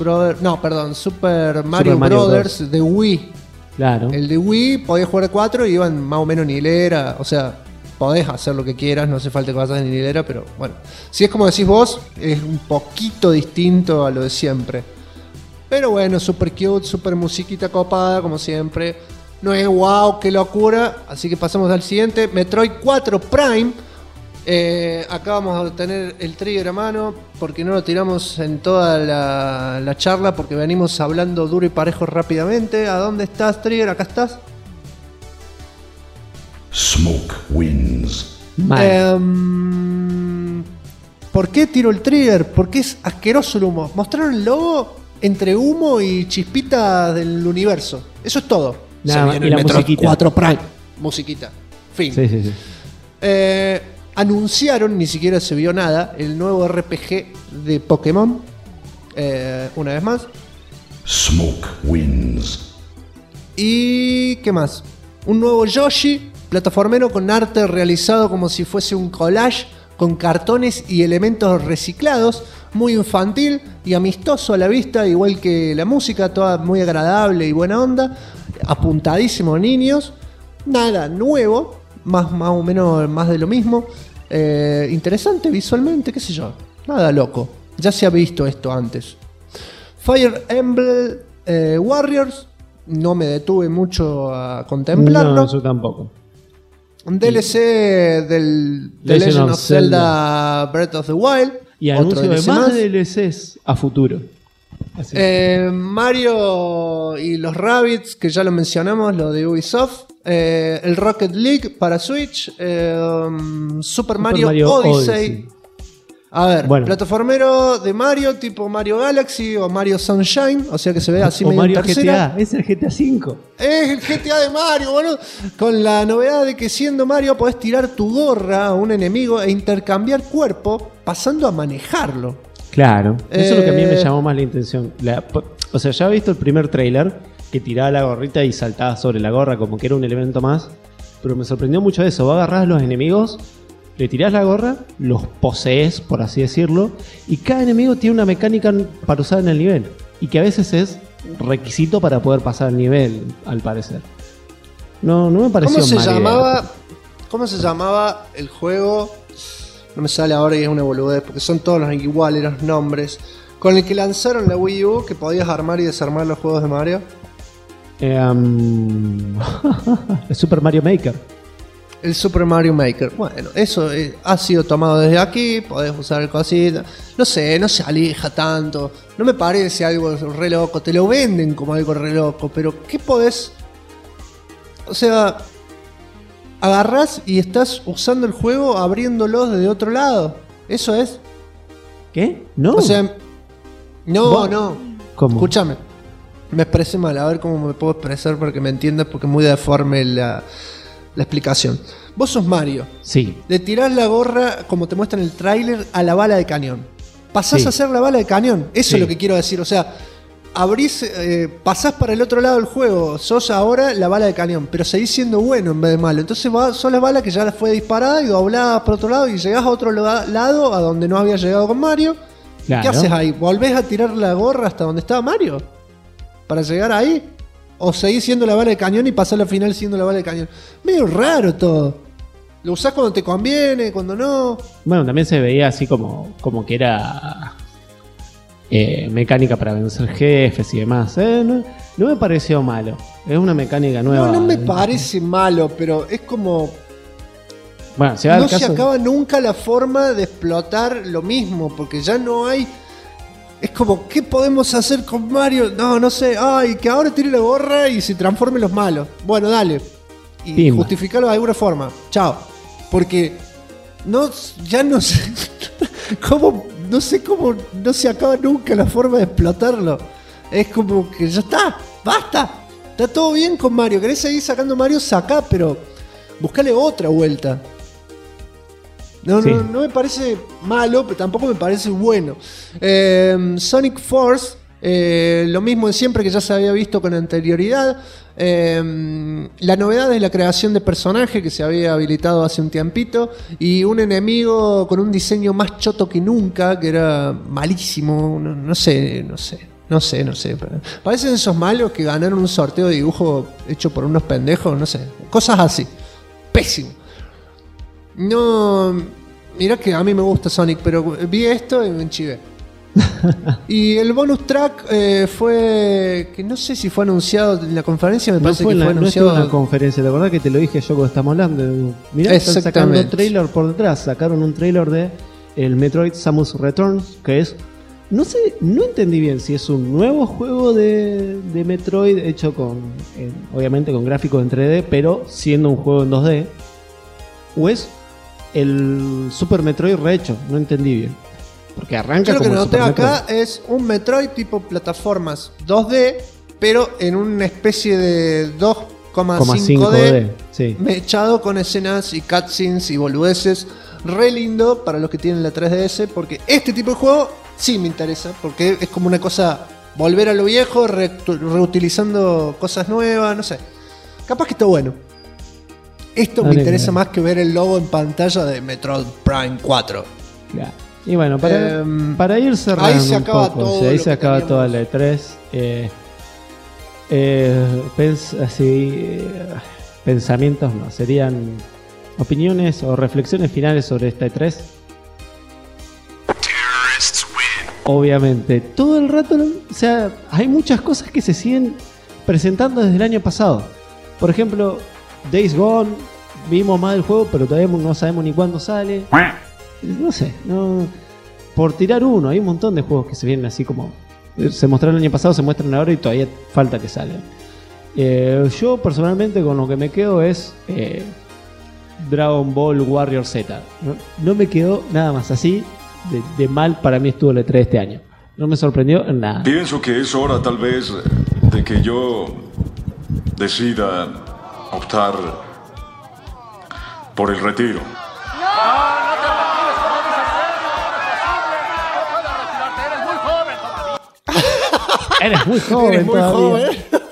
Mario Brothers de Wii. Claro. El de Wii podías jugar a 4 y iban más o menos en hilera, o sea, podés hacer lo que quieras, no hace falta que vayas en hilera, pero bueno. Si es como decís vos, es un poquito distinto a lo de siempre. Pero bueno, super cute, super musiquita copada, como siempre. No es wow, qué locura. Así que pasamos al siguiente. Metroid 4 Prime. Acá vamos a tener el trigger a mano, porque no lo tiramos en toda la charla, porque venimos hablando duro y parejo rápidamente. ¿A dónde estás, Trigger? ¿Acá estás? Smoke wins. ¿Por qué tiro el trigger? Porque es asqueroso el humo. Mostraron el logo entre humo y chispitas del universo. Eso es todo. Y la musiquita. 4 Prime. Musiquita. Fin. Sí. Anunciaron, ni siquiera se vio nada, el nuevo RPG de Pokémon. Una vez más. Smoke wins. ¿Y qué más? Un nuevo Yoshi, plataformero con arte realizado como si fuese un collage, con cartones y elementos reciclados, muy infantil y amistoso a la vista, igual que la música, toda muy agradable y buena onda, apuntadísimo a niños, nada nuevo, más o menos más de lo mismo, interesante visualmente, qué sé yo, nada loco, ya se ha visto esto antes. Fire Emblem Warriors, no me detuve mucho a contemplarlo. No, yo tampoco. Un DLC del The Legend of Zelda Breath of the Wild. Y anuncio de más DLCs a futuro. Mario y los Rabbids, que ya lo mencionamos, lo de Ubisoft. El Rocket League para Switch. Super Mario Odyssey. A ver, bueno. Plataformero de Mario, tipo Mario Galaxy o Mario Sunshine, o sea que se ve así medio Mario tercera. GTA, es el GTA V. Es el GTA de Mario, boludo. Con la novedad de que siendo Mario podés tirar tu gorra a un enemigo e intercambiar cuerpo pasando a manejarlo. Claro, eso es lo que a mí me llamó más la intención. O sea, ya he visto el primer tráiler que tiraba la gorrita y saltaba sobre la gorra como que era un elemento más, pero me sorprendió mucho eso. Vos agarrás a los enemigos, le tirás la gorra, los posees, por así decirlo, y cada enemigo tiene una mecánica para usar en el nivel, y que a veces es requisito para poder pasar el nivel, al parecer. No me pareció mal. ¿Cómo se llamaba el juego? No me sale ahora y es una boludez, porque son todos los iguales los nombres. Con el que lanzaron la Wii U, que podías armar y desarmar los juegos de Mario. El Super Mario Maker. El Super Mario Maker. Bueno, eso ha sido tomado desde aquí. Podés usar el cosita. No sé, no se aleja tanto. No me parece algo re loco. Te lo venden como algo re loco. Pero ¿qué podés? O sea, agarrás y estás usando el juego abriéndolo desde otro lado. ¿Eso es? ¿Qué? No. O sea, no. ¿Cómo? Escúchame. Me expresé mal, a ver cómo me puedo expresar para que me entiendas, porque es muy deforme la explicación. Vos sos Mario. Sí. Le tirás la gorra, como te muestra en el tráiler, a la bala de cañón. Pasás Sí. a ser la bala de cañón. Eso Sí. es lo que quiero decir. O sea, pasás para el otro lado del juego. Sos ahora la bala de cañón, pero seguís siendo bueno en vez de malo. Entonces sos la bala que ya fue disparada y doblada por otro lado y llegás a otro lado a donde no había llegado con Mario. Claro. ¿Qué haces ahí? ¿Volvés a tirar la gorra hasta donde estaba Mario? ¿Para llegar ahí? ¿O seguís siendo la bala de cañón y pasar la final siendo la bala de cañón? Medio raro todo. Lo usás cuando te conviene, cuando no. Bueno, también se veía así como que era mecánica para vencer jefes y demás. No me pareció malo. Es una mecánica nueva. No me parece malo, pero es como... Bueno, si va no al caso... se acaba nunca la forma de explotar lo mismo, porque ya no hay... Es como, ¿qué podemos hacer con Mario? No sé. Ay, que ahora tire la gorra y se transformen los malos. Bueno, dale. Y Pimba. justificarlo de alguna forma. Chao. Porque ya no sé cómo, no sé cómo no se acaba nunca la forma de explotarlo. Es como que ya está, basta. Está todo bien con Mario. ¿Querés seguir sacando Mario? Sacá, pero buscale otra vuelta. No me parece malo, pero tampoco me parece bueno. Sonic Force, lo mismo de siempre que ya se había visto con anterioridad. La novedad es la creación de personaje que se había habilitado hace un tiempito y un enemigo con un diseño más choto que nunca, que era malísimo. No sé. Parecen esos malos que ganaron un sorteo de dibujo hecho por unos pendejos, no sé. Cosas así. Pésimo. No, mirá que a mí me gusta Sonic, pero vi esto y me enchivé. Y el bonus track fue que no sé si fue anunciado en la conferencia, me parece que fue anunciado. No estuvo en la conferencia, ¿te acordás que te lo dije yo cuando estamos hablando? Mirá, están sacando trailer por detrás, sacaron un trailer de el Metroid Samus Returns, que es, no sé, no entendí bien si es un nuevo juego de Metroid hecho con, obviamente con gráficos en 3D, pero siendo un juego en 2D, o es el Super Metroid rehecho, no entendí bien. Porque arranca yo lo como que noté Super acá Metroid. es un Metroid tipo plataformas 2D, pero en una especie de 2,5D, sí. mechado con escenas y cutscenes y boludeces. Re lindo para los que tienen la 3DS, porque este tipo de juego sí me interesa, porque es como una cosa, volver a lo viejo, reutilizando cosas nuevas, no sé. Capaz que está bueno. Esto me interesa más que ver el logo en pantalla de Metroid Prime 4. Claro. Y bueno, para ir cerrando ahí se un acaba poco, todo. Sí, ahí lo se que acaba teníamos. toda la E3. Pensamientos no, serían opiniones o reflexiones finales sobre esta E3. Obviamente, todo el rato, o sea, hay muchas cosas que se siguen presentando desde el año pasado. Por ejemplo, Days Gone, vimos más del juego, pero todavía no sabemos ni cuándo sale. No sé, por tirar uno, hay un montón de juegos que se vienen así como se mostraron el año pasado, se muestran ahora y todavía falta que salgan. Yo personalmente con lo que me quedo es Dragon Ball Warrior Z. No me quedó nada más así de mal. Para mí estuvo el E3 este año. No me sorprendió en nada. Pienso que es hora tal vez de que yo decida optar por el retiro. Eres muy joven. Eres muy todavía. joven.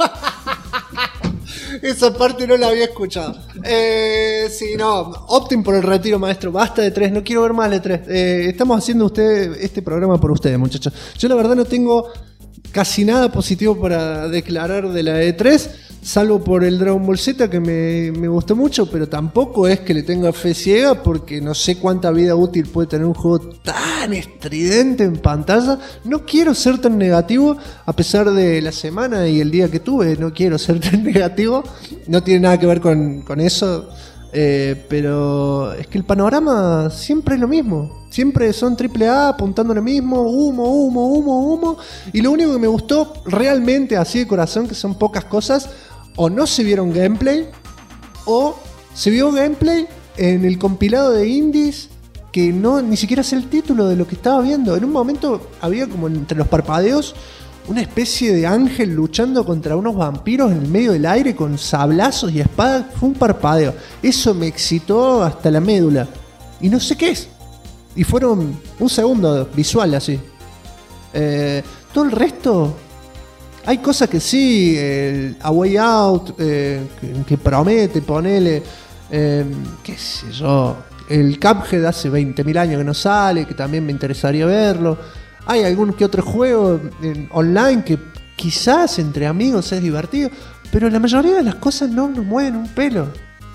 Esa parte no la había escuchado. Sí, no, opten por el retiro, maestro. Basta de 3, no quiero ver más de 3. Estamos haciendo este programa por ustedes, muchachos. Yo la verdad no tengo casi nada positivo para declarar de la E3, salvo por el Dragon Ball Z, que me gustó mucho, pero tampoco es que le tenga fe ciega, porque no sé cuánta vida útil puede tener un juego tan estridente en pantalla. No quiero ser tan negativo, a pesar de la semana y el día que tuve, no quiero ser tan negativo. No tiene nada que ver con eso, pero es que el panorama siempre es lo mismo. Siempre son AAA apuntando lo mismo, humo. Y lo único que me gustó realmente, así de corazón, que son pocas cosas, o no se vieron gameplay, o se vio gameplay en el compilado de indies que no ni siquiera sé el título de lo que estaba viendo. En un momento había como entre los parpadeos una especie de ángel luchando contra unos vampiros en el medio del aire con sablazos y espadas. Fue un parpadeo. Eso me excitó hasta la médula. Y no sé qué es. Y fueron un segundo visual así. Todo el resto... Hay cosas que sí, A Way Out, que promete, ponele, qué sé yo, el Cuphead hace 20.000 años que no sale, que también me interesaría verlo. Hay algún que otro juego online que quizás entre amigos es divertido, pero la mayoría de las cosas no nos mueven un pelo.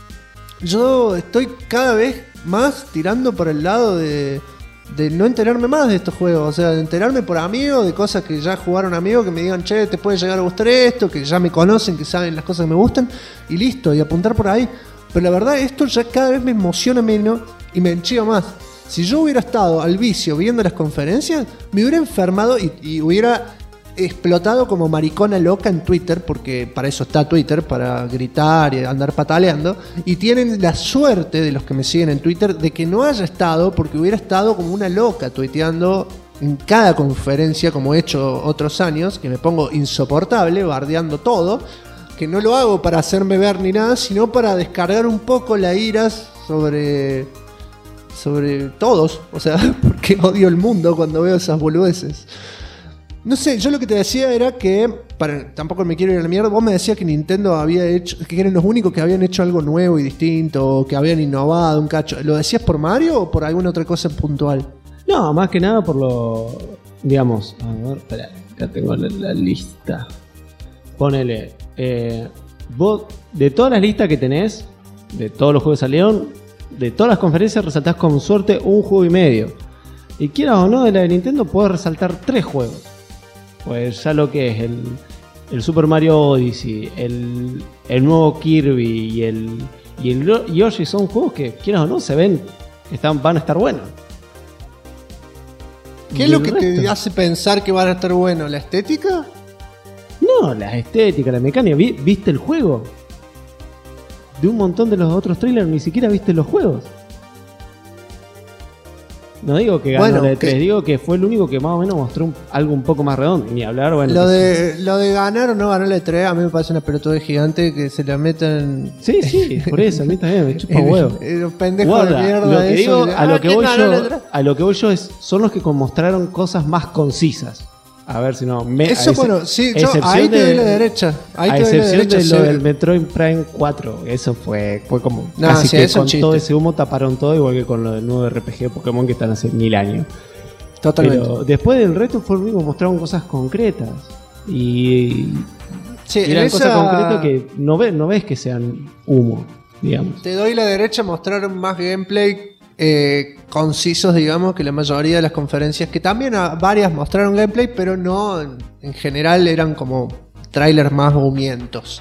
Yo estoy cada vez más tirando por el lado de no enterarme más de estos juegos, o sea, de enterarme por amigos de cosas que ya jugaron amigos, que me digan, che, te puede llegar a gustar esto, que ya me conocen, que saben las cosas que me gustan, y listo, y apuntar por ahí. Pero la verdad, esto ya cada vez me emociona menos y me enchiva más. Si yo hubiera estado al vicio viendo las conferencias, me hubiera enfermado y hubiera explotado como maricona loca en Twitter, porque para eso está Twitter, para gritar y andar pataleando, y tienen la suerte de los que me siguen en Twitter de que no haya estado, porque hubiera estado como una loca tuiteando en cada conferencia, como he hecho otros años, que me pongo insoportable, bardeando todo, que no lo hago para hacerme ver ni nada, sino para descargar un poco la ira sobre todos, o sea, porque odio el mundo cuando veo esas boludeces. No sé, yo lo que te decía era que, tampoco me quiero ir a la mierda, vos me decías que Nintendo había hecho, que eran los únicos que habían hecho algo nuevo y distinto, que habían innovado un cacho. ¿Lo decías por Mario o por alguna otra cosa puntual? No, más que nada por lo, digamos, a ver, espera, acá tengo la lista. Ponele, vos, de todas las listas que tenés, de todos los juegos que salieron, de todas las conferencias resaltás con suerte un juego y medio. Y quieras o no, de la de Nintendo podés resaltar 3 juegos. Pues ya lo que es el Super Mario Odyssey, el nuevo Kirby y el Yoshi son juegos que, quieras o no, se ven, van a estar buenos. ¿Qué es lo que te hace pensar que van a estar buenos? ¿La estética? No, la estética, la mecánica. ¿Viste el juego? De un montón de los otros trailers ni siquiera viste los juegos. No digo que ganó la E3, digo que fue el único que más o menos mostró algo un poco más redondo. Ni hablar, bueno. Lo de ganar o no ganar la E3, a mí me parece una pelotuda gigante que se la metan. Sí, por eso, a mí también me chupa huevo. Los pendejos de mierda. Lo que digo, a lo que voy yo son los que mostraron cosas más concisas. A ver si no. Eso, bueno, sí, yo ahí te doy la derecha. A excepción de lo del Metroid Prime 4. Eso fue como. No, casi sí, que eso con todo ese humo taparon todo, igual que con lo del nuevo RPG de Pokémon que están hace 1000 años. Totalmente. Pero después del resto fue lo mismo, mostraron cosas concretas. Y. Sí, eran cosas concretas que no ves que sean humo, digamos. Te doy la derecha, mostraron más gameplay. Concisos, digamos, que la mayoría de las conferencias, que también varias mostraron gameplay, pero no, en general eran como trailers más humientos.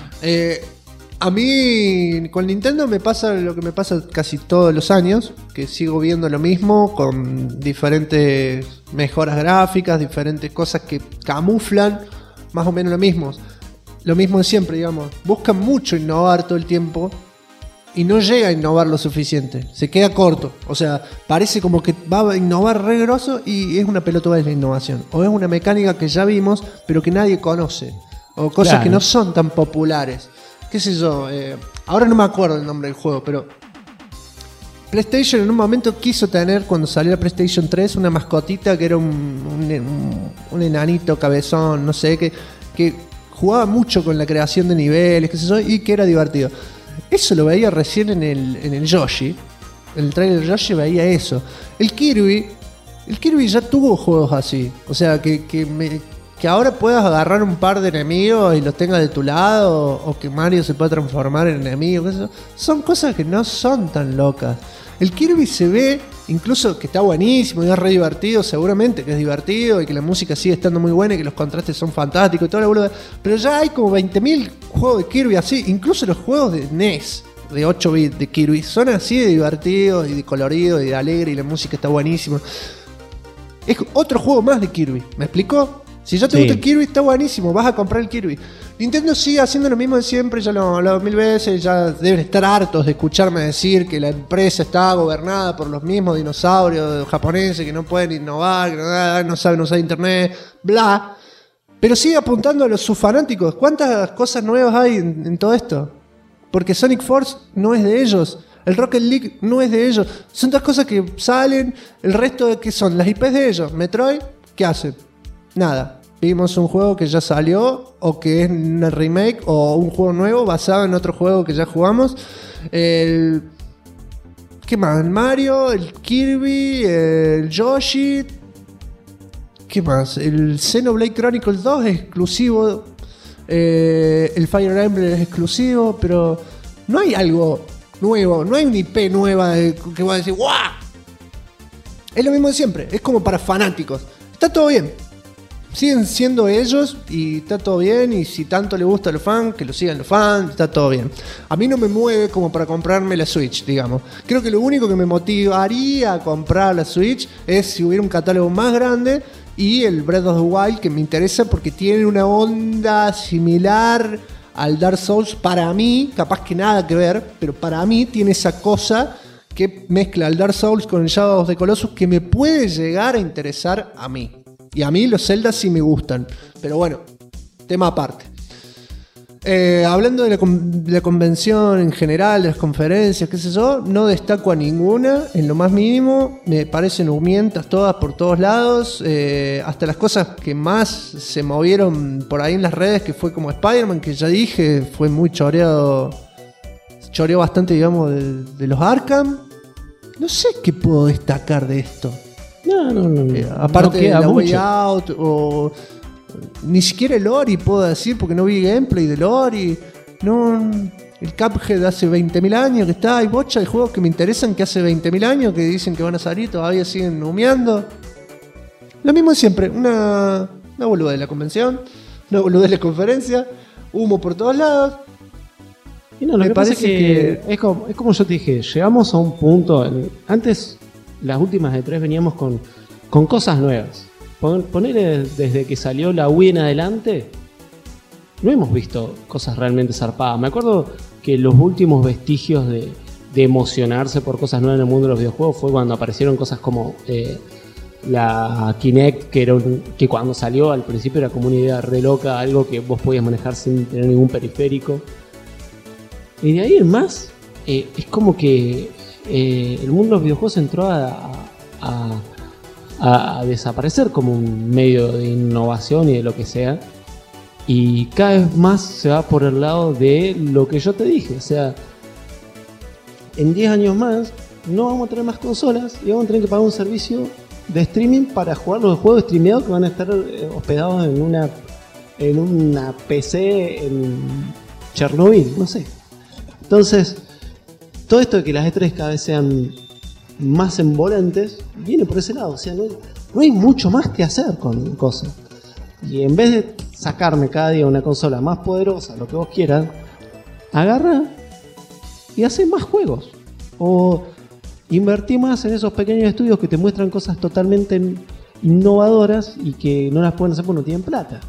A mí con Nintendo me pasa lo que me pasa casi todos los años, que sigo viendo lo mismo con diferentes mejoras gráficas, diferentes cosas que camuflan más o menos lo mismo de siempre, digamos. Buscan mucho innovar todo el tiempo y no llega a innovar lo suficiente, se queda corto, o sea, parece como que va a innovar re grosso y es una pelota de la innovación, o es una mecánica que ya vimos pero que nadie conoce, o cosas que no son tan populares, qué sé yo, ahora no me acuerdo el nombre del juego, pero PlayStation en un momento quiso tener, cuando salió la PlayStation 3, una mascotita que era un enanito cabezón, no sé, que jugaba mucho con la creación de niveles, qué sé yo, y que era divertido. Eso lo veía recién en el Yoshi. En el trailer Yoshi veía eso. El Kirby ya tuvo juegos así. O sea, que ahora puedas agarrar un par de enemigos y los tengas de tu lado, o que Mario se pueda transformar en enemigo. Eso. Son cosas que no son tan locas. El Kirby se ve, incluso que está buenísimo y es re divertido, seguramente que es divertido y que la música sigue estando muy buena y que los contrastes son fantásticos y toda la boluda. Pero ya hay como 20.000 juegos de Kirby así, incluso los juegos de NES, de 8 bits de Kirby, son así de divertidos y de coloridos y de alegre y la música está buenísima. Es otro juego más de Kirby, ¿me explicó? Si ya te gusta el Kirby, está buenísimo, vas a comprar el Kirby. Nintendo sigue haciendo lo mismo de siempre, ya lo he hablado 1000 veces, ya deben estar hartos de escucharme decir que la empresa está gobernada por los mismos dinosaurios japoneses que no pueden innovar, que no saben usar internet, bla. Pero sigue apuntando a sus fanáticos. ¿Cuántas cosas nuevas hay en todo esto? Porque Sonic Force no es de ellos. El Rocket League no es de ellos. Son dos cosas que salen. El resto de que son las IPs de ellos. Metroid, ¿qué hacen? Nada. Vimos un juego que ya salió, o que es una remake, o un juego nuevo basado en otro juego que ya jugamos. ¿Qué más? El Mario, el Kirby, el Yoshi. ¿Qué más? El Xenoblade Chronicles 2 es exclusivo. El Fire Emblem es exclusivo. Pero no hay algo nuevo. No hay una IP nueva que va a decir ¡guau! Es lo mismo de siempre. Es como para fanáticos. Está todo bien. Siguen siendo ellos y está todo bien. Y si tanto le gusta a los fans, que lo sigan los fans, está todo bien. A mí no me mueve como para comprarme la Switch, digamos. Creo que lo único que me motivaría a comprar la Switch es si hubiera un catálogo más grande y el Breath of the Wild, que me interesa porque tiene una onda similar al Dark Souls. Para mí, capaz que nada que ver, pero para mí tiene esa cosa que mezcla el Dark Souls con el Shadow of the Colossus que me puede llegar a interesar a mí. Y a mí los Zelda sí me gustan. Pero bueno, tema aparte. Hablando de la convención en general, de las conferencias, qué sé yo, no destaco a ninguna en lo más mínimo. Me parecen humientas todas por todos lados. Hasta las cosas que más se movieron por ahí en las redes, que fue como Spider-Man, que ya dije, fue muy choreado. Choreó bastante, digamos, de los Arkham. No sé qué puedo destacar de esto. No. Aparte no de la mucho. Way Out o ni siquiera el Ori puedo decir porque no vi gameplay del Ori. No, el Cuphead hace 20.000 años que está. Hay bocha de juegos que me interesan que hace 20.000 años que dicen que van a salir, todavía siguen humeando. Lo mismo de siempre, una boludez de la convención, una boludez de la conferencia, humo por todos lados. Y no, lo que pasa es que es como yo te dije, llegamos a un punto. Antes, las últimas de 3 veníamos con cosas nuevas. Poner desde que salió la Wii en adelante, no hemos visto cosas realmente zarpadas. Me acuerdo que los últimos vestigios de emocionarse por cosas nuevas en el mundo de los videojuegos fue cuando aparecieron cosas como la Kinect, que cuando salió al principio era como una idea re loca, algo que vos podías manejar sin tener ningún periférico. Y de ahí en más, es como que el mundo de los videojuegos entró a desaparecer como un medio de innovación y de lo que sea, y cada vez más se va por el lado de lo que yo te dije. O sea, en 10 años más no vamos a tener más consolas y vamos a tener que pagar un servicio de streaming para jugar los juegos streameados que van a estar hospedados en una PC en Chernobyl, no sé. Entonces, todo esto de que las E3 cada vez sean más envolventes viene por ese lado. O sea, no hay mucho más que hacer con cosas. Y en vez de sacarme cada día una consola más poderosa, lo que vos quieras, agarra y hace más juegos. O invertí más en esos pequeños estudios que te muestran cosas totalmente innovadoras y que no las pueden hacer porque no tienen plata.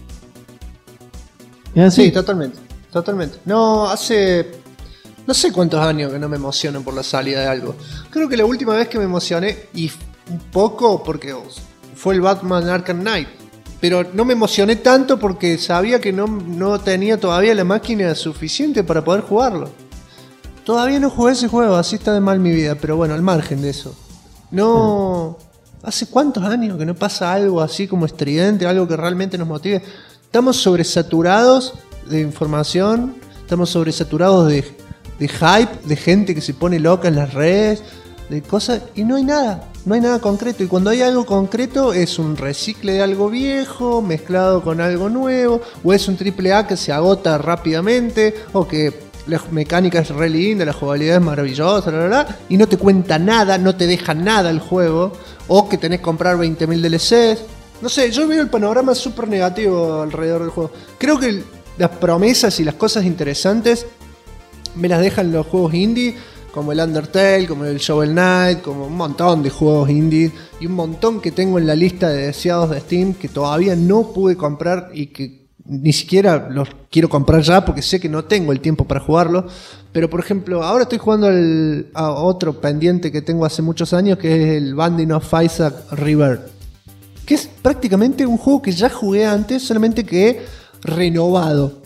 ¿Es así? Sí, totalmente. No sé cuántos años que no me emociono por la salida de algo. Creo que la última vez que me emocioné, y un poco porque fue el Batman Arkham Knight, pero no me emocioné tanto porque sabía que no tenía todavía la máquina suficiente para poder jugarlo. Todavía no jugué ese juego, así está de mal mi vida, pero bueno, al margen de eso. No. ¿Hace cuántos años que no pasa algo así como estridente, algo que realmente nos motive? Estamos sobresaturados de información, estamos sobresaturados de hype, de gente que se pone loca en las redes, de cosas, y no hay nada concreto. Y cuando hay algo concreto es un recicle de algo viejo mezclado con algo nuevo, o es un AAA que se agota rápidamente, o que la mecánica es re linda, la jugabilidad es maravillosa, y no te cuenta nada, no te deja nada el juego, o que tenés que comprar 20.000 DLCs. No sé, yo veo el panorama súper negativo alrededor del juego. Creo que las promesas y las cosas interesantes me las dejan los juegos indie, como el Undertale, como el Shovel Knight, como un montón de juegos indie y un montón que tengo en la lista de deseados de Steam que todavía no pude comprar y que ni siquiera los quiero comprar ya porque sé que no tengo el tiempo para jugarlo. Pero por ejemplo, ahora estoy jugando a otro pendiente que tengo hace muchos años, que es el Binding of Isaac Rebirth. que es prácticamente un juego que ya jugué antes, solamente que renovado.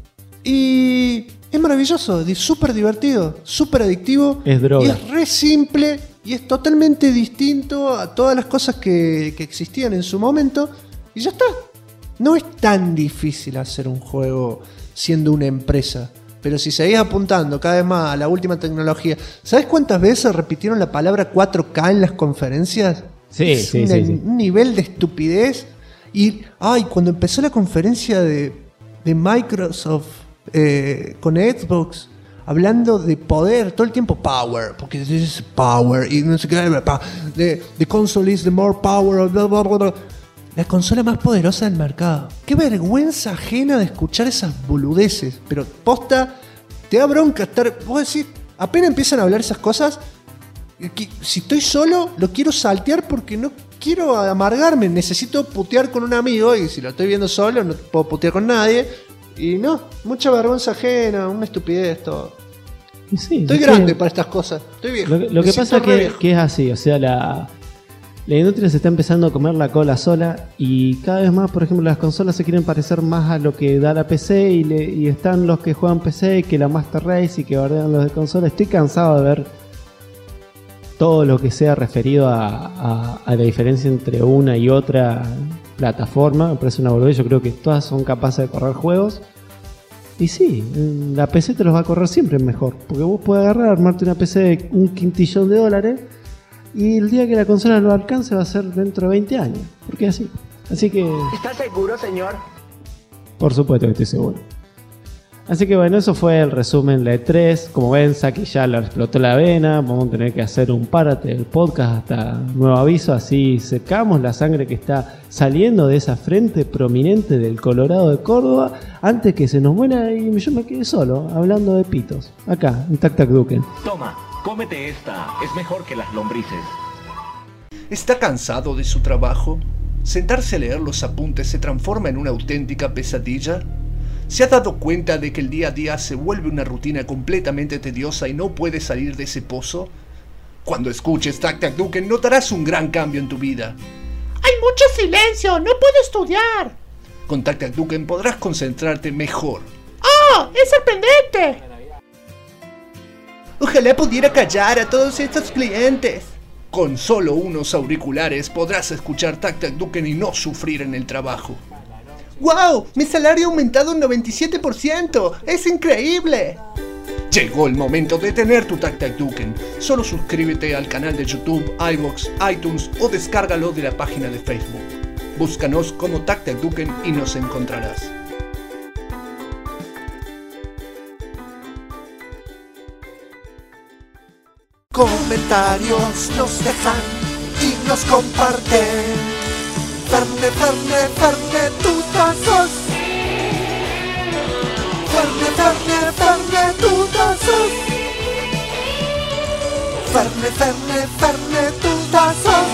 Y es maravilloso, es súper divertido, súper adictivo. Es droga. Y es re simple y es totalmente distinto a todas las cosas que existían en su momento. Y ya está. No es tan difícil hacer un juego siendo una empresa. Pero si seguís apuntando cada vez más a la última tecnología, ¿sabés cuántas veces repitieron la palabra 4K en las conferencias? Sí. Un nivel de estupidez. Y cuando empezó la conferencia de Microsoft con Xbox, hablando de poder, todo el tiempo power, porque es power, y no sé qué, the console is the more power, bla, bla, bla, bla. La consola más poderosa del mercado. Qué vergüenza ajena de escuchar esas boludeces. Pero posta, te da bronca estar. Vos decís, apenas empiezan a hablar esas cosas, si estoy solo, lo quiero saltear porque no quiero amargarme. Necesito putear con un amigo, y si lo estoy viendo solo, no puedo putear con nadie. Y no, mucha vergüenza ajena, una estupidez, todo. Sí, estoy grande para estas cosas. Estoy viejo. Lo que pasa es que es así, o sea, la industria se está empezando a comer la cola sola y cada vez más, por ejemplo, las consolas se quieren parecer más a lo que da la PC y están los que juegan PC que la Master Race y que bardean los de consola. Estoy cansado de ver todo lo que sea referido a la diferencia entre una y otra plataforma. Me parece una boludez. Yo creo que todas son capaces de correr juegos. Y sí, la PC te los va a correr siempre mejor, porque vos podés agarrar, armarte una PC de $1 quintillón y el día que la consola lo alcance va a ser dentro de 20 años. Porque así. Así que... ¿Está seguro, señor? Por supuesto que estoy seguro. Así que bueno, eso fue el resumen de E3. Como ven, Saki ya le explotó la vena. Vamos a tener que hacer un párate del podcast hasta nuevo aviso. Así secamos la sangre que está saliendo de esa frente prominente del Colorado de Córdoba antes que se nos muera y yo me quede solo hablando de pitos. Acá, en Tac Tac Duken. Toma, cómete esta. Es mejor que las lombrices. ¿Está cansado de su trabajo? ¿Sentarse a leer los apuntes se transforma en una auténtica pesadilla? ¿Se ha dado cuenta de que el día a día se vuelve una rutina completamente tediosa y no puede salir de ese pozo? Cuando escuches Tac Tac Duken notarás un gran cambio en tu vida. ¡Hay mucho silencio! ¡No puedo estudiar! Con Tac Tac Duken podrás concentrarte mejor. ¡Oh! ¡Es sorprendente! Ojalá pudiera callar a todos estos clientes. Con solo unos auriculares podrás escuchar Tac Tac Duken y no sufrir en el trabajo. ¡Wow! ¡Mi salario ha aumentado un 97%! ¡Es increíble! Llegó el momento de tener tu Tac Tac Duken. Solo suscríbete al canal de YouTube, iVoox, iTunes o descárgalo de la página de Facebook. Búscanos como Tac Tac Duken y nos encontrarás. Comentarios nos dejan y nos comparten. Ferne, Ferne, Ferne, tutazos. Ferne, Ferne, Ferne, tutazos. Ferne, Ferne, Ferne, tutazos.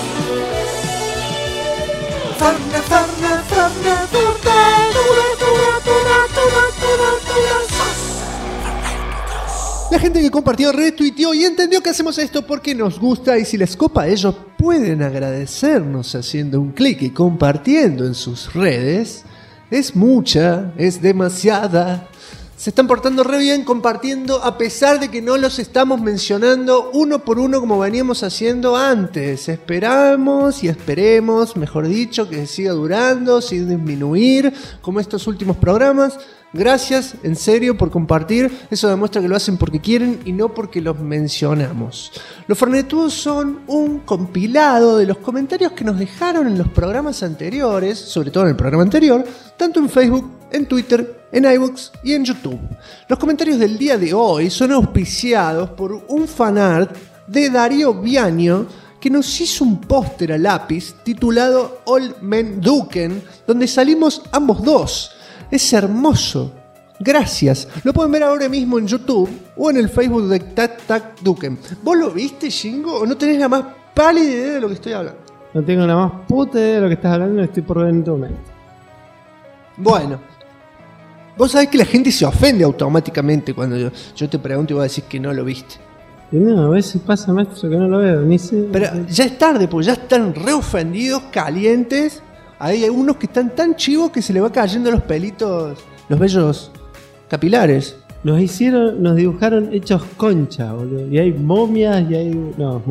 Ferne, Ferne, Ferne, La gente que compartió, retuiteó y entendió que hacemos esto porque nos gusta y si les copa, ellos pueden agradecernos haciendo un clic y compartiendo en sus redes. Es mucha, es demasiada. Se están portando re bien compartiendo a pesar de que no los estamos mencionando uno por uno como veníamos haciendo antes. Esperamos y esperemos, mejor dicho, que siga durando, sin disminuir como estos últimos programas. Gracias, en serio, por compartir. Eso demuestra que lo hacen porque quieren y no porque los mencionamos. Los Fernetudos son un compilado de los comentarios que nos dejaron en los programas anteriores, sobre todo en el programa anterior, tanto en Facebook, en Twitter, en iVoox y en YouTube. Los comentarios del día de hoy son auspiciados por un fanart de Darío Viaño, que nos hizo un póster a lápiz titulado All Men Duken, donde salimos ambos dos. Es hermoso. Gracias. Lo pueden ver ahora mismo en YouTube o en el Facebook de Tac Tac Duken. ¿Vos lo viste, Shingo? ¿O no tenés la más pálida idea de lo que estoy hablando? No tengo la más puta idea de lo que estás hablando, lo estoy por ver en tu momento. Bueno. Vos sabés que la gente se ofende automáticamente cuando yo te pregunto y vos decís que no lo viste. Y no, a veces pasa, maestro, que no lo veo. Ni sé. Pero ya es tarde, porque ya están re ofendidos, calientes. Hay algunos que están tan chivos que se le va cayendo los pelitos, los vellos capilares. Nos dibujaron hechos concha, boludo. Y hay momias y hay... No,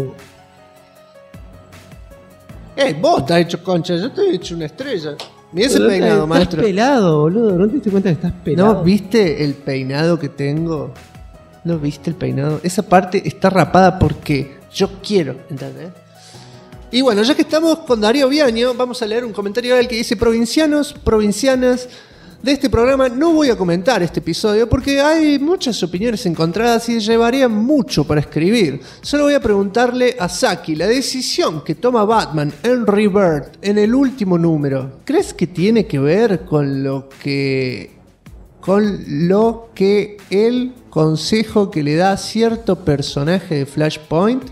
Vos estás hecho concha, yo estoy hecho una estrella. Mirá ese peinado, maestro. Estás pelado, boludo. ¿No te diste cuenta que estás pelado? ¿No viste el peinado que tengo? ¿No viste el peinado? Esa parte está rapada porque yo quiero, ¿entendés? Y bueno, ya que estamos con Darío Viaño, vamos a leer un comentario de él que dice: provincianos, provincianas de este programa, no voy a comentar este episodio porque hay muchas opiniones encontradas y llevaría mucho para escribir. Solo voy a preguntarle a Saki, la decisión que toma Batman en Rebirth en el último número, ¿crees que tiene que ver con lo que el consejo que le da a cierto personaje de Flashpoint?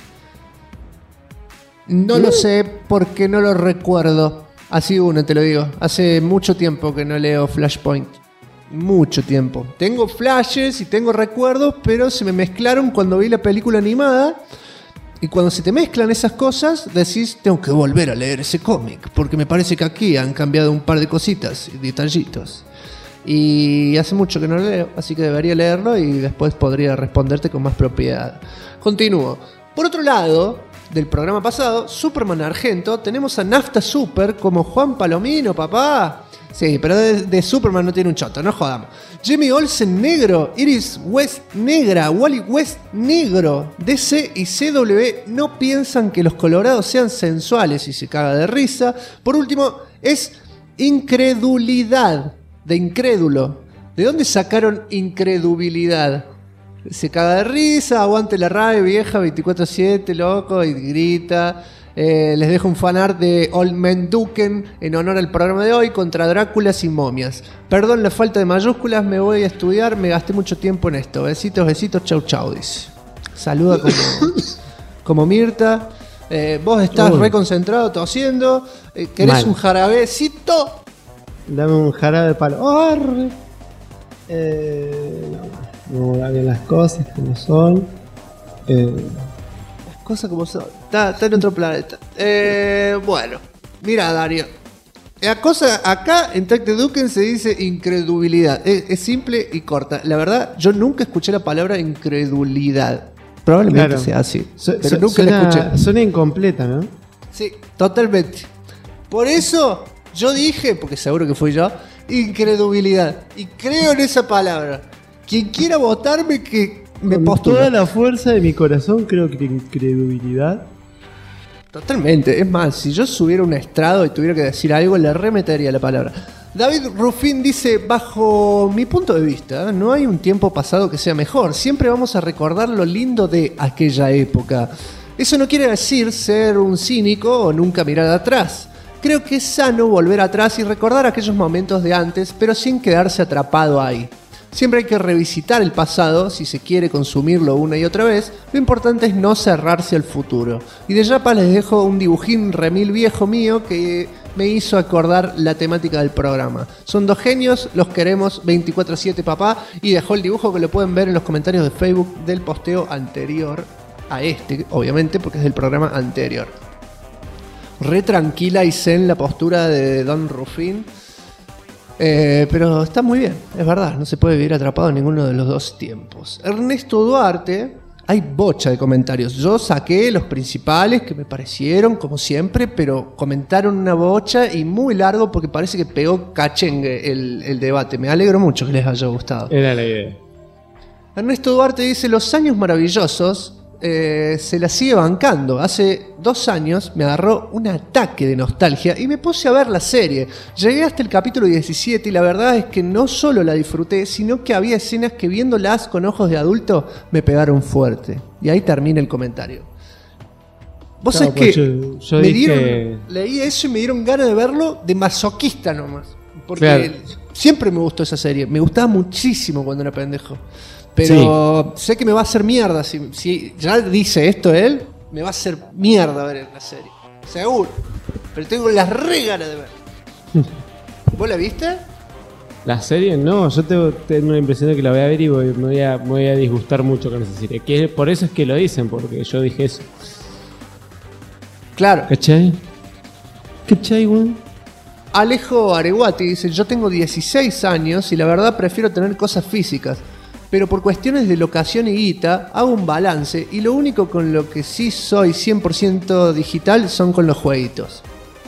No lo sé porque no lo recuerdo. Así uno, te lo digo. Hace mucho tiempo que no leo Flashpoint. Mucho tiempo. Tengo flashes y tengo recuerdos, pero se me mezclaron cuando vi la película animada. Y cuando se te mezclan esas cosas, decís, tengo que volver a leer ese cómic, porque me parece que aquí han cambiado un par de cositas y detallitos. Y hace mucho que no lo leo, así que debería leerlo y después podría responderte con más propiedad. Continúo. Por otro lado, del programa pasado, Superman Argento, tenemos a Nafta Super como Juan Palomino, papá. Sí, pero de Superman no tiene un choto, no jodamos. Jimmy Olsen negro, Iris West negra, Wally West negro. DC y CW no piensan que los colorados sean sensuales y se caga de risa. Por último, es incredulidad, de incrédulo. ¿De dónde sacaron incredubilidad? Se caga de risa, aguante la radio vieja 24/7, loco, y grita. Les dejo un fanart de Old Man Duken en honor al programa de hoy contra Dráculas y momias. Perdón la falta de mayúsculas, me voy a estudiar, me gasté mucho tiempo en esto. Besitos, besitos, chau chau, dice. Saluda como Mirta. Vos estás reconcentrado, tosiendo. ¿Querés Mal. un jarabecito? Dame un jarabe de palo. ¡Arre! No hagan las cosas como son. Las cosas como son. Está en otro planeta. Bueno, mira, Darío. La cosa acá en Tech de Duken se dice incredulidad. Es simple y corta. La verdad, yo nunca escuché la palabra incredulidad. Probablemente Claro. sea así. Pero nunca la escuché. Suena incompleta, ¿no? Sí, totalmente. Por eso yo dije, porque seguro que fui yo, incredulidad. Y creo en esa palabra. Quien quiera votarme, que me Con postule. toda la fuerza de mi corazón, creo que incredulidad. Totalmente. Es más, si yo subiera un estrado y tuviera que decir algo, le remetería la palabra. David Ruffin dice: bajo mi punto de vista, no hay un tiempo pasado que sea mejor. Siempre vamos a recordar lo lindo de aquella época. Eso no quiere decir ser un cínico o nunca mirar atrás. Creo que es sano volver atrás y recordar aquellos momentos de antes, pero sin quedarse atrapado ahí. Siempre hay que revisitar el pasado si se quiere consumirlo una y otra vez. Lo importante es no cerrarse al futuro. Y de Yapa les dejo un dibujín remil viejo mío que me hizo acordar la temática del programa. Son dos genios, los queremos 24/7, papá. Y dejó el dibujo que lo pueden ver en los comentarios de Facebook del posteo anterior a este, obviamente, porque es del programa anterior. Re tranquila y zen la postura de Don Ruffin. Pero está muy bien, es verdad, no se puede vivir atrapado en ninguno de los dos tiempos. Ernesto Duarte, hay bocha de comentarios. Yo saqué los principales que me parecieron, como siempre, pero comentaron una bocha y muy largo porque parece que pegó cachengue el debate. Me alegro mucho que les haya gustado. Era la idea. Ernesto Duarte dice: los años maravillosos se la sigue bancando. Hace 2 años me agarró un ataque de nostalgia y me puse a ver la serie. Llegué hasta el capítulo 17 y la verdad es que no solo la disfruté, sino que había escenas que viéndolas con ojos de adulto me pegaron fuerte. Y ahí termina el comentario. Vos sabés Pues que yo me dije... leí eso y me dieron ganas de verlo de masoquista nomás. Porque Claro. siempre me gustó esa serie. Me gustaba muchísimo cuando era pendejo. Pero sé que me va a hacer mierda. Si ya dice esto él, me va a hacer mierda ver la serie. Seguro. Pero tengo las re ganas de ver. ¿Vos la viste? La serie, no, yo tengo la impresión de que la voy a ver y me voy a disgustar mucho con esa serie. Que por eso es que lo dicen, porque yo dije eso. Claro. ¿Cachai? Güey? Alejo Areguati dice: yo tengo 16 años y la verdad prefiero tener cosas físicas, pero por cuestiones de locación y guita hago un balance y lo único con lo que sí soy 100% digital son con los jueguitos.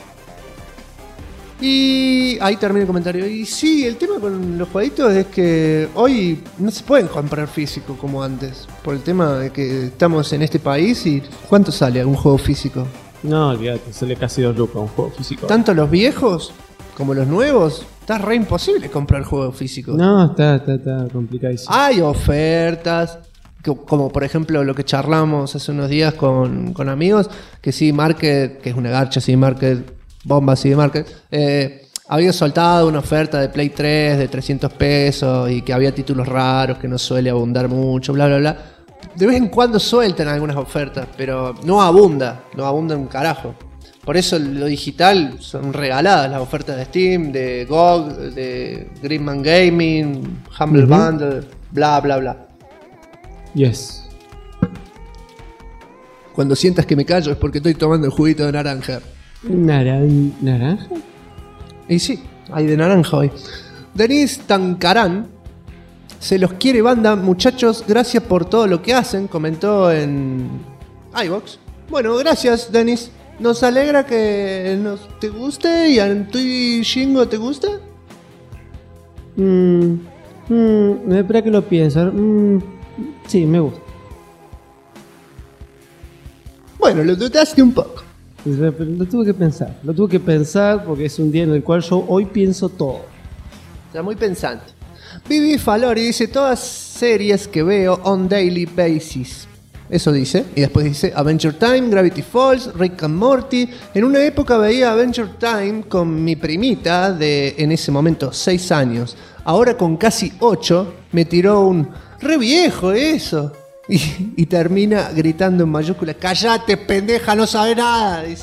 Y ahí termina el comentario. Y sí, el tema con los jueguitos es que hoy no se pueden comprar físico como antes, por el tema de que estamos en este país. ¿Y cuánto sale un juego físico? No, olvídate, sale casi 2 lucas un juego físico. Tanto los viejos como los nuevos, está re imposible comprar juegos físicos. No, está complicadísimo. Hay ofertas, como por ejemplo lo que charlamos hace unos días con amigos, que CD Market, que es una garcha CD Market, bomba CD Market, había soltado una oferta de Play 3 de 300 pesos y que había títulos raros que no suele abundar mucho, bla, bla, bla. De vez en cuando sueltan algunas ofertas, pero no abunda un carajo. Por eso lo digital son regaladas las ofertas de Steam, de GOG, de Greenman Gaming, Humble Bundle, bla, bla, bla. Yes. Cuando sientas que me callo es porque estoy tomando el juguito de naranja. ¿Naranja? Y sí, hay de naranja hoy. Denis Tancarán: se los quiere banda, muchachos, gracias por todo lo que hacen, comentó en iVoox. Bueno, gracias, Denis. Nos alegra que te guste y a ti, Shingo, ¿te gusta? Espera que lo pienso. Sí, me gusta. Bueno, lo dudaste un poco. Lo tuve que pensar porque es un día en el cual yo hoy pienso todo. O sea, muy pensante. Vivi Falori dice: todas series que veo on daily basis. Eso dice. Y después dice: Adventure Time, Gravity Falls, Rick and Morty. En una época veía Adventure Time con mi primita de, en ese momento, 6 años. Ahora con casi 8 me tiró un re viejo eso. Y termina gritando en mayúsculas: ¡cállate, pendeja, no sabe nada! Dice.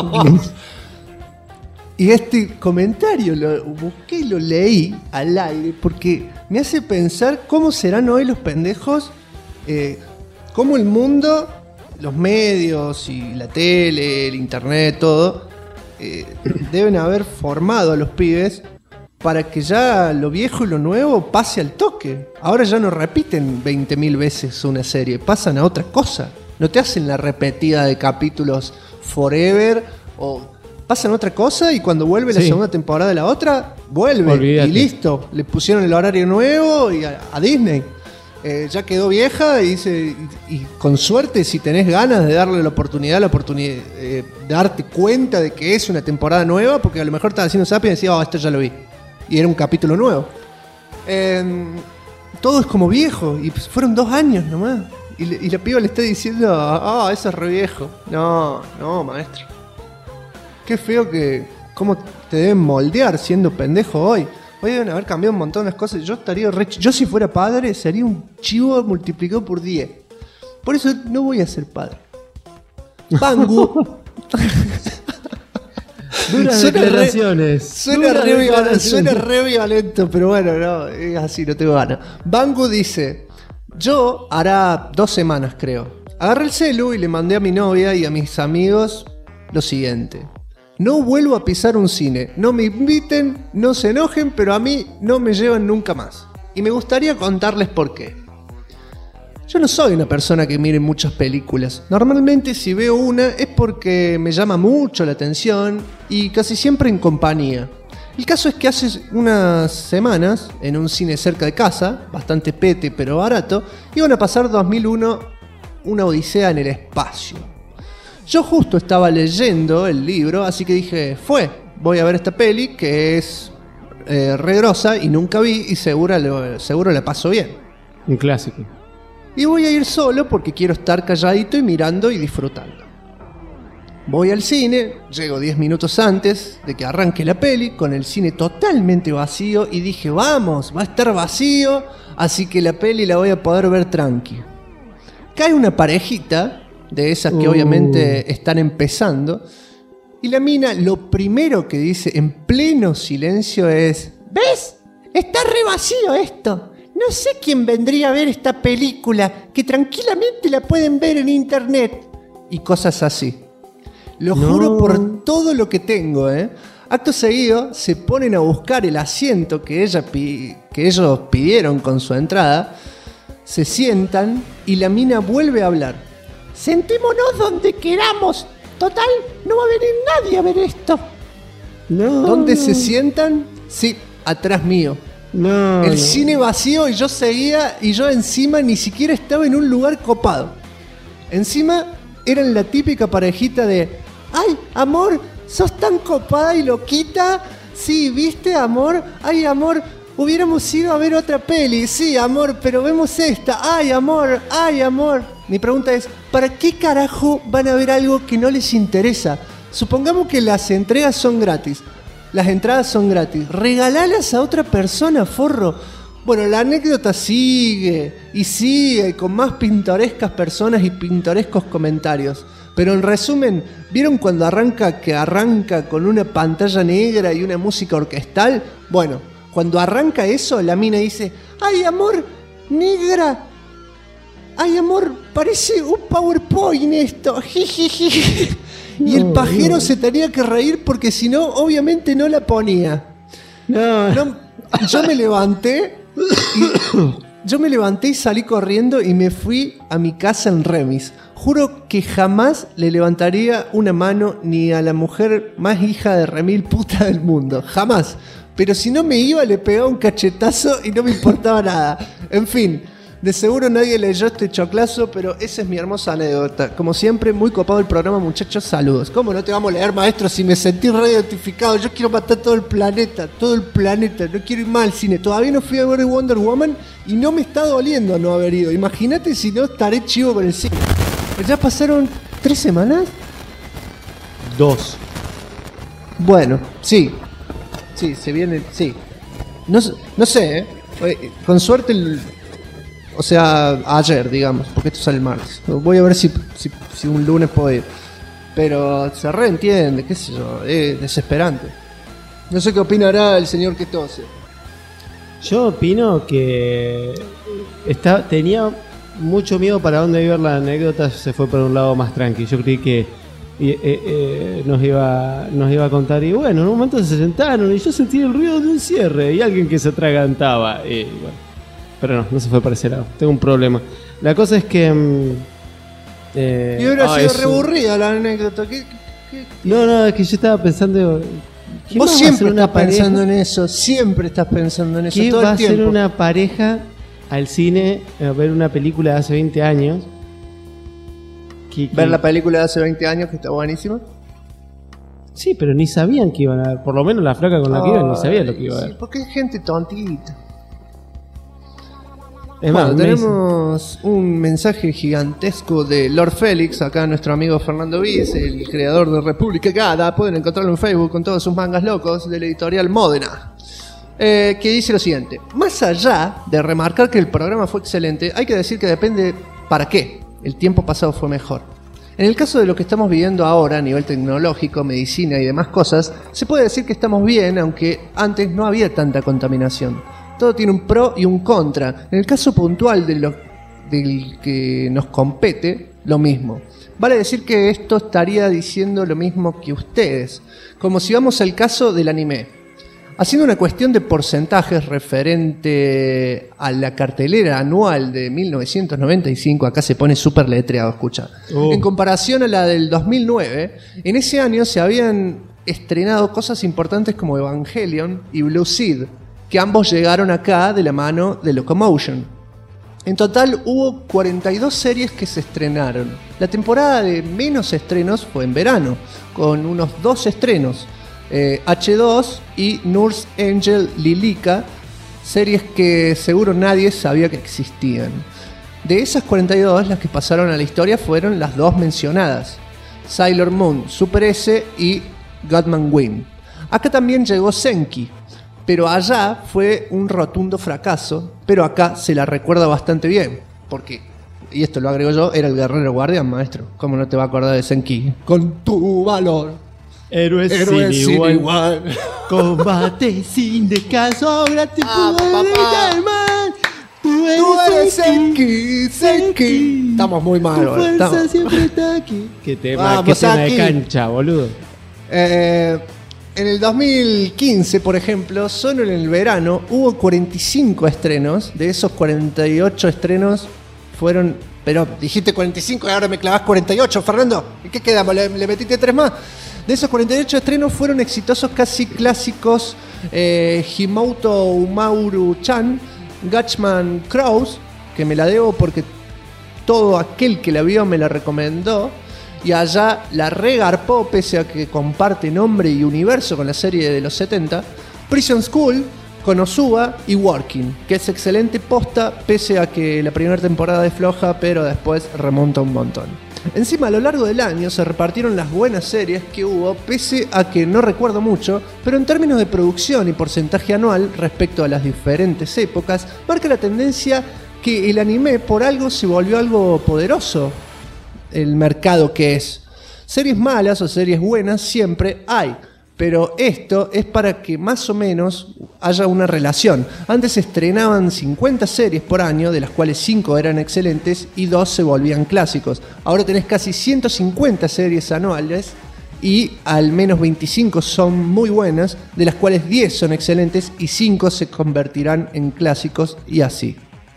Y este comentario lo busqué y lo leí al aire porque me hace pensar cómo serán hoy los pendejos, cómo el mundo, los medios y la tele, el internet, todo, deben haber formado a los pibes para que ya lo viejo y lo nuevo pase al toque. Ahora ya no repiten 20.000 veces una serie, pasan a otra cosa. No te hacen la repetida de capítulos forever, o pasan a otra cosa y cuando vuelve la segunda temporada de la otra, vuelve. Olvídate. Y listo, le pusieron el horario nuevo y a Disney. Ya quedó vieja y con suerte, si tenés ganas de darle la oportunidad de darte cuenta de que es una temporada nueva, porque a lo mejor estás haciendo zapping y decías: esto ya lo vi. Y era un capítulo nuevo. Todo es como viejo. Y pues fueron 2 años nomás. Y la piba le está diciendo: eso es re viejo. No, maestro. Qué feo que... cómo te deben moldear siendo pendejo hoy. Hoy deben haber cambiado un montón de cosas. Yo si fuera padre sería un chivo multiplicado por 10. Por eso no voy a ser padre. Bangu. Duras declaraciones. Suena re violento, pero bueno, no, es así, no tengo ganas. Bangu dice: yo hará 2 semanas, creo, agarré el celu y le mandé a mi novia y a mis amigos lo siguiente: no vuelvo a pisar un cine, no me inviten, no se enojen, pero a mí no me llevan nunca más. Y me gustaría contarles por qué. Yo no soy una persona que mire muchas películas. Normalmente si veo una es porque me llama mucho la atención y casi siempre en compañía. El caso es que hace unas semanas, en un cine cerca de casa, bastante pete pero barato, iban a pasar 2001, una odisea en el espacio. Yo justo estaba leyendo el libro, así que dije: voy a ver esta peli que es re grosa y nunca vi y seguro la paso bien. Un clásico. Y voy a ir solo porque quiero estar calladito y mirando y disfrutando. Voy al cine, llego 10 minutos antes de que arranque la peli, con el cine totalmente vacío, y dije: vamos, va a estar vacío, así que la peli la voy a poder ver tranqui. Cae una parejita de esas que obviamente están empezando, y la mina lo primero que dice en pleno silencio es: ¿ves? está re vacío esto. No sé quién vendría a ver esta película, que tranquilamente la pueden ver en internet. Y cosas así. Lo juro por todo lo que tengo, ¿eh? Acto seguido, se ponen a buscar el asiento que ellos pidieron con su entrada, se sientan y la mina vuelve a hablar. Sentémonos donde queramos. Total, no va a venir nadie a ver esto. No. ¿Dónde se sientan? Sí, atrás mío. El cine vacío y yo seguía y yo encima ni siquiera estaba en un lugar copado. Encima eran la típica parejita de ¡ay, amor! ¿Sos tan copada y loquita? Sí, ¿viste, amor? ¡Ay, amor! Hubiéramos ido a ver otra peli. Sí, amor, pero vemos esta. ¡Ay, amor! ¡Ay, amor! Mi pregunta es, ¿para qué carajo van a ver algo que no les interesa? Supongamos que las entregas son gratis. Las entradas son gratis. Regalalas a otra persona, forro. Bueno, la anécdota sigue y sigue con más pintorescas personas y pintorescos comentarios. Pero en resumen, ¿vieron cuando arranca con una pantalla negra y una música orquestal? Bueno, cuando arranca eso, la mina dice, ¡ay, amor, negra! ¡Ay, amor, parece un PowerPoint esto! Y el pajero se tenía que reír porque si no, obviamente no la ponía. Yo me levanté y salí corriendo y me fui a mi casa en remis. Juro que jamás le levantaría una mano ni a la mujer más hija de remil puta del mundo. Jamás. Pero si no me iba, le pegaba un cachetazo y no me importaba nada. En fin, de seguro nadie leyó este choclazo, pero esa es mi hermosa anécdota. Como siempre, muy copado el programa, muchachos. Saludos. ¿Cómo no te vamos a leer, maestro, si me sentí re identificado? Yo quiero matar todo el planeta. No quiero ir más al cine. Todavía no fui a ver Wonder Woman y no me está doliendo no haber ido. Imagínate si no estaré chivo con el cine. ¿Ya pasaron 3 semanas? 2. Bueno, sí. Sí, se viene, sí. No sé, con suerte, o sea, ayer, digamos, porque esto sale el martes. Voy a ver si un lunes puedo ir. Pero se reentiende, qué sé yo, es desesperante. No sé qué opinará el señor que tose. Yo opino que tenía mucho miedo para dónde iba la anécdota, se fue por un lado más tranqui. Yo creí que nos iba a contar y bueno, en un momento se sentaron y yo sentí el ruido de un cierre y alguien que se atragantaba y bueno, pero no se fue para ese lado. Tengo un problema. La cosa es que y hubiera sido reaburrida la anécdota. No, es que yo estaba pensando. Vos siempre estás pensando en eso. Siempre estás pensando en eso. ¿Qué todo va el tiempo? A ser una pareja al cine a ver una película de hace 20 años? Ver la película de hace 20 años que está buenísima. Sí, pero ni sabían que iban a ver. Por lo menos la flaca con la que iban ni sabía lo que iba a ver. Sí, porque hay gente tontita. Es más, tenemos un mensaje gigantesco de Lord Félix, acá nuestro amigo Fernando Viz, el creador de República Gada. Pueden encontrarlo en Facebook con todos sus mangas locos, de la editorial Módena. Que dice lo siguiente: más allá de remarcar que el programa fue excelente, hay que decir que depende para qué el tiempo pasado fue mejor. En el caso de lo que estamos viviendo ahora a nivel tecnológico, medicina y demás cosas, se puede decir que estamos bien, aunque antes no había tanta contaminación. Todo tiene un pro y un contra. En el caso puntual del que nos compete, lo mismo. Vale decir que esto estaría diciendo lo mismo que ustedes, como si vamos al caso del anime. Haciendo una cuestión de porcentajes referente a la cartelera anual de 1995, acá se pone súper letreado, escucha. En comparación a la del 2009, en ese año se habían estrenado cosas importantes como Evangelion y Blue Seed, que ambos llegaron acá de la mano de Locomotion. En total hubo 42 series que se estrenaron. La temporada de menos estrenos fue en verano, con unos 2 estrenos. H2 y Nurse Angel Lilica, series que seguro nadie sabía que existían. De esas 42, las que pasaron a la historia fueron las 2 mencionadas: Sailor Moon Super S y Godman Wing. Acá también llegó Senki, pero allá fue un rotundo fracaso, pero acá se la recuerda bastante bien, porque, y esto lo agrego yo, era el guerrero guardián, maestro. ¿Cómo no te va a acordar de Senki? Con tu valor. Héroes Héroes sin sin igual. igual. Combate sin descanso, gratis Tú eres Senki. Estamos muy mal, Tu boludo. fuerza Estamos. siempre está aquí. Qué tema, Vamos, qué tema de Saki. cancha, boludo. En el 2015, por ejemplo, solo en el verano hubo 45 estrenos. De esos 48 estrenos fueron... Pero dijiste 45 y ahora me clavás 48, Fernando. ¿Y qué quedamos? ¿Le metiste 3 más? De esos 48 estrenos fueron exitosos casi clásicos Himouto Umaru-chan, Gatchman Crows, que me la debo porque todo aquel que la vio me la recomendó. Y allá la regarpó, pese a que comparte nombre y universo con la serie de los 70. Prison School, Konosuba y Working, que es excelente posta, pese a que la primera temporada es floja, pero después remonta un montón. Encima, a lo largo del año se repartieron las buenas series que hubo, pese a que no recuerdo mucho, pero en términos de producción y porcentaje anual respecto a las diferentes épocas, marca la tendencia que el anime por algo se volvió algo poderoso. El mercado que es. Series malas o series buenas siempre hay, pero esto es para que más o menos haya una relación. Antes se estrenaban 50 series por año, de las cuales 5 eran excelentes y 2 se volvían clásicos. Ahora tenés casi 150 series anuales y al menos 25 son muy buenas, de las cuales 10 son excelentes y 5 se convertirán en clásicos y así.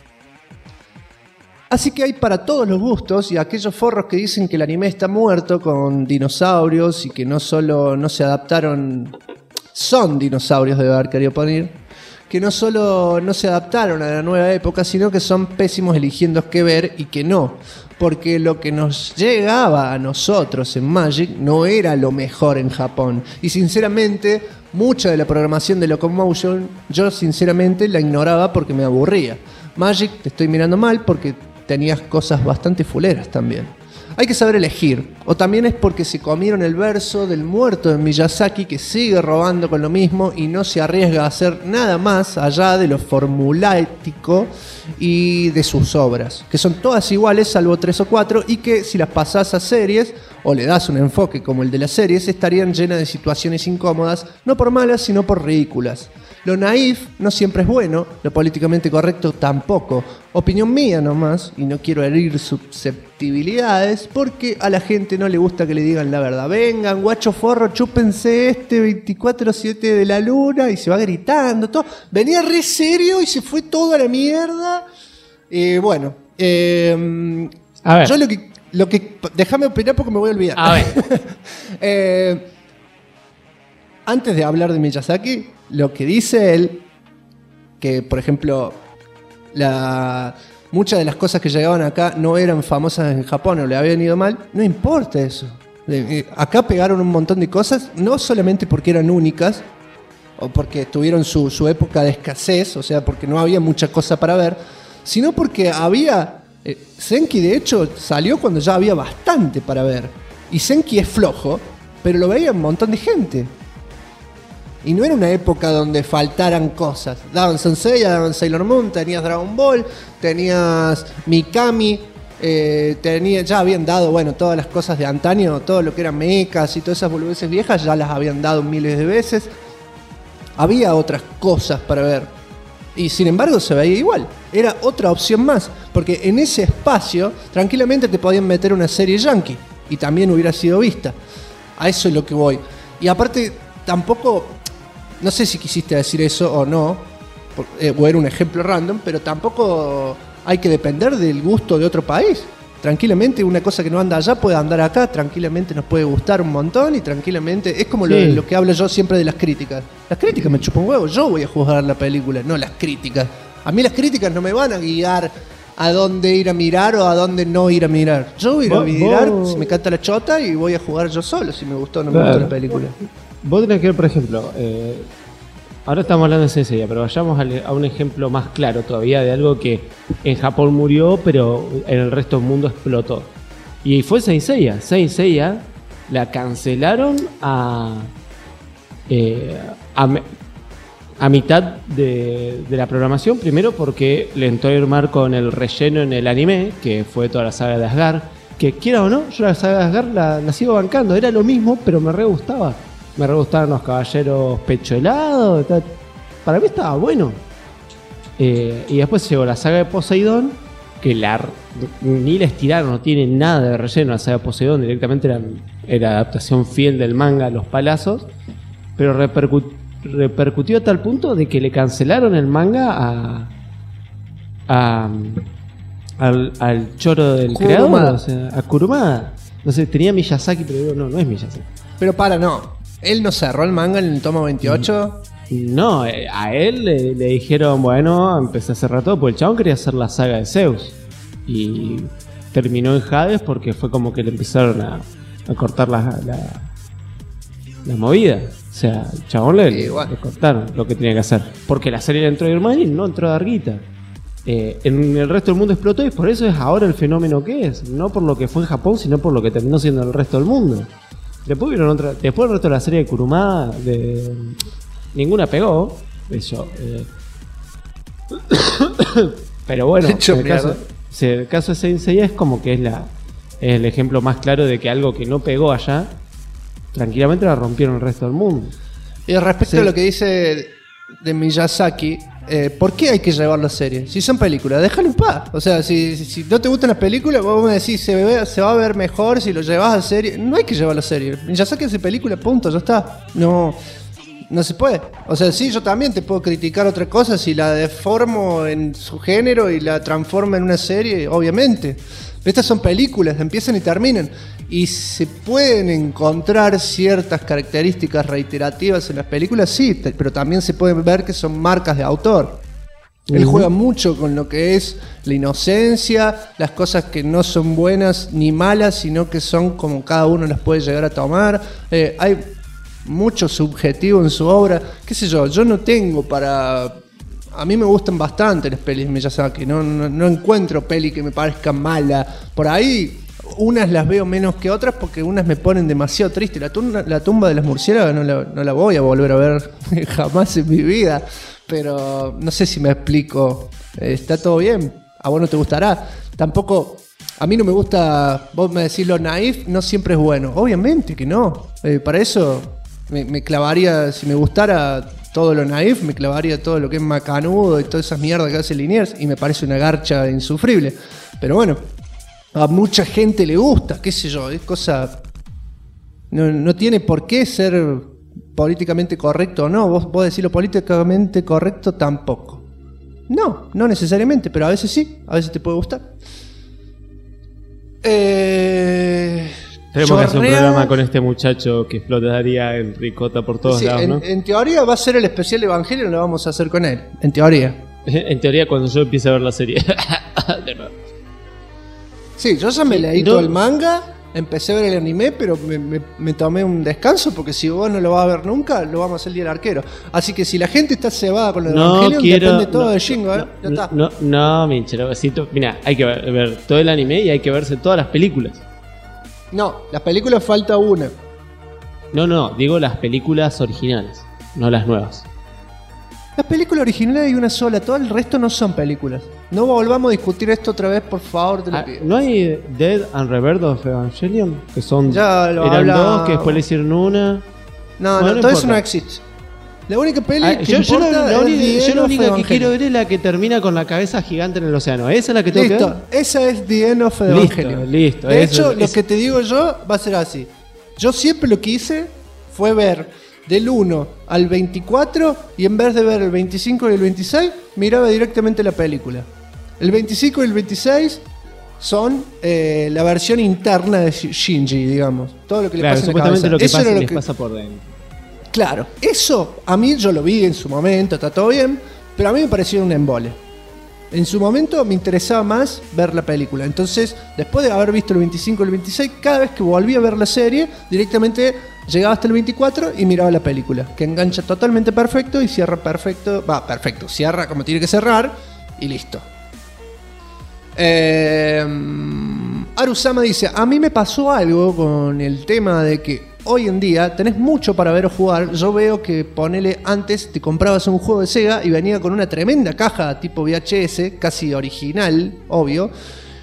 Así que hay para todos los gustos, y aquellos forros que dicen que el anime está muerto con dinosaurios y que no solo no se adaptaron, son dinosaurios debe haber querido poner, que no solo no se adaptaron a la nueva época, sino que son pésimos eligiendo qué ver y qué no. Porque lo que nos llegaba a nosotros en Magic no era lo mejor en Japón. Y sinceramente, mucha de la programación de Locomotion, yo sinceramente la ignoraba porque me aburría. Magic, te estoy mirando mal porque tenías cosas bastante fuleras también. Hay que saber elegir. O también es porque se comieron el verso del muerto de Miyazaki, que sigue robando con lo mismo y no se arriesga a hacer nada más allá de lo formulático y de sus obras, que son todas iguales salvo 3 o 4, y que si las pasás a series o le das un enfoque como el de las series, estarían llenas de situaciones incómodas, no por malas sino por ridículas. Lo naif no siempre es bueno, lo políticamente correcto tampoco. Opinión mía nomás, y no quiero herir susceptibilidades, porque a la gente no le gusta que le digan la verdad. Vengan, guacho forro, chúpense este 24/7 de la luna, y se va gritando, todo. Venía re serio y se fue todo a la mierda. Bueno, a ver. Yo lo que déjame opinar porque me voy a olvidar. A ver. Antes de hablar de Miyazaki, lo que dice él, que por ejemplo muchas de las cosas que llegaban acá no eran famosas en Japón o le habían ido mal, no importa eso. Acá pegaron un montón de cosas, no solamente porque eran únicas o porque tuvieron su época de escasez, o sea, porque no había mucha cosa para ver, sino porque había... Senki de hecho salió cuando ya había bastante para ver. Y Senki es flojo, pero lo veía un montón de gente. Y no era una época donde faltaran cosas. Daban Sensei, daban Sailor Moon, tenías Dragon Ball, tenías Mikami, ya habían dado, bueno, todas las cosas de antaño, todo lo que eran mechas y todas esas boludeces viejas, ya las habían dado miles de veces. Había otras cosas para ver. Y sin embargo se veía igual. Era otra opción más. Porque en ese espacio tranquilamente te podían meter una serie yankee y también hubiera sido vista. A eso es lo que voy. Y aparte tampoco... No sé si quisiste decir eso o no, o era un ejemplo random, pero tampoco hay que depender del gusto de otro país. Tranquilamente una cosa que no anda allá puede andar acá, tranquilamente nos puede gustar un montón y tranquilamente... Es como Sí. lo que hablo yo siempre de las críticas. Las críticas me chupan huevo, yo voy a juzgar la película, no las críticas. A mí las críticas no me van a guiar a dónde ir a mirar o a dónde no ir a mirar. Yo voy a ir a mirar si me canta la chota y voy a jugar yo solo si me gustó o no me gustó la película. Vos tenés que ver, por ejemplo, ahora estamos hablando de Sensei, pero vayamos a un ejemplo más claro todavía de algo que en Japón murió, pero en el resto del mundo explotó. Y fue Saint Seiya. Saint Seiya la cancelaron a mitad de la programación, primero porque le entró a ir mal con el relleno en el anime, que fue toda la saga de Asgard, que quiera o no, yo la saga de Asgard la sigo bancando. Era lo mismo, pero me re gustaba. Me re gustaban los caballeros pecho helado. Para mí estaba bueno. Y después llegó la saga de Poseidón, que ni la estiraron, no tiene nada de relleno la saga de Poseidón. Directamente era adaptación fiel del manga, los palazos. Pero repercutió a tal punto de que le cancelaron el manga al choro del creador, o sea, a Kurumada. No sé, tenía Miyazaki, pero digo, no es Miyazaki. Pero no. ¿Él no cerró el manga en el tomo 28? No, a él le dijeron, bueno, empecé a cerrar todo, porque el chabón quería hacer la saga de Zeus. Y terminó en Hades porque fue como que le empezaron a cortar la movida. O sea, el chabón le cortaron lo que tenía que hacer. Porque la serie le entró a Irmán y no entró a Darguita. En el resto del mundo explotó y por eso es ahora el fenómeno que es. No por lo que fue en Japón, sino por lo que terminó siendo el resto del mundo. Después el resto de la serie de Kurumada, ninguna pegó. Pero bueno, el caso de Saint Seiya es como que es el ejemplo más claro de que algo que no pegó allá, tranquilamente la rompieron el resto del mundo. Y respecto a lo que dice de Miyazaki, ¿por qué hay que llevar la serie? Si son películas, déjalo en paz. O sea, si no te gustan las películas, vos me decís se va a ver mejor si lo llevas a serie. No hay que llevar la serie. Miyazaki hace película, punto, ya está. No se puede. O sea, sí, yo también te puedo criticar otra cosa si la deformo en su género y la transformo en una serie, obviamente. Estas son películas, empiezan y terminan. Y se pueden encontrar ciertas características reiterativas en las películas, sí, pero también se pueden ver que son marcas de autor. Él juega mucho con lo que es la inocencia, las cosas que no son buenas ni malas, sino que son como cada uno las puede llegar a tomar. Hay mucho subjetivo en su obra. Qué sé yo no tengo para... A mí me gustan bastante las pelis de Miyazaki, no encuentro peli que me parezca mala. Por ahí unas las veo menos que otras porque unas me ponen demasiado triste. La tumba de las murciélagas no la voy a volver a ver jamás en mi vida. Pero no sé si me explico. Está todo bien, a vos no te gustará. Tampoco, a mí no me gusta, vos me decís lo naif, no siempre es bueno. Obviamente que no. Para eso me clavaría, si me gustara todo lo naif, me clavaría todo lo que es macanudo y todas esas mierdas que hace Liniers y me parece una garcha insufrible. Pero bueno, a mucha gente le gusta, qué sé yo, es cosa... No tiene por qué ser políticamente correcto o no. Vos decís lo políticamente correcto tampoco. No necesariamente, pero a veces sí, a veces te puede gustar. Tenemos que hacer un programa con este muchacho que explotaría en ricota por todos lados, ¿no? En teoría va a ser el especial de Evangelio, lo vamos a hacer con él. En teoría. En teoría, cuando yo empiece a ver la serie. De nuevo. Sí, yo ya me leí todo el manga, empecé a ver el anime, pero me tomé un descanso porque si vos no lo vas a ver nunca, lo vamos a hacer el día del arquero. Así que si la gente está cebada con el Evangelio, depende todo de Shingo, ¿eh? Ya está. No, Minchero, mira, hay que ver todo el anime y hay que verse todas las películas. No, las películas falta una. No, digo las películas originales, no las nuevas. Las películas originales hay una sola, todo el resto no son películas. No volvamos a discutir esto otra vez, por favor, te lo pido. ¿No hay Dead and Rebirth of Evangelion? Que son... Ya lo eran dos, que después le hicieron una... No, todo eso no existe. La única peli que importa yo lo único que quiero ver es la que termina con la cabeza gigante en el océano. ¿Esa es la que tengo que ver? Esa es The End of Evangelion. Listo. De hecho, lo que te digo yo va a ser así. Yo siempre lo que hice fue ver del 1 al 24 y en vez de ver el 25 y el 26, miraba directamente la película. El 25 y el 26 son la versión interna de Shinji, digamos. Todo lo que le pasa en la cabeza. Lo que eso pasa, era lo les que pasa por dentro. Claro, eso a mí yo lo vi en su momento, está todo bien, pero a mí me pareció un embole. En su momento me interesaba más ver la película. Entonces, después de haber visto el 25 y el 26, cada vez que volví a ver la serie, directamente llegaba hasta el 24 y miraba la película, que engancha totalmente perfecto y cierra perfecto. Perfecto, cierra como tiene que cerrar y listo. Arusama dice, a mí me pasó algo con el tema de que hoy en día tenés mucho para ver o jugar. Yo veo que, ponele, antes te comprabas un juego de Sega y venía con una tremenda caja tipo VHS, casi original, obvio.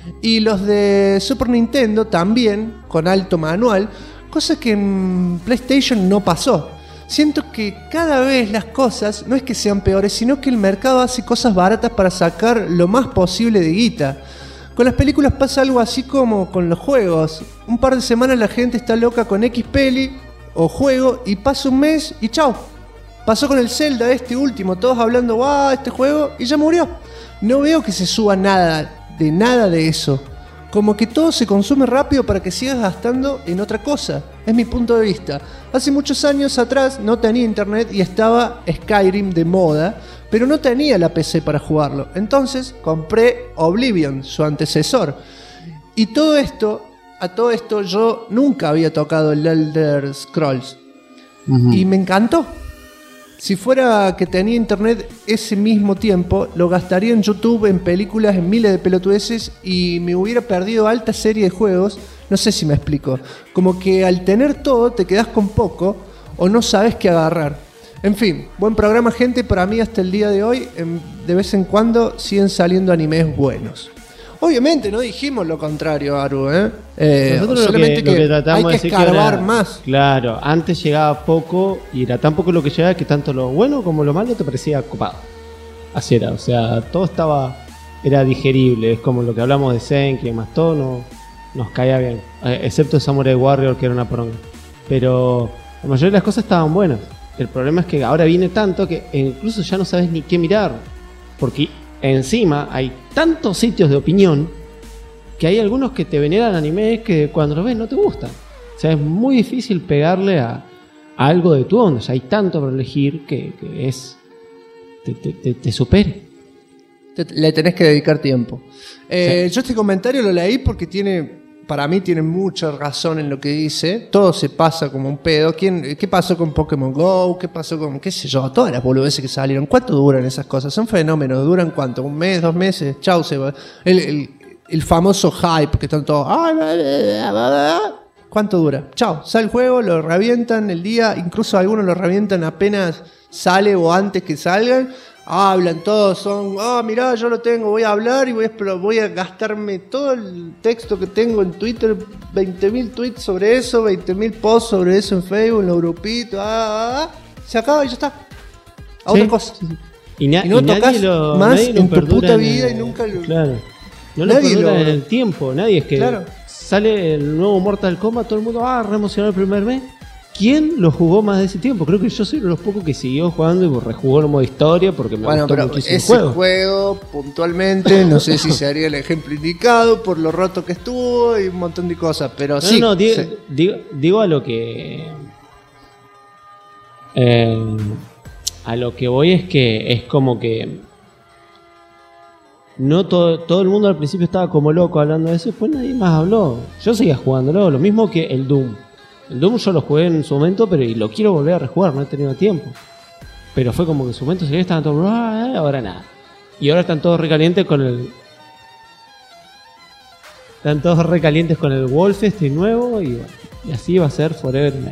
Y los de Super Nintendo también, con alto manual, cosa que en PlayStation no pasó. Siento que cada vez las cosas no es que sean peores, sino que el mercado hace cosas baratas para sacar lo más posible de guita. Con las películas pasa algo así como con los juegos. Un par de semanas la gente está loca con X peli o juego y pasa un mes y chao. Pasó con el Zelda este último, todos hablando, este juego, y ya murió. No veo que se suba nada de eso. Como que todo se consume rápido para que sigas gastando en otra cosa. Es mi punto de vista. Hace muchos años atrás no tenía internet y estaba Skyrim de moda, pero no tenía la PC para jugarlo. Entonces compré Oblivion, su antecesor. Y a todo esto yo nunca había tocado el Elder Scrolls. Y me encantó. Si fuera que tenía internet ese mismo tiempo, lo gastaría en YouTube, en películas, en miles de pelotudeces y me hubiera perdido alta serie de juegos. No sé si me explico. Como que al tener todo te quedás con poco o no sabes qué agarrar. En fin, buen programa, gente. Para mí hasta el día de hoy, de vez en cuando siguen saliendo animes buenos. Obviamente no dijimos lo contrario, Aru, Nosotros solamente lo que tratamos hay que de decir escarbar era, más. Claro, antes llegaba poco y era tan poco lo que llegaba que tanto lo bueno como lo malo te parecía copado. Así era, o sea, todo era digerible. Es como lo que hablamos de Senki y más, todo nos caía bien, excepto Samurai Warrior, que era una poronga. Pero la mayoría de las cosas estaban buenas. El problema es que ahora viene tanto que incluso ya no sabes ni qué mirar, porque encima hay tantos sitios de opinión que hay algunos que te veneran animes que cuando los ves no te gustan. O sea, es muy difícil pegarle a algo de tu onda. Ya hay tanto para elegir que te supere. Le tenés que dedicar tiempo. Sí. Yo este comentario lo leí porque para mí tiene mucha razón en lo que dice. Todo se pasa como un pedo. ¿Qué pasó con Pokémon Go? ¿Qué pasó con, qué sé yo? Todas las boludeces que salieron. ¿Cuánto duran esas cosas? Son fenómenos. ¿Duran cuánto? ¿Un mes? ¿2 meses? Chau, se va. El famoso hype que están todos... ¿Cuánto dura? Chau, sale el juego, lo revientan el día. Incluso algunos lo revientan apenas sale o antes que salgan. Hablan todos, mirá, yo lo tengo, voy a hablar y voy a gastarme todo el texto que tengo en Twitter, 20.000 tweets sobre eso, 20.000 posts sobre eso en Facebook, en los grupitos, se acaba y ya está. A otra cosa. Sí. Y no tocas más en tu puta vida y nunca lo... Claro. No lo perdura en el tiempo, nadie. Es que sale el nuevo Mortal Kombat, todo el mundo, re emocionado el primer mes. ¿Quién lo jugó más de ese tiempo? Creo que yo soy uno de los pocos que siguió jugando y rejugó el modo historia porque me gustó muchísimo el juego. Ese juego, puntualmente, no sé si sería el ejemplo indicado por lo roto que estuvo y un montón de cosas, pero sí. Digo a lo que... a lo que voy es que es como que... No todo el mundo al principio estaba como loco hablando de eso, después nadie más habló. Yo seguía jugándolo, lo mismo que el Doom. El Doom yo lo jugué en su momento, y lo quiero volver a rejugar, no he tenido tiempo. Pero fue como que en su momento salió, estaban todos, ahora nada. Y ahora están todos recalientes con el... Están todos recalientes con el Wolf nuevo y así va a ser forever and ever.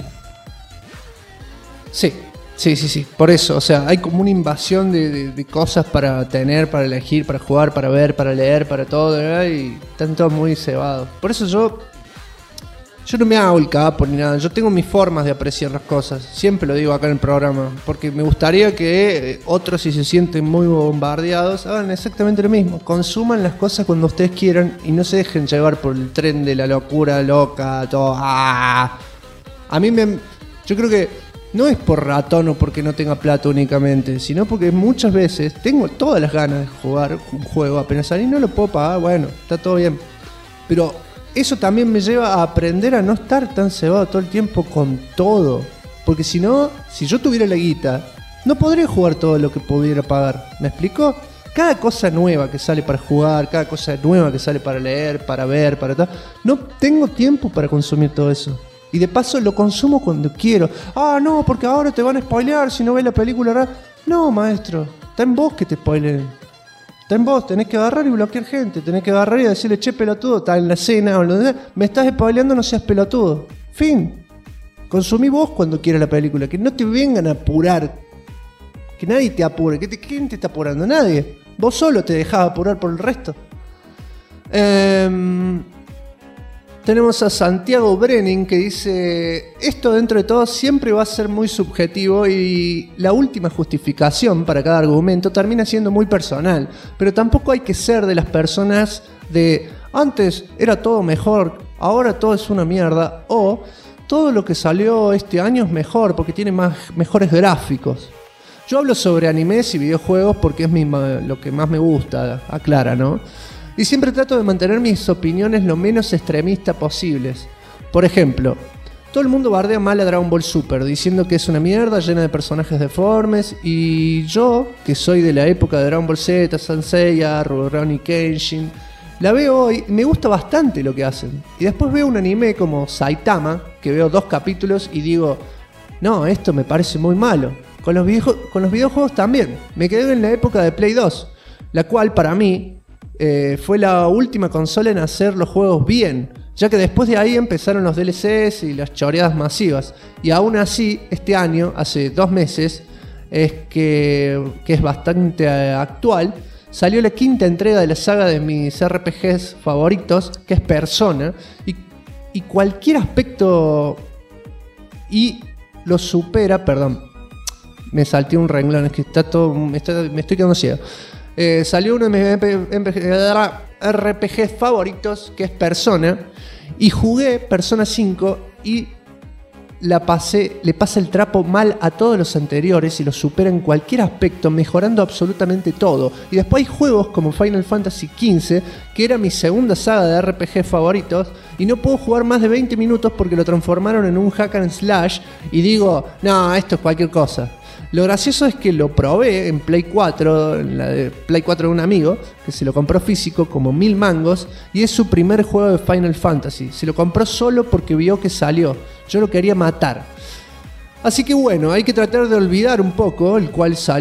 Sí. Por eso, o sea, hay como una invasión de cosas para tener, para elegir, para jugar, para ver, para leer, para todo, ¿verdad? Y están todos muy cebados. Por eso yo no me hago el capo ni nada. Yo tengo mis formas de apreciar las cosas. Siempre lo digo acá en el programa. Porque me gustaría que otros, si se sienten muy bombardeados, hagan exactamente lo mismo. Consuman las cosas cuando ustedes quieran y no se dejen llevar por el tren de la locura loca, todo. Yo creo que no es por ratón o porque no tenga plata únicamente, sino porque muchas veces tengo todas las ganas de jugar un juego apenas salí y no lo puedo pagar. Bueno, está todo bien. Pero eso también me lleva a aprender a no estar tan cebado todo el tiempo con todo. Porque si no, si yo tuviera la guita, no podría jugar todo lo que pudiera pagar. ¿Me explico? Cada cosa nueva que sale para jugar, cada cosa nueva que sale para leer, para ver, para tal. No tengo tiempo para consumir todo eso. Y de paso lo consumo cuando quiero. No, porque ahora te van a spoilear si no ves la película. No, maestro, está en vos que te spoileen. Está en vos, tenés que agarrar y bloquear gente. Tenés que agarrar y decirle, che, pelotudo, está en la cena o lo de... Me estás spoileando, no seas pelotudo. Fin. Consumí vos cuando quieras la película. Que no te vengan a apurar. Que nadie te apure. ¿Quién te está apurando? Nadie. Vos solo te dejás apurar por el resto. Tenemos a Santiago Brenning que dice: esto dentro de todo siempre va a ser muy subjetivo y la última justificación para cada argumento termina siendo muy personal, pero tampoco hay que ser de las personas de antes era todo mejor, ahora todo es una mierda, o todo lo que salió este año es mejor porque tiene mejores gráficos. Yo hablo sobre animes y videojuegos porque es lo que más me gusta, aclara, ¿no? Y siempre trato de mantener mis opiniones lo menos extremistas posibles. Por ejemplo, todo el mundo bardea mal a Dragon Ball Super, diciendo que es una mierda llena de personajes deformes. Y yo, que soy de la época de Dragon Ball Z, Saint Seiya, Rurouni Kenshin, la veo hoy y me gusta bastante lo que hacen. Y después veo un anime como Saitama, que veo 2 capítulos y digo, no, esto me parece muy malo. Con los videojuegos también. Me quedé en la época de Play 2, la cual para mí fue la última consola en hacer los juegos bien, ya que después de ahí empezaron los DLCs y las choreadas masivas. Y aún así, este año, hace 2 meses, que es bastante actual, salió la 5ª entrega de la saga de mis RPGs favoritos, que es Persona, y cualquier aspecto y lo supera. Perdón, me salté un renglón, es que está todo, me estoy quedando ciego. Salió uno de mis RPGs favoritos, que es Persona, y jugué Persona 5 y le pasa el trapo mal a todos los anteriores y los supera en cualquier aspecto, mejorando absolutamente todo. Y después hay juegos como Final Fantasy XV, que era mi segunda saga de RPG favoritos, y no puedo jugar más de 20 minutos porque lo transformaron en un hack and slash, y digo, no, esto es cualquier cosa. Lo gracioso es que lo probé en Play 4, en la de Play 4 de un amigo, que se lo compró físico como 1000 mangos, y es su primer juego de Final Fantasy. Se lo compró solo porque vio que salió. Yo lo quería matar. Así que bueno, hay que tratar de olvidar un poco el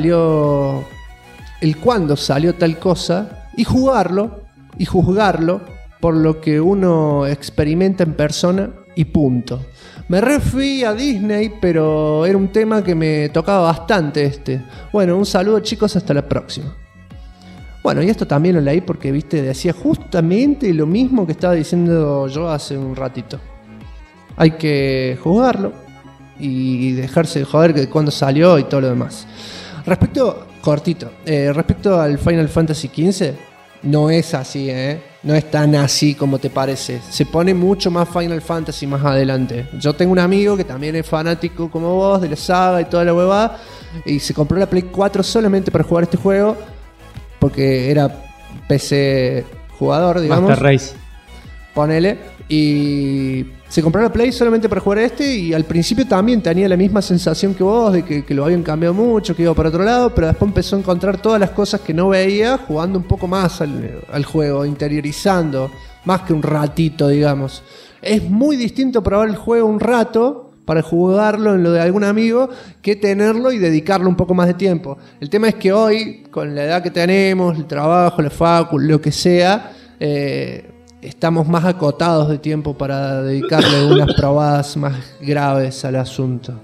cuándo salió tal cosa, y jugarlo y juzgarlo por lo que uno experimenta en persona y punto. Me refui a Disney, pero era un tema que me tocaba bastante Bueno, un saludo chicos, hasta la próxima. Bueno, y esto también lo leí porque, viste, decía justamente lo mismo que estaba diciendo yo hace un ratito. Hay que juzgarlo y dejarse de joder que cuando salió y todo lo demás. Respecto al Final Fantasy XV, no es así, no es tan así como te parece. Se pone mucho más Final Fantasy más adelante. Yo tengo un amigo que también es fanático como vos de la saga y toda la huevada, y se compró la Play 4 solamente para jugar este juego, porque era PC jugador, digamos. Master Race. Ponele. Y se compró la Play solamente para jugar y al principio también tenía la misma sensación que vos, de que lo habían cambiado mucho, que iba para otro lado, pero después empezó a encontrar todas las cosas que no veía jugando un poco más al juego, interiorizando, más que un ratito, digamos. Es muy distinto probar el juego un rato para jugarlo en lo de algún amigo que tenerlo y dedicarle un poco más de tiempo. El tema es que hoy, con la edad que tenemos, el trabajo, la facu, lo que sea, estamos más acotados de tiempo para dedicarle unas probadas más graves al asunto.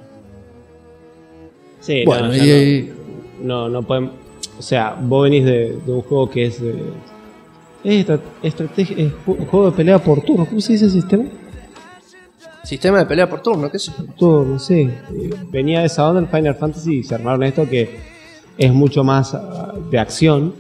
Sí, bueno, no podemos. O sea, vos venís de un juego que es estrategia, es juego de pelea por turno. ¿Cómo se dice el sistema? Sistema de pelea por turno, ¿qué es? Turno, sí. Venía de esa onda el Final Fantasy y se armaron esto que es mucho más de acción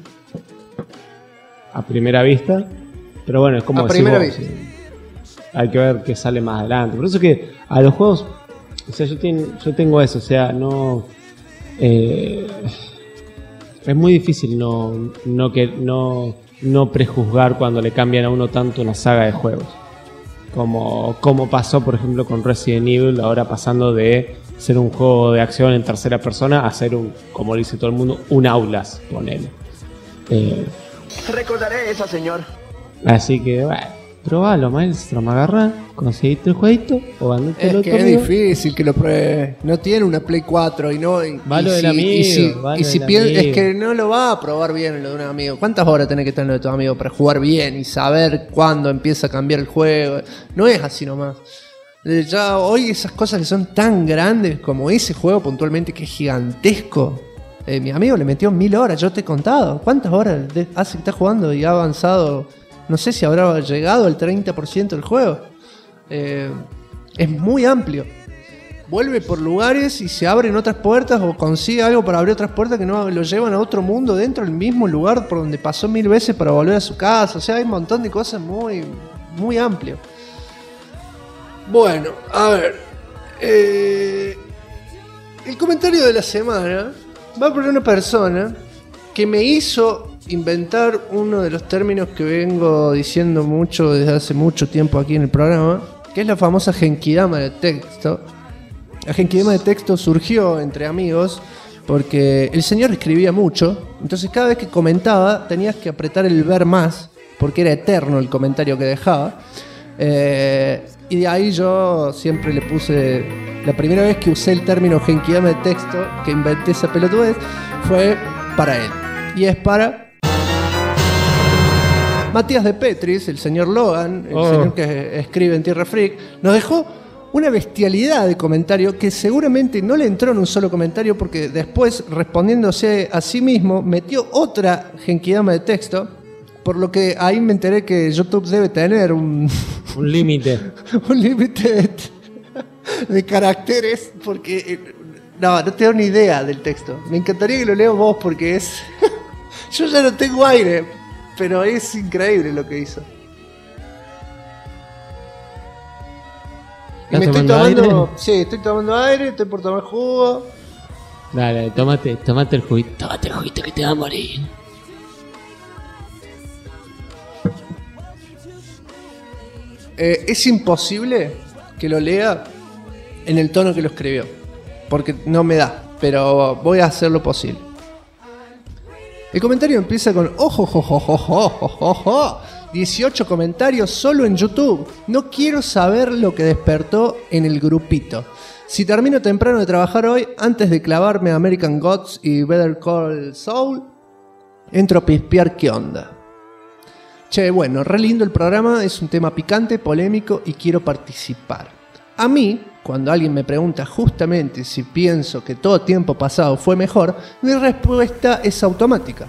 a primera vista. Pero bueno, es como decir vos, hay que ver qué sale más adelante. Por eso que a los juegos, o sea, yo tengo eso, o sea, no es muy difícil no prejuzgar cuando le cambian a uno tanto una saga de juegos. Como pasó, por ejemplo, con Resident Evil, ahora pasando de ser un juego de acción en tercera persona a ser como dice todo el mundo, un Outlast, ponele. Recordaré esa, señor. Así que, bueno, probalo, maestro, me agarra, conseguiste el jueguito o andate el otro. Es que es difícil que lo pruebe. No tiene una Play 4 y no. Va lo del amigo. Y si piensas, es que no lo va a probar bien lo de un amigo. ¿Cuántas horas tenés que estar en lo de tu amigo para jugar bien y saber cuándo empieza a cambiar el juego? No es así nomás. Ya hoy esas cosas que son tan grandes como ese juego puntualmente que es gigantesco. Mi amigo le metió 1000 horas, yo te he contado. ¿Cuántas horas hace que está jugando y ha avanzado? No sé si habrá llegado al 30% del juego. Es muy amplio. Vuelve por lugares y se abren otras puertas o consigue algo para abrir otras puertas que no lo llevan a otro mundo dentro del mismo lugar por donde pasó 1000 veces para volver a su casa. O sea, hay un montón de cosas muy, muy amplio. Bueno, a ver. El comentario de la semana va por una persona que me hizo inventar uno de los términos que vengo diciendo mucho desde hace mucho tiempo aquí en el programa, que es la famosa genkidama de texto. La genkidama de texto surgió entre amigos porque el señor escribía mucho, entonces cada vez que comentaba tenías que apretar el ver más, porque era eterno el comentario que dejaba. Y de ahí yo siempre le puse... La primera vez que usé el término genkidama de texto, que inventé esa pelotudez, fue para él. Y es para... Matías de Petris, el señor Logan, el señor que escribe en Tierra Freak, nos dejó una bestialidad de comentario que seguramente no le entró en un solo comentario porque después, respondiéndose a sí mismo, metió otra genkidama de texto, por lo que ahí me enteré que YouTube debe tener un límite. Un límite de caracteres, porque no tengo ni idea del texto. Me encantaría que lo leas vos porque es... Yo ya no tengo aire, pero es increíble lo que hizo. Y me estoy tomando aire. Sí, estoy tomando aire, estoy por tomar jugo. Dale, tómate el juguito. Tómate el juguito que te va a morir. Es imposible que lo lea en el tono que lo escribió, porque no me da, pero voy a hacer lo posible. El comentario empieza con 18 comentarios solo en YouTube. No quiero saber lo que despertó en el grupito. Si termino temprano de trabajar hoy, antes de clavarme a American Gods y Better Call Saul, entro a pispear qué onda. Che, bueno, re lindo el programa, es un tema picante, polémico y quiero participar. A mí, cuando alguien me pregunta justamente si pienso que todo tiempo pasado fue mejor, mi respuesta es automática.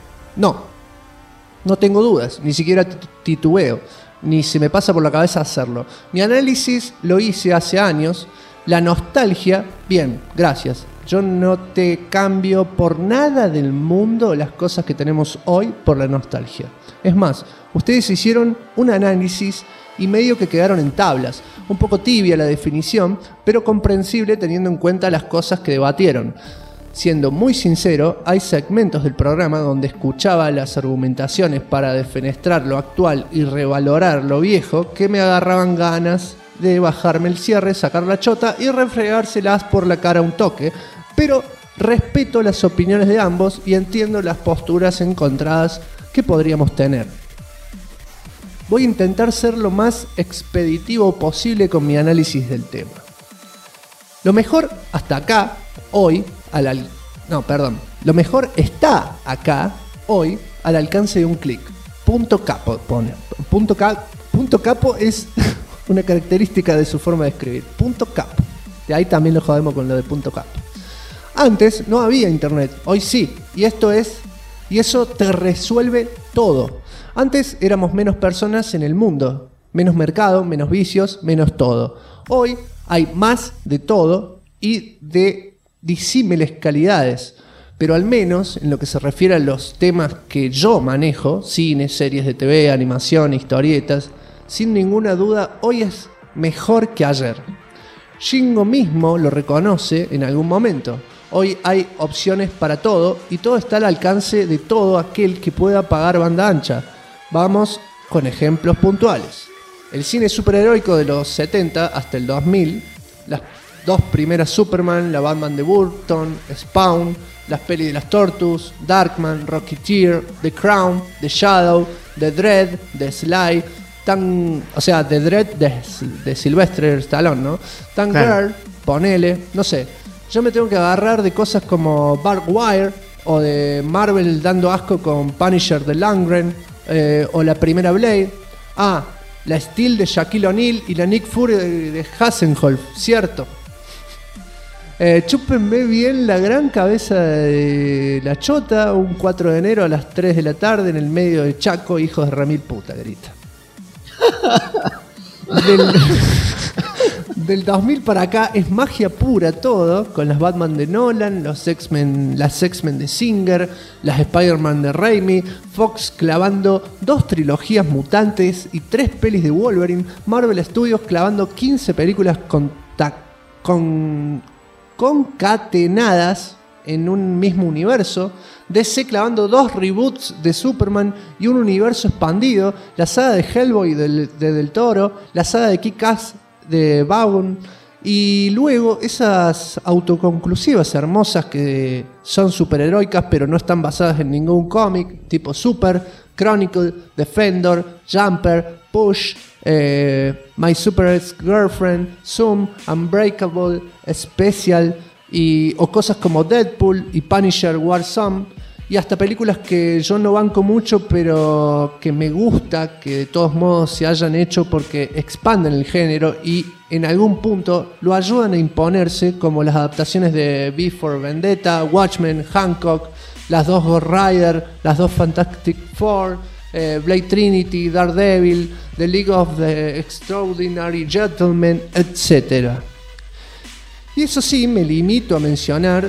No tengo dudas, ni siquiera titubeo, ni se me pasa por la cabeza hacerlo. Mi análisis lo hice hace años. La nostalgia, bien, gracias. Yo no te cambio por nada del mundo las cosas que tenemos hoy por la nostalgia. Es más, ustedes hicieron un análisis y medio que quedaron en tablas. Un poco tibia la definición, pero comprensible teniendo en cuenta las cosas que debatieron. Siendo muy sincero, hay segmentos del programa donde escuchaba las argumentaciones para defenestrar lo actual y revalorar lo viejo que me agarraban ganas de bajarme el cierre, sacar la chota y refregárselas por la cara un toque, pero respeto las opiniones de ambos y entiendo las posturas encontradas que podríamos tener. Voy a intentar ser lo más expeditivo posible con mi análisis del tema. Lo mejor hasta acá, hoy, lo mejor está acá, hoy, al alcance de un clic. Punto capo, pone. Punto capo es una característica de su forma de escribir. Punto capo. De ahí también lo jodemos con lo de punto capo. Antes no había internet, hoy sí. Y eso te resuelve todo. Antes éramos menos personas en el mundo. Menos mercado, menos vicios, menos todo. Hoy hay más de todo y de disímiles calidades, pero al menos en lo que se refiere a los temas que yo manejo, cine, series de TV, animación, historietas, sin ninguna duda hoy es mejor que ayer. Shingo mismo lo reconoce en algún momento. Hoy hay opciones para todo y todo está al alcance de todo aquel que pueda pagar banda ancha. Vamos con ejemplos puntuales. El cine superheroico de los 70 hasta el 2000, las dos primeras Superman, la Batman de Burton, Spawn, las pelis de las Tortus, Darkman, Rocketeer, The Crown, The Shadow, The Dread, The Sly, The Dread de Sylvester Stallone, ¿no? Tank Girl, ponele, no sé. Yo me tengo que agarrar de cosas como Barbed Wire o de Marvel dando asco con Punisher de Langren o la primera Blade. La Steel de Shaquille O'Neal y la Nick Fury de Hasselhoff, cierto. Chúpenme bien la gran cabeza de la chota, un 4 de enero a las 3 de la tarde en el medio de Chaco, hijos de remil puta, grita. Del 2000 para acá es magia pura todo, con las Batman de Nolan, las X-Men de Singer, las Spider-Man de Raimi, Fox clavando 2 trilogías mutantes y 3 pelis de Wolverine, Marvel Studios clavando 15 películas concatenadas en un mismo universo, DC clavando 2 reboots de Superman y un universo expandido, la saga de Hellboy de Del Toro, la saga de Kick-Ass de Vaughn, y luego esas autoconclusivas hermosas que son superheroicas pero no están basadas en ningún cómic, tipo Super, Chronicle, Defender, Jumper, Push, My Super Ex-Girlfriend, Zoom, Unbreakable, Special, o cosas como Deadpool y Punisher Warzone, y hasta películas que yo no banco mucho pero que me gusta que de todos modos se hayan hecho porque expanden el género y en algún punto lo ayudan a imponerse, como las adaptaciones de V for Vendetta, Watchmen, Hancock, las 2 Ghost Rider, las 2 Fantastic Four, Blade Trinity, Daredevil, The League of the Extraordinary Gentlemen, etc. Y eso sí, me limito a mencionar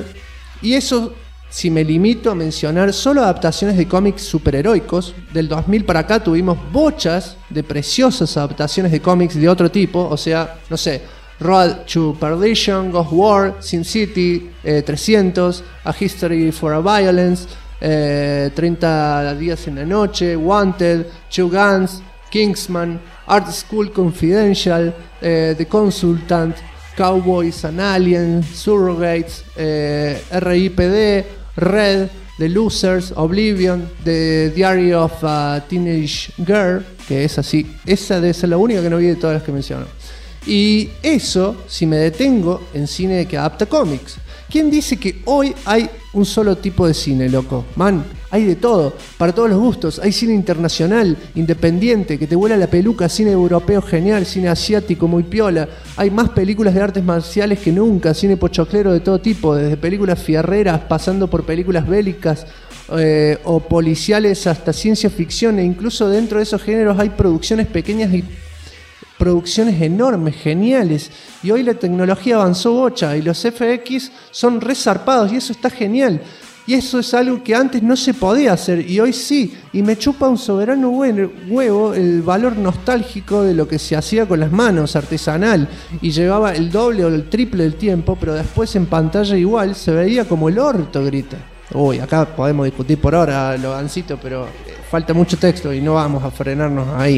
solo adaptaciones de cómics superheroicos. Del 2000 para acá tuvimos bochas de preciosas adaptaciones de cómics de otro tipo, o sea, no sé, Road to Perdition, Ghost War, Sin City, 300, A History for a Violence, 30 días en la noche, Wanted, Two Guns, Kingsman, Art School Confidential, The Consultant, Cowboys and Aliens, Surrogates, RIPD, Red, The Losers, Oblivion, The Diary of a Teenage Girl, que es así, esa debe ser la única que no vi de todas las que menciono. Y eso, si me detengo en cine que adapta cómics. ¿Quién dice que hoy hay un solo tipo de cine, loco? Man, hay de todo, para todos los gustos. Hay cine internacional, independiente, que te vuela la peluca, cine europeo genial, cine asiático muy piola. Hay más películas de artes marciales que nunca, cine pochoclero de todo tipo, desde películas fierreras, pasando por películas bélicas o policiales hasta ciencia ficción, e incluso dentro de esos géneros hay producciones pequeñas y producciones enormes, geniales, y hoy la tecnología avanzó bocha y los FX son resarpados y eso está genial, y eso es algo que antes no se podía hacer y hoy sí, y me chupa un soberano huevo el valor nostálgico de lo que se hacía con las manos, artesanal, y llevaba el doble o el triple del tiempo, pero después en pantalla igual se veía como el orto, grita. Uy, acá podemos discutir por ahora, Logancito, pero falta mucho texto y no vamos a frenarnos ahí.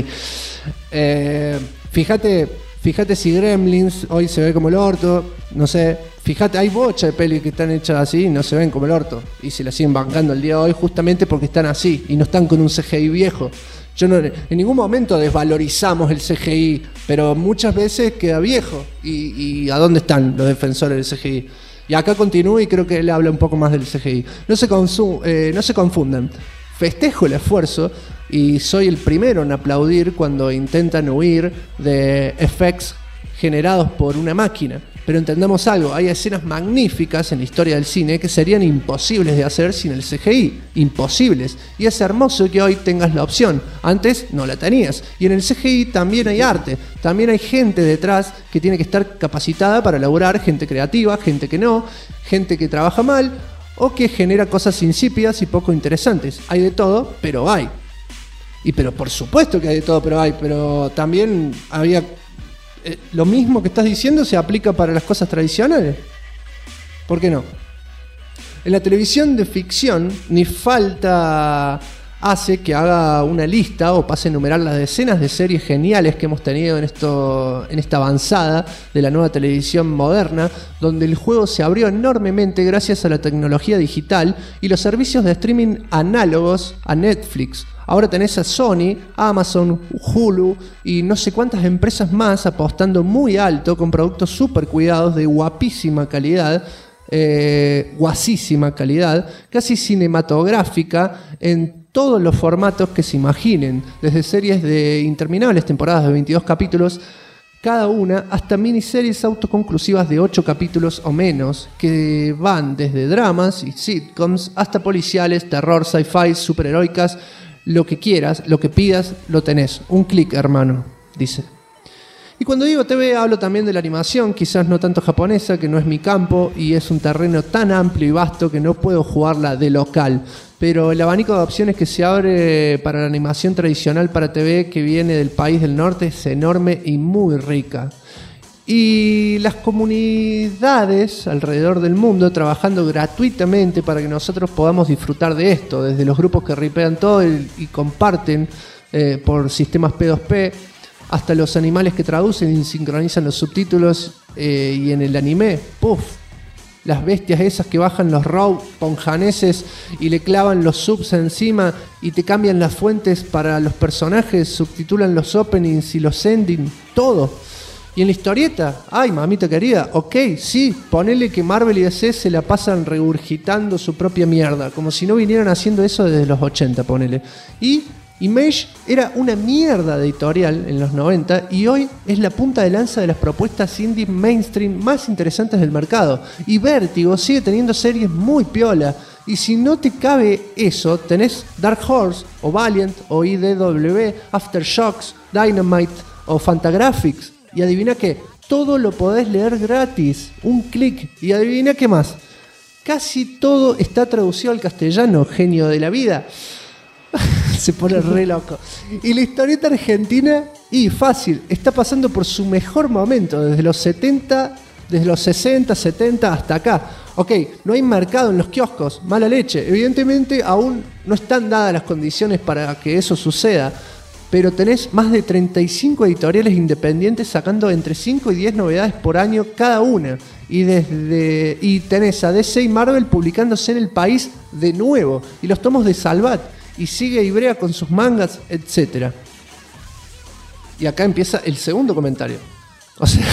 Fíjate si Gremlins hoy se ve como el orto, no sé. Fíjate, hay bocha de pelis que están hechas así y no se ven como el orto. Y se la siguen bancando el día de hoy justamente porque están así y no están con un CGI viejo. En ningún momento desvalorizamos el CGI, pero muchas veces queda viejo. ¿Y a dónde están los defensores del CGI? Y acá continúa y creo que él habla un poco más del CGI. No se confundan. Festejo el esfuerzo y soy el primero en aplaudir cuando intentan huir de effects generados por una máquina. Pero entendamos algo, hay escenas magníficas en la historia del cine que serían imposibles de hacer sin el CGI, imposibles. Y es hermoso que hoy tengas la opción, antes no la tenías. Y en el CGI también hay arte, también hay gente detrás que tiene que estar capacitada para elaborar, gente creativa, gente que no, gente que trabaja mal o que genera cosas insípidas y poco interesantes. Hay de todo, pero hay. Pero por supuesto que hay de todo, pero también había... lo mismo que estás diciendo se aplica para las cosas tradicionales. ¿Por qué no? En la televisión de ficción ni falta hace que haga una lista o pase a enumerar las decenas de series geniales que hemos tenido en esta avanzada de la nueva televisión moderna, donde el juego se abrió enormemente gracias a la tecnología digital y los servicios de streaming análogos a Netflix. Ahora tenés a Sony, Amazon, Hulu y no sé cuántas empresas más apostando muy alto con productos súper cuidados de guapísima calidad, guasísima calidad, casi cinematográfica en todos los formatos que se imaginen, desde series de interminables temporadas de 22 capítulos cada una, hasta miniseries autoconclusivas de 8 capítulos o menos, que van desde dramas y sitcoms hasta policiales, terror, sci-fi, superheroicas. Lo que quieras, lo que pidas, lo tenés. Un clic, hermano. dice. Y cuando digo TV hablo también de la animación, quizás no tanto japonesa, que no es mi campo y es un terreno tan amplio y vasto que no puedo jugarla de local. Pero el abanico de opciones que se abre para la animación tradicional para TV que viene del país del norte es enorme y muy rica. Y las comunidades alrededor del mundo trabajando gratuitamente para que nosotros podamos disfrutar de esto, desde los grupos que ripean todo y comparten por sistemas P2P, hasta los animales que traducen y sincronizan los subtítulos y en el anime, ¡puf! Las bestias esas que bajan los raw ponjaneses y le clavan los subs encima y te cambian las fuentes para los personajes, subtitulan los openings y los endings, todo. Y en la historieta, ay mamita querida, ok, sí, ponele que Marvel y DC se la pasan regurgitando su propia mierda, como si no vinieran haciendo eso desde los 80, ponele. Y Image era una mierda de editorial en los 90 y hoy es la punta de lanza de las propuestas indie mainstream más interesantes del mercado. Y Vértigo sigue teniendo series muy piola. Y si no te cabe eso, tenés Dark Horse, o Valiant, o IDW, Aftershocks, Dynamite, o Fantagraphics. Y adivina qué, todo lo podés leer gratis. Un clic. Y adivina qué más. Casi todo está traducido al castellano, genio de la vida. Se pone re loco. Y la historieta argentina, y fácil, está pasando por su mejor momento desde los 70, desde los 60, 70 hasta acá. Ok, no hay mercado en los kioscos, mala leche. Evidentemente aún no están dadas las condiciones para que eso suceda, pero tenés más de 35 editoriales independientes sacando entre 5 y 10 novedades por año cada una. Y tenés a DC y Marvel publicándose en el país de nuevo. Y los tomos de Salvat. Y sigue Ibrea con sus mangas, etc. Y acá empieza el segundo comentario. O sea,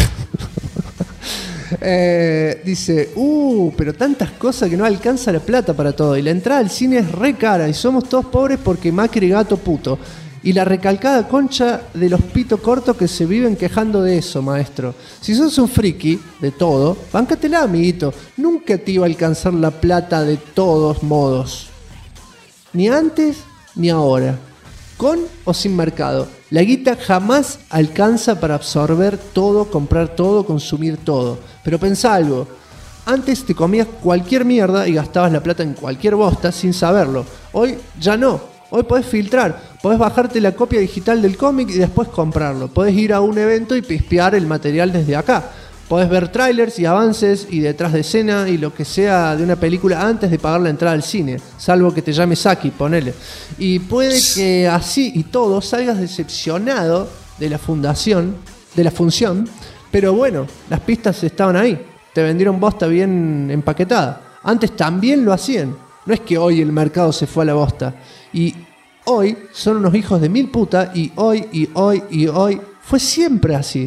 dice, pero tantas cosas que no alcanza la plata para todo. Y la entrada al cine es re cara. Y somos todos pobres porque Macri gato puto. Y la recalcada concha de los pito cortos que se viven quejando de eso, maestro. Si sos un friki de todo, báncatela, amiguito. Nunca te iba a alcanzar la plata de todos modos. Ni antes ni ahora. Con o sin mercado. La guita jamás alcanza para absorber todo, comprar todo, consumir todo. Pero pensá algo. Antes te comías cualquier mierda y gastabas la plata en cualquier bosta sin saberlo. Hoy ya no. Hoy podés filtrar. Podés bajarte la copia digital del cómic y después comprarlo. Podés ir a un evento y pispear el material desde acá. Podés ver trailers y avances y detrás de escena y lo que sea de una película antes de pagar la entrada al cine, salvo que te llame Saki, ponele. Y puede que así y todo salgas decepcionado de la función, pero bueno, las pistas estaban ahí, te vendieron bosta bien empaquetada. Antes también lo hacían, no es que hoy el mercado se fue a la bosta. Y hoy son unos hijos de mil puta y hoy fue siempre así.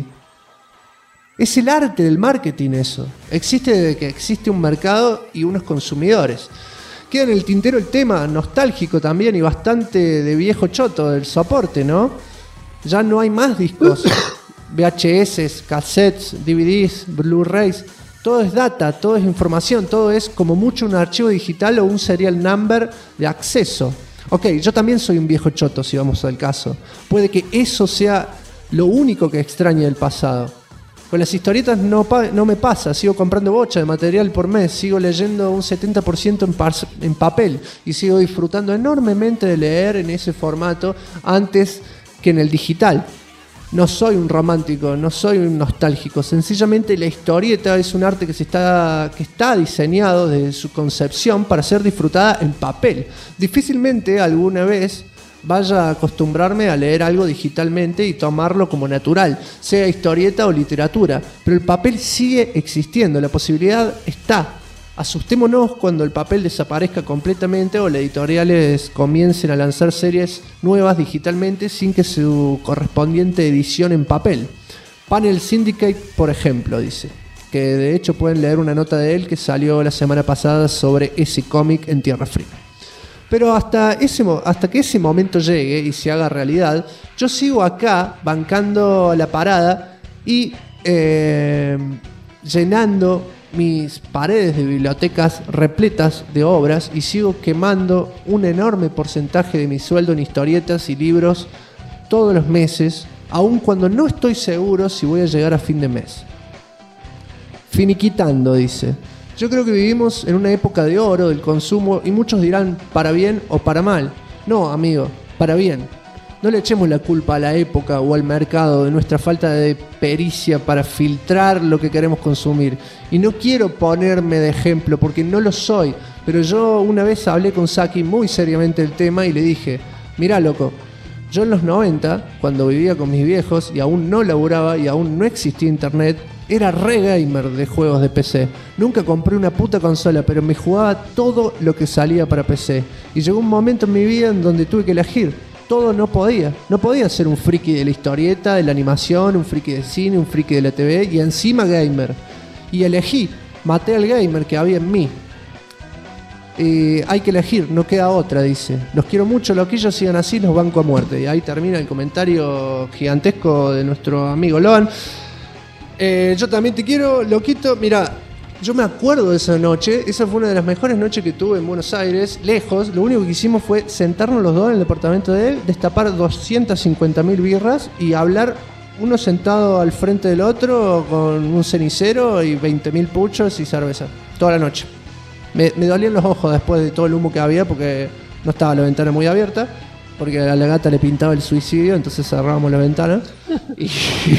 Es el arte del marketing eso. Existe desde que existe un mercado y unos consumidores. Queda en el tintero el tema nostálgico también y bastante de viejo choto del soporte, ¿no? Ya no hay más discos, VHS, cassettes, DVDs, Blu-rays. Todo es data, todo es información, todo es como mucho un archivo digital o un serial number de acceso. Ok, yo también soy un viejo choto si vamos al caso. Puede que eso sea lo único que extrañe del pasado. Con las historietas no me pasa, sigo comprando bocha de material por mes, sigo leyendo un 70% en papel y sigo disfrutando enormemente de leer en ese formato antes que en el digital. No soy un romántico, no soy un nostálgico, sencillamente la historieta es un arte que está diseñado desde su concepción para ser disfrutada en papel. Difícilmente alguna vez vaya a acostumbrarme a leer algo digitalmente y tomarlo como natural, sea historieta o literatura, pero el papel sigue existiendo, la posibilidad está. Asustémonos cuando el papel desaparezca completamente o las editoriales comiencen a lanzar series nuevas digitalmente sin que su correspondiente edición en papel. Panel Syndicate, por ejemplo, dice, que de hecho pueden leer una nota de él que salió la semana pasada sobre ese cómic en Tierra Fría. Pero hasta que ese momento llegue y se haga realidad, yo sigo acá bancando la parada y llenando mis paredes de bibliotecas repletas de obras y sigo quemando un enorme porcentaje de mi sueldo en historietas y libros todos los meses aun cuando no estoy seguro si voy a llegar a fin de mes. Finiquitando, dice. Yo creo que vivimos en una época de oro del consumo y muchos dirán para bien o para mal. No, amigo, para bien. No le echemos la culpa a la época o al mercado de nuestra falta de pericia para filtrar lo que queremos consumir. Y no quiero ponerme de ejemplo porque no lo soy, pero yo una vez hablé con Saki muy seriamente del tema y le dije, mirá loco, yo en los 90, cuando vivía con mis viejos y aún no laburaba y aún no existía internet, era re gamer de juegos de PC. Nunca compré una puta consola, pero me jugaba todo lo que salía para PC. Y llegó un momento en mi vida en donde tuve que elegir. Todo no podía. No podía ser un friki de la historieta, de la animación, un friki de cine, un friki de la TV y encima gamer. Y elegí. Maté al gamer que había en mí. Hay que elegir, no queda otra, dice. Los quiero mucho, loquillos, sigan así, los banco a muerte. Y ahí termina el comentario gigantesco de nuestro amigo Loan. Yo también te quiero, loquito. Mira, yo me acuerdo de esa noche. Esa fue una de las mejores noches que tuve en Buenos Aires, lejos. Lo único que hicimos fue sentarnos los dos en el departamento de él, destapar 250.000 birras y hablar, uno sentado al frente del otro con un cenicero y 20.000 puchos y cerveza. Toda la noche. Me dolían los ojos después de todo el humo que había porque no estaba la ventana muy abierta. Porque a la gata le pintaba el suicidio, entonces cerrábamos la ventana. Y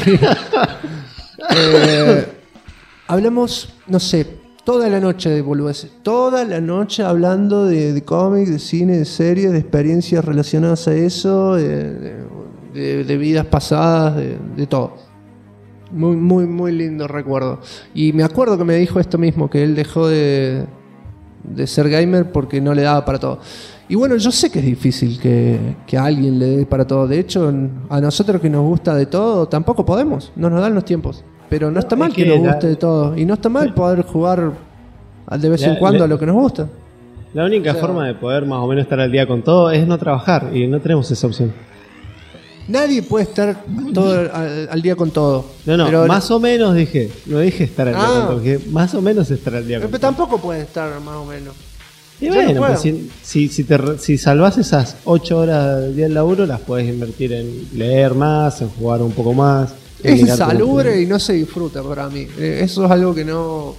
hablamos, no sé, toda la noche de boludeces. Toda la noche hablando de cómics, de cine, de series, de experiencias relacionadas a eso, de vidas pasadas, de todo. Muy, muy, muy lindo recuerdo. Y me acuerdo que me dijo esto mismo, que él dejó de ser gamer porque no le daba para todo. Y bueno, yo sé que es difícil que a alguien le dé para todo. De hecho, a nosotros que nos gusta de todo, tampoco podemos. No nos dan los tiempos. Pero no está mal que nos guste de todo. Y no está mal poder jugar de vez en cuando a lo que nos gusta. La única forma de poder más o menos estar al día con todo es no trabajar. Y no tenemos esa opción. Nadie puede estar todo al día con todo. No, pero más o menos dije. No dije estar al día con todo. Dije más o menos estar al día con todo. Pero tampoco puede estar más o menos. Y bueno, no pues si salvás esas 8 horas del día del laburo, las podés invertir en leer más, en jugar un poco más. Es insalubre y no se disfruta para mí. Eso es algo que no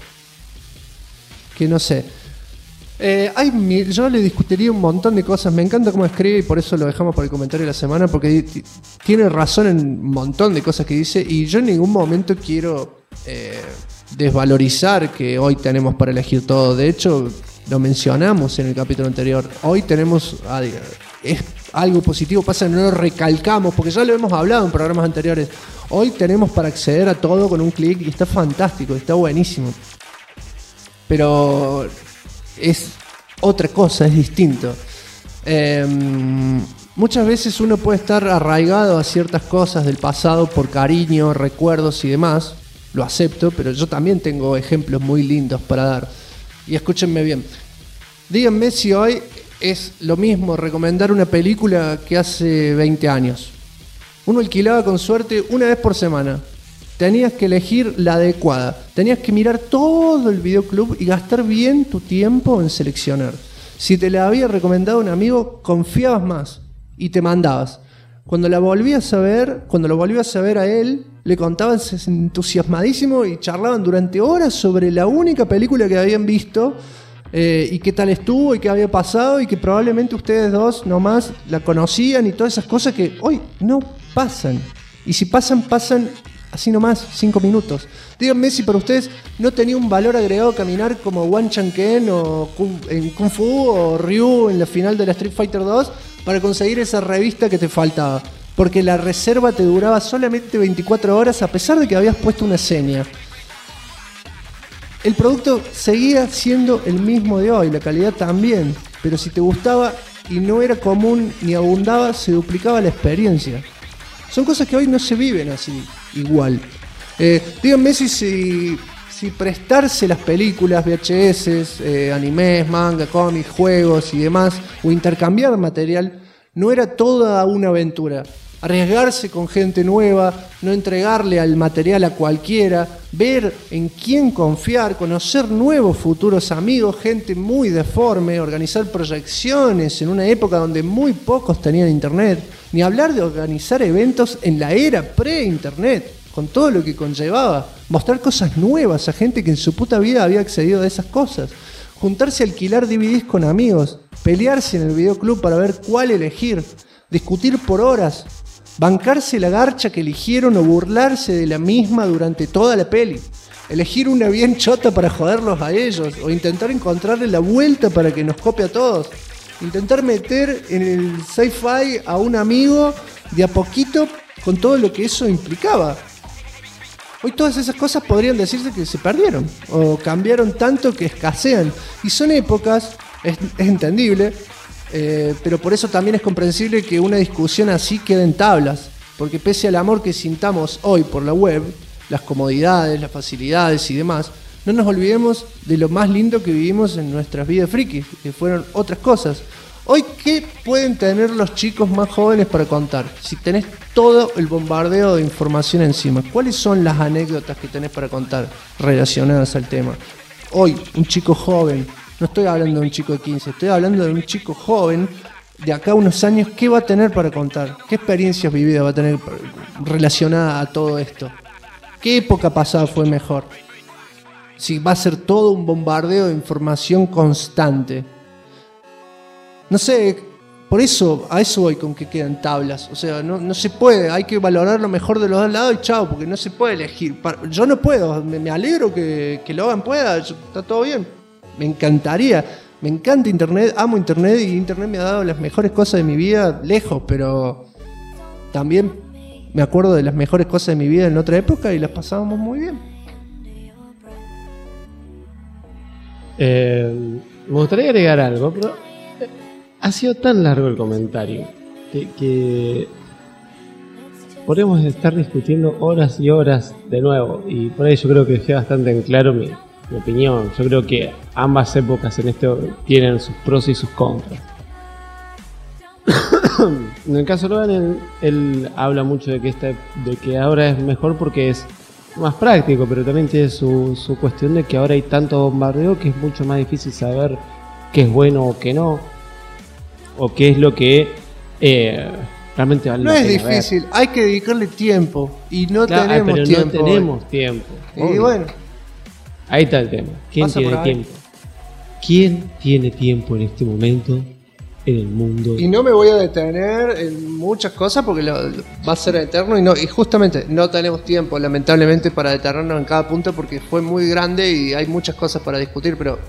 sé. Yo le discutiría un montón de cosas. Me encanta cómo escribe y por eso lo dejamos para el comentario de la semana, porque tiene razón en un montón de cosas que dice y yo en ningún momento quiero desvalorizar que hoy tenemos para elegir todo. De hecho, lo mencionamos en el capítulo anterior. Hoy tenemos es algo positivo, pasa que no lo recalcamos porque ya lo hemos hablado en programas anteriores. Hoy tenemos para acceder a todo con un clic y está fantástico, está buenísimo. Pero es otra cosa, es distinto. Muchas veces uno puede estar arraigado a ciertas cosas del pasado por cariño, recuerdos y demás. Lo acepto, pero yo también tengo ejemplos muy lindos para dar. Y escúchenme bien. Díganme si hoy es lo mismo recomendar una película que hace 20 años. Uno alquilaba con suerte una vez por semana. Tenías que elegir la adecuada. Tenías que mirar todo el videoclub y gastar bien tu tiempo en seleccionar. Si te la había recomendado un amigo, confiabas más y te mandabas. Cuando lo volvías a ver a él, le contabas entusiasmadísimo y charlaban durante horas sobre la única película que habían visto y qué tal estuvo y qué había pasado y que probablemente ustedes dos nomás la conocían y todas esas cosas que hoy no pasan. Y si pasan así nomás, 5 minutos. Díganme si para ustedes no tenía un valor agregado caminar como Wan Chang-ken en Kung Fu o Ryu en la final de la Street Fighter 2 para conseguir esa revista que te faltaba. Porque la reserva te duraba solamente 24 horas a pesar de que habías puesto una seña. El producto seguía siendo el mismo de hoy, la calidad también. Pero si te gustaba y no era común ni abundaba, se duplicaba la experiencia. Son cosas que hoy no se viven así, igual. Díganme si prestarse las películas, VHS, animes, manga, cómics, juegos y demás, o intercambiar material, no era toda una aventura. arriesgarse con gente nueva, no entregarle al material a cualquiera, ver en quién confiar, conocer nuevos futuros amigos, gente muy deforme, organizar proyecciones en una época donde muy pocos tenían internet, ni hablar de organizar eventos en la era pre-internet, con todo lo que conllevaba, mostrar cosas nuevas a gente que en su puta vida había accedido a esas cosas, juntarse a alquilar DVDs con amigos, pelearse en el videoclub para ver cuál elegir, discutir por horas, bancarse la garcha que eligieron o burlarse de la misma durante toda la peli, elegir una bien chota para joderlos a ellos o intentar encontrarle la vuelta para que nos copie a todos, intentar meter en el sci-fi a un amigo de a poquito con todo lo que eso implicaba. Hoy todas esas cosas podrían decirse que se perdieron o cambiaron tanto que escasean. Y son épocas, es entendible, pero por eso también es comprensible que una discusión así quede en tablas. Porque pese al amor que sintamos hoy por la web, las comodidades, las facilidades y demás, no nos olvidemos de lo más lindo que vivimos en nuestras vidas frikis, que fueron otras cosas. Hoy, ¿qué pueden tener los chicos más jóvenes para contar? Si tenés todo el bombardeo de información encima, ¿cuáles son las anécdotas que tenés para contar relacionadas al tema? Hoy, un chico joven, no estoy hablando de un chico de 15, estoy hablando de un chico joven de acá a unos años, ¿qué va a tener para contar? ¿Qué experiencias vividas va a tener relacionada a todo esto? ¿Qué época pasada fue mejor? Si va a ser todo un bombardeo de información constante. No sé, por eso, a eso voy con que quedan tablas. O sea, no se puede, hay que valorar lo mejor de los dos lados y chao, porque no se puede elegir. Yo no puedo, me alegro que Logan pueda, está todo bien. Me encantaría, me encanta internet, amo internet y internet me ha dado las mejores cosas de mi vida lejos, pero también me acuerdo de las mejores cosas de mi vida en otra época y las pasábamos muy bien. Me gustaría agregar algo, pero ha sido tan largo el comentario que podemos estar discutiendo horas y horas de nuevo, y por ahí yo creo que dejé bastante en claro mi opinión. Yo creo que ambas épocas en esto tienen sus pros y sus contras. En el caso de Logan, él habla mucho de que ahora es mejor porque es más práctico, pero también tiene su cuestión de que ahora hay tanto bombardeo que es mucho más difícil saber qué es bueno o qué no, o qué es lo que realmente vale la pena. No es difícil, hay que dedicarle tiempo y no tenemos pero tiempo. No tenemos tiempo. Y bueno, ahí está el tema. ¿Quién tiene tiempo? ¿Quién tiene tiempo en este momento en el mundo? Y no me voy a detener en muchas cosas porque va a ser eterno y justamente no tenemos tiempo, lamentablemente, para detenernos en cada punto porque fue muy grande y hay muchas cosas para discutir, pero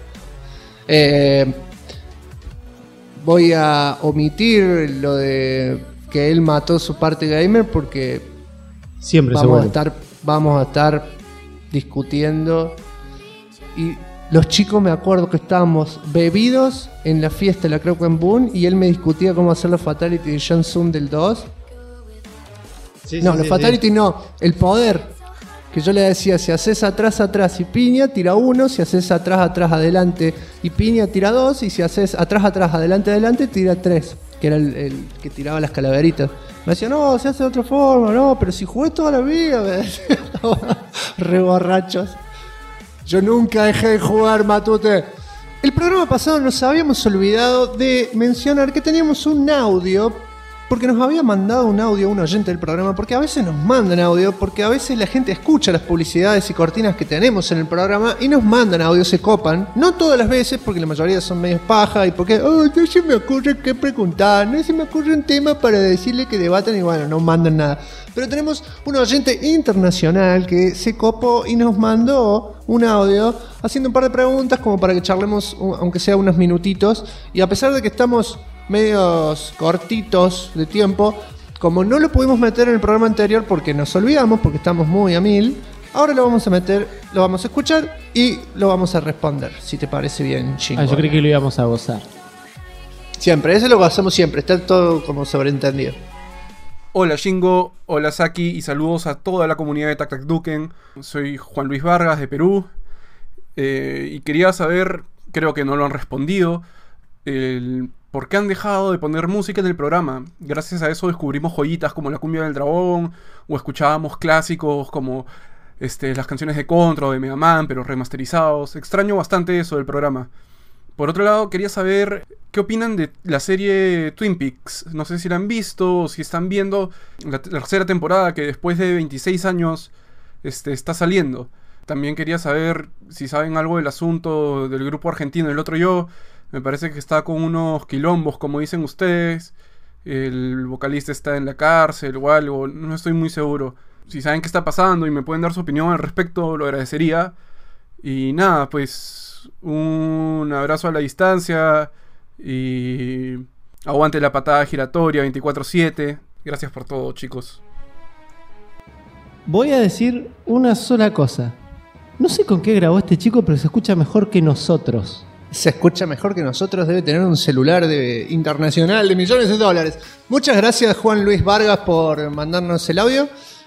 voy a omitir lo de que él mató su parte gamer porque siempre vamos a estar discutiendo. Y los chicos, me acuerdo que estábamos bebidos en la fiesta de la Croc and Boon y él me discutía cómo hacer los Fatality de John Zoom del 2. Los Fatality no, el poder. Que yo le decía, si haces atrás y piña, tira 1, si haces atrás, adelante y piña, tira 2, y si haces atrás, adelante, tira 3, que era el que tiraba las calaveritas. Me decía, no, se hace de otra forma, no, pero si jugué toda la vida, me decía, re borrachos. Yo nunca dejé de jugar, Matute. El programa pasado nos habíamos olvidado de mencionar que teníamos un audio, porque nos había mandado un audio un oyente del programa, porque a veces nos mandan audio, porque a veces la gente escucha las publicidades y cortinas que tenemos en el programa y nos mandan audio, se copan. No todas las veces, porque la mayoría son medios paja y porque no se me ocurre qué preguntar, no se me ocurre un tema para decirle que debatan y bueno, no mandan nada. Pero tenemos un oyente internacional que se copó y nos mandó un audio haciendo un par de preguntas como para que charlemos, aunque sea unos minutitos. Y a pesar de que estamos medios cortitos de tiempo, como no lo pudimos meter en el programa anterior porque nos olvidamos, porque estamos muy a mil, ahora lo vamos a meter, lo vamos a escuchar y lo vamos a responder, si te parece bien, Chingo. Yo creí que lo íbamos a gozar. Siempre, eso lo hacemos siempre, está todo como sobreentendido. Hola Shingo, hola Saki y saludos a toda la comunidad de Tac Tac Duken. Soy Juan Luis Vargas de Perú y quería saber, creo que no lo han respondido, por qué han dejado de poner música en el programa. Gracias a eso descubrimos joyitas como La Cumbia del Dragón, o escuchábamos clásicos como las canciones de Contra o de Mega Man, pero remasterizados. Extraño bastante eso del programa. Por otro lado, quería saber qué opinan de la serie Twin Peaks. No sé si la han visto o si están viendo la tercera temporada que después de 26 años está saliendo. También quería saber si saben algo del asunto del grupo argentino El Otro Yo. Me parece que está con unos quilombos, como dicen ustedes. El vocalista está en la cárcel o algo, no estoy muy seguro. Si saben qué está pasando y me pueden dar su opinión al respecto, lo agradecería. Y nada, pues un abrazo a la distancia y aguante la patada giratoria 24/7. Gracias por todo, chicos. Voy a decir una sola cosa. No sé con qué grabó este chico, pero se escucha mejor que nosotros. Se escucha mejor que nosotros, debe tener un celular internacional de millones de dólares. Muchas gracias, Juan Luis Vargas, por mandarnos el audio.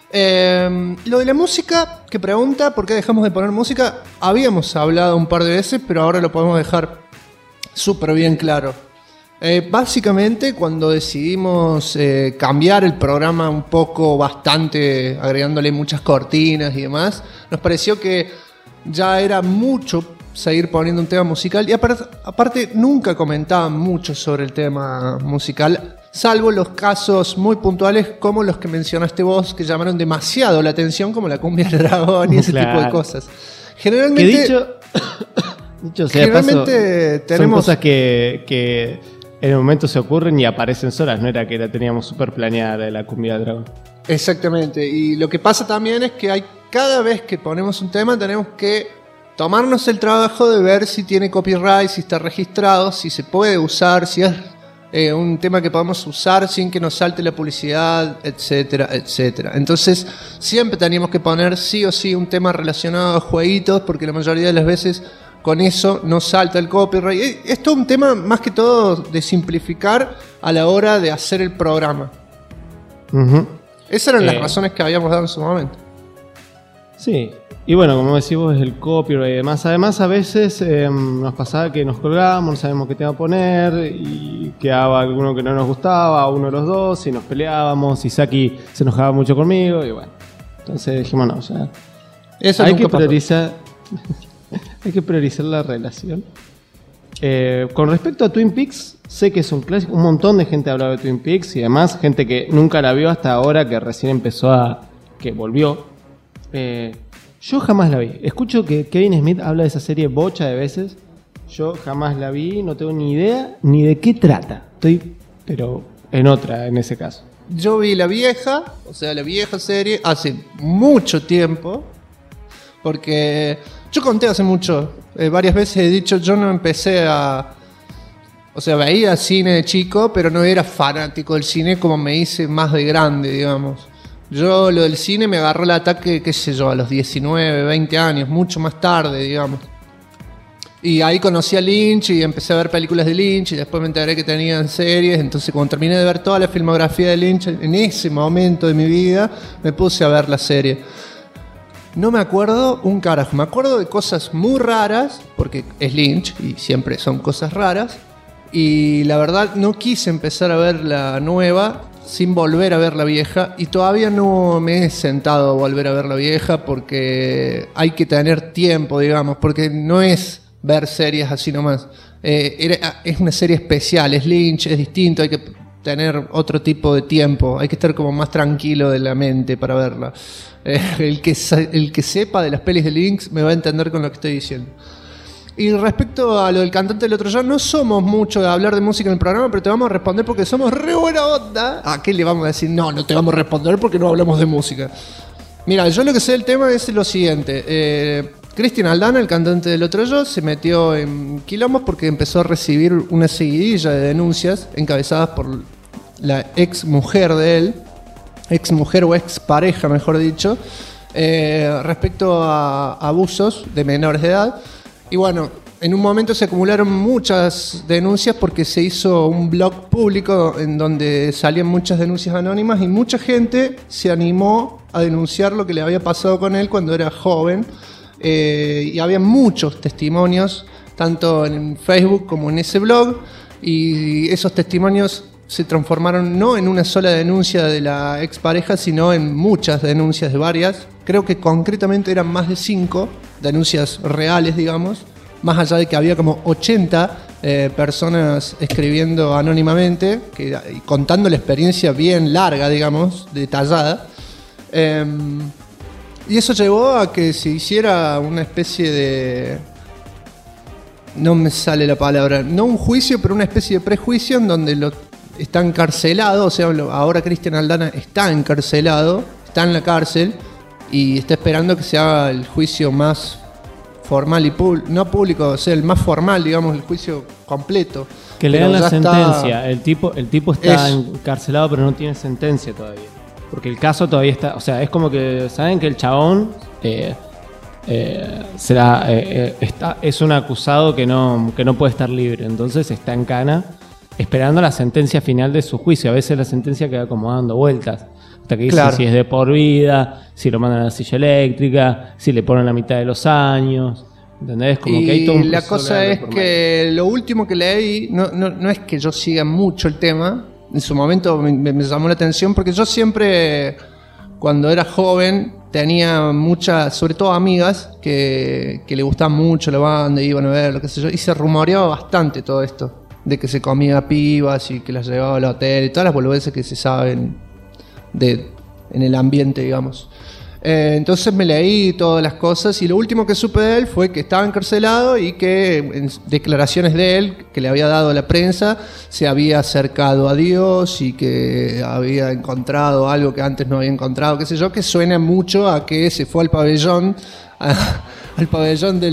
Lo de la música, que pregunta por qué dejamos de poner música, habíamos hablado un par de veces, pero ahora lo podemos dejar súper bien claro. Básicamente, cuando decidimos cambiar el programa un poco, bastante, agregándole muchas cortinas y demás, nos pareció que ya era mucho seguir poniendo un tema musical, y aparte nunca comentaban mucho sobre el tema musical, salvo los casos muy puntuales como los que mencionaste vos, que llamaron demasiado la atención, como La Cumbia del Dragón y ese tipo de cosas. Generalmente, dicho sea generalmente paso, tenemos son cosas que en el momento se ocurren y aparecen solas, no era que la teníamos súper planeada La Cumbia del Dragón. Exactamente, y lo que pasa también es que cada vez que ponemos un tema tenemos que tomarnos el trabajo de ver si tiene copyright, si está registrado, si se puede usar, si es un tema que podamos usar sin que nos salte la publicidad, etcétera, etcétera. Entonces siempre teníamos que poner sí o sí un tema relacionado a jueguitos, porque la mayoría de las veces con eso no salta el copyright. Esto es un tema más que todo de simplificar a la hora de hacer el programa. Esas eran las razones que habíamos dado en su momento. Sí, y bueno, como decís vos, es el copyright y demás. Además, a veces nos pasaba que nos colgábamos, no sabemos qué tema poner, y quedaba alguno que no nos gustaba, uno de los dos, y nos peleábamos, y Saki se enojaba mucho conmigo, y bueno. Entonces dijimos, no, ya. Eso hay que priorizar. Hay que priorizar la relación. Con respecto a Twin Peaks, sé que es un clásico. Un montón de gente ha hablado de Twin Peaks, y además gente que nunca la vio hasta ahora, que recién empezó que volvió. Yo jamás la vi. Escucho que Kevin Smith habla de esa serie bocha de veces. Yo jamás la vi, no tengo ni idea ni de qué trata. Estoy, pero en otra, en ese caso. Yo vi la vieja serie hace mucho tiempo. Porque yo conté hace mucho, varias veces he dicho, yo no empecé veía cine de chico, pero no era fanático del cine como me hice más de grande, digamos. Yo lo del cine me agarró el ataque, qué sé yo, a los 19, 20 años, mucho más tarde, digamos. Y ahí conocí a Lynch y empecé a ver películas de Lynch, y después me enteré que tenían series. Entonces, cuando terminé de ver toda la filmografía de Lynch, en ese momento de mi vida, me puse a ver la serie. No me acuerdo un carajo, me acuerdo de cosas muy raras, porque es Lynch y siempre son cosas raras. Y la verdad no quise empezar a ver la nueva sin volver a ver la vieja, y todavía no me he sentado a volver a ver la vieja porque hay que tener tiempo, digamos, porque no es ver series así nomás. Es una serie especial, es Lynch, es distinto, hay que tener otro tipo de tiempo, hay que estar como más tranquilo de la mente para verla. El que sepa de las pelis de Lynch me va a entender con lo que estoy diciendo. Y respecto a lo del cantante del otro yo, no somos mucho de hablar de música en el programa, pero te vamos a responder porque somos re buena onda. ¿A qué le vamos a decir? No te vamos a responder porque no hablamos de música. Mira, yo lo que sé del tema es lo siguiente. Cristian Aldana, el cantante del otro yo, se metió en quilombos porque empezó a recibir una seguidilla de denuncias encabezadas por la ex mujer de él, ex mujer o ex pareja, mejor dicho, respecto a abusos de menores de edad. Y bueno, en un momento se acumularon muchas denuncias porque se hizo un blog público en donde salían muchas denuncias anónimas, y mucha gente se animó a denunciar lo que le había pasado con él cuando era joven. Y había muchos testimonios, tanto en Facebook como en ese blog. Y esos testimonios se transformaron no en una sola denuncia de la expareja, sino en muchas denuncias de varias. Creo que concretamente eran más de 5 denuncias reales, digamos, más allá de que había como 80 personas escribiendo anónimamente, y contando la experiencia bien larga, digamos, detallada. Y eso llevó a que se hiciera una especie de... No me sale la palabra, no un juicio, pero una especie de prejuicio en donde está encarcelado, o sea, ahora Cristian Aldana está encarcelado, está en la cárcel y está esperando que se haga el juicio más formal y no público, o sea, el más formal, digamos, el juicio completo. Que le dan la sentencia. El tipo está encarcelado, pero no tiene sentencia todavía. Porque el caso todavía está... O sea, es como que saben que el chabón es un acusado que no puede estar libre. Entonces está en cana esperando la sentencia final de su juicio. A veces la sentencia queda como dando vueltas. Hasta que dicen si es de por vida, si lo mandan a la silla eléctrica, si le ponen la mitad de los años. ¿Entendés? Como que hay todo un la cosa es que lo último que leí, no es que yo siga mucho el tema. En su momento me llamó la atención porque yo siempre, cuando era joven, tenía muchas, sobre todo amigas, que le gustaban mucho la banda, iban a ver, lo que sé yo, y se rumoreaba bastante todo esto, de que se comía pibas y que las llevaba al hotel y todas las boludeces que se saben en el ambiente, digamos. Entonces me leí todas las cosas y lo último que supe de él fue que estaba encarcelado y que en declaraciones de él que le había dado a la prensa se había acercado a Dios y que había encontrado algo que antes no había encontrado, qué sé yo, que suena mucho a que se fue al pabellón de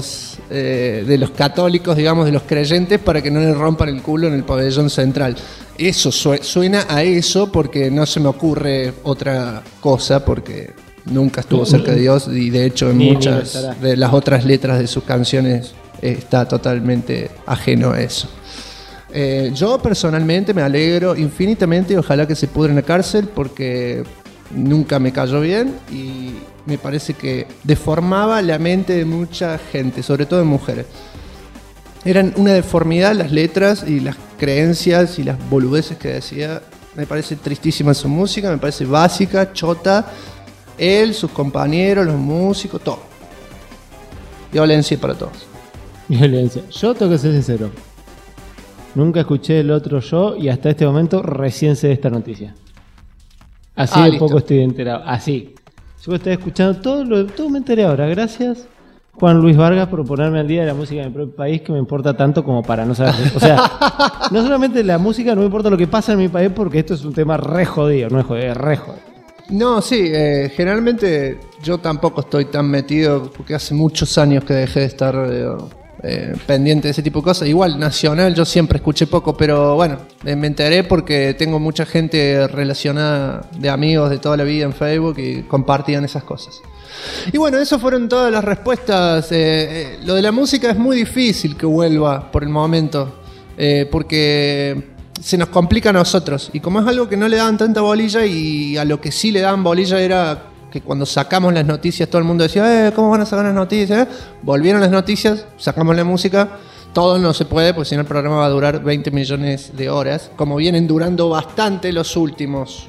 los católicos, digamos, de los creyentes, para que no le rompan el culo en el pabellón central. Eso suena a eso, porque no se me ocurre otra cosa, porque nunca estuvo cerca de Dios y de hecho en muchas de las otras letras de sus canciones está totalmente ajeno a eso. Yo personalmente me alegro infinitamente y ojalá que se pudra en la cárcel, porque nunca me cayó bien y me parece que deformaba la mente de mucha gente, sobre todo de mujeres. Eran una deformidad las letras y las creencias y las boludeces que decía. Me parece tristísima su música, me parece básica, chota. Él, sus compañeros, los músicos, todo. Violencia para todos. Violencia. Yo tengo que ser sincero. Nunca escuché el otro yo y hasta este momento recién sé de esta noticia. Así de poco estoy enterado. Así. Yo estoy escuchando todo me enteré ahora. Gracias, Juan Luis Vargas, por ponerme al día de la música de mi propio país, que me importa tanto como para no saber. O sea, no solamente la música, no me importa lo que pasa en mi país, porque esto es un tema re jodido, no es jodido, es re jodido. No, sí, generalmente yo tampoco estoy tan metido, porque hace muchos años que dejé de estar pendiente de ese tipo de cosas. Igual, nacional, yo siempre escuché poco, pero bueno, me enteré porque tengo mucha gente relacionada de amigos de toda la vida en Facebook y compartían esas cosas. Y bueno, esas fueron todas las respuestas. Lo de la música es muy difícil que vuelva por el momento, porque se nos complica a nosotros. Y como es algo que no le daban tanta bolilla, y a lo que sí le daban bolilla era que cuando sacamos las noticias todo el mundo decía, ¿cómo van a sacar las noticias? Volvieron las noticias, sacamos la música. Todo no se puede, porque si no el programa va a durar 20 millones de horas, como vienen durando bastante los últimos.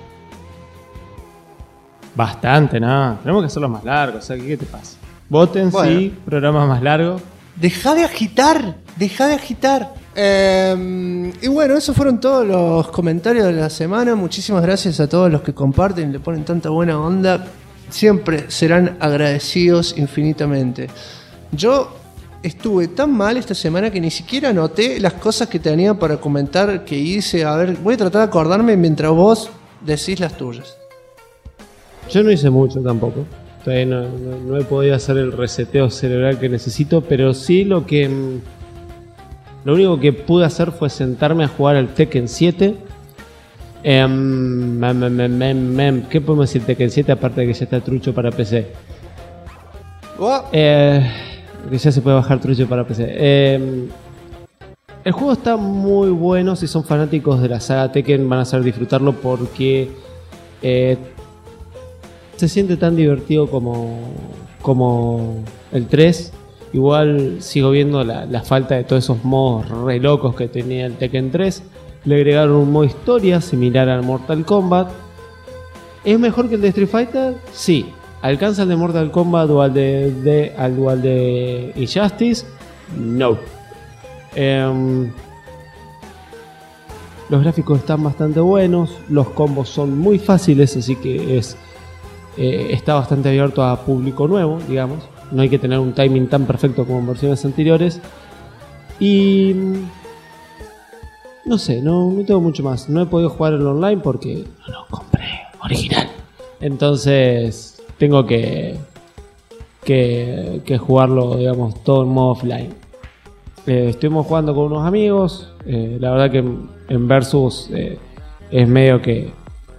Bastante, no. Tenemos que hacerlo más largo. O sea, ¿qué te pasa? Voten, bueno. Sí, programas más largos. Deja de agitar. Y bueno, esos fueron todos los comentarios de la semana. Muchísimas gracias a todos los que comparten y le ponen tanta buena onda. Siempre serán agradecidos infinitamente. Yo estuve tan mal esta semana que ni siquiera anoté las cosas que tenía para comentar que hice. A ver, voy a tratar de acordarme mientras vos decís las tuyas. Yo no hice mucho tampoco. Todavía no he podido hacer el reseteo cerebral que necesito, pero sí lo único que pude hacer fue sentarme a jugar al Tekken 7. ¿Qué podemos decir Tekken 7 aparte de que ya está trucho para PC? Que ya se puede bajar trucho para PC. El juego está muy bueno. Si son fanáticos de la saga Tekken van a saber disfrutarlo, porque se siente tan divertido como el 3. Igual sigo viendo la falta de todos esos modos re locos que tenía el Tekken 3. Le agregaron un modo historia similar al Mortal Kombat. ¿Es mejor que el de Street Fighter? Sí. ¿Alcanza el de Mortal Kombat o al de Injustice? No. Los gráficos están bastante buenos. Los combos son muy fáciles, así que está bastante abierto a público nuevo, digamos. No hay que tener un timing tan perfecto como en versiones anteriores. Y no sé, no tengo mucho más. No he podido jugar el online porque no lo compré original. Entonces tengo que jugarlo, digamos, todo en modo offline. Estuvimos jugando con unos amigos. La verdad que en Versus es medio que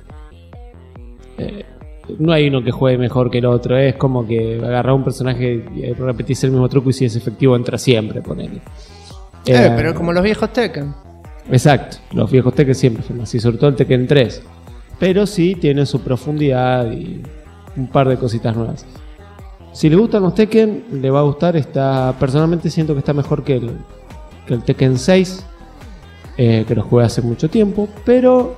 no hay uno que juegue mejor que el otro. Es como que agarrar un personaje y repetís el mismo truco y si es efectivo entra siempre, ponele. Pero como los viejos Tekken. Exacto, los viejos Tekken siempre son así, sobre todo el Tekken 3. Pero sí tiene su profundidad y un par de cositas nuevas. Si les gustan los Tekken, le va a gustar. Personalmente siento que está mejor que el Tekken 6, que lo jugué hace mucho tiempo. Pero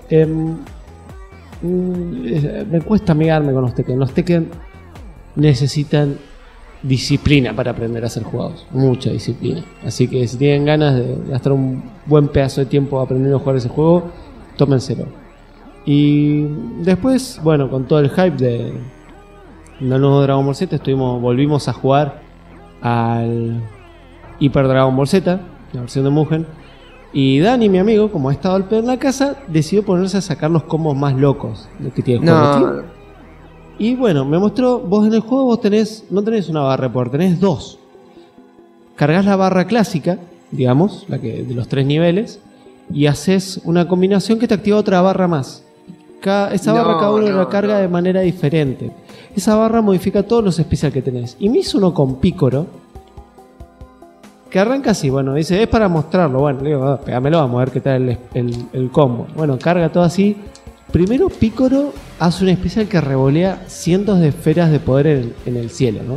me cuesta amigarme con los Tekken. Los Tekken necesitan disciplina para aprender a ser jugados. Mucha disciplina. Así que si tienen ganas de gastar un buen pedazo de tiempo aprendiendo a jugar ese juego, tómenselo. Y después, bueno, con todo el hype del nuevo Dragon Ball Z, volvimos a jugar al Hyper Dragon Ball Z, la versión de Mugen. Y Dani, mi amigo, como ha estado al pedo en la casa, decidió ponerse a sacar los combos más locos que tiene el juego. Y bueno, me mostró, vos en el juego no tenés una barra de poder, tenés dos. Cargas la barra clásica, digamos, la que de los 3 niveles, y haces una combinación que te activa otra barra más. Esa barra cada uno la carga de manera diferente. Esa barra modifica todos los especial que tenés. Y me hizo uno con Piccolo, que arranca así, bueno, dice, es para mostrarlo. Bueno, le digo, pégamelo, vamos a ver qué tal el combo. Bueno, carga todo así. Primero Piccolo hace un especial que revolea cientos de esferas de poder en el cielo, ¿no?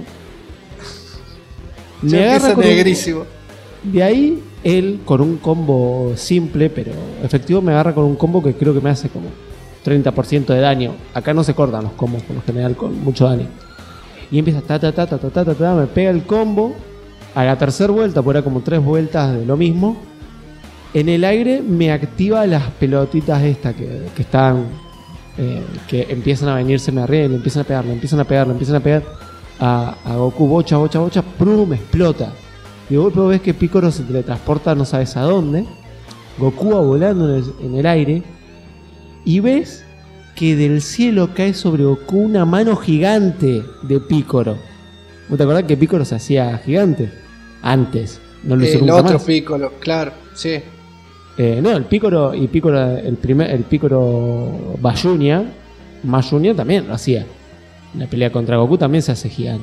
Me agarra negrísimo. De ahí, él, con un combo simple, pero efectivo, me agarra con un combo que creo que me hace como 30% de daño. Acá no se cortan los combos por lo general con mucho daño. Y empieza me pega el combo. A la tercera vuelta, porque era como 3 vueltas de lo mismo, en el aire me activa las pelotitas estas que están que empiezan a venirse arriba y le empiezan a pegar a Goku, bocha, ¡prum! Explota. Y de golpe ves que Piccolo se teletransporta no sabes a dónde. Goku va volando en el aire y ves que del cielo cae sobre Goku una mano gigante de Piccolo. ¿Vos te acordás que Piccolo se hacía gigante? Antes, no lo hizo nunca más. El otro Piccolo, claro, sí. No, el Piccolo y el Piccolo Mayunia también lo hacía. En la pelea contra Goku también se hace gigante.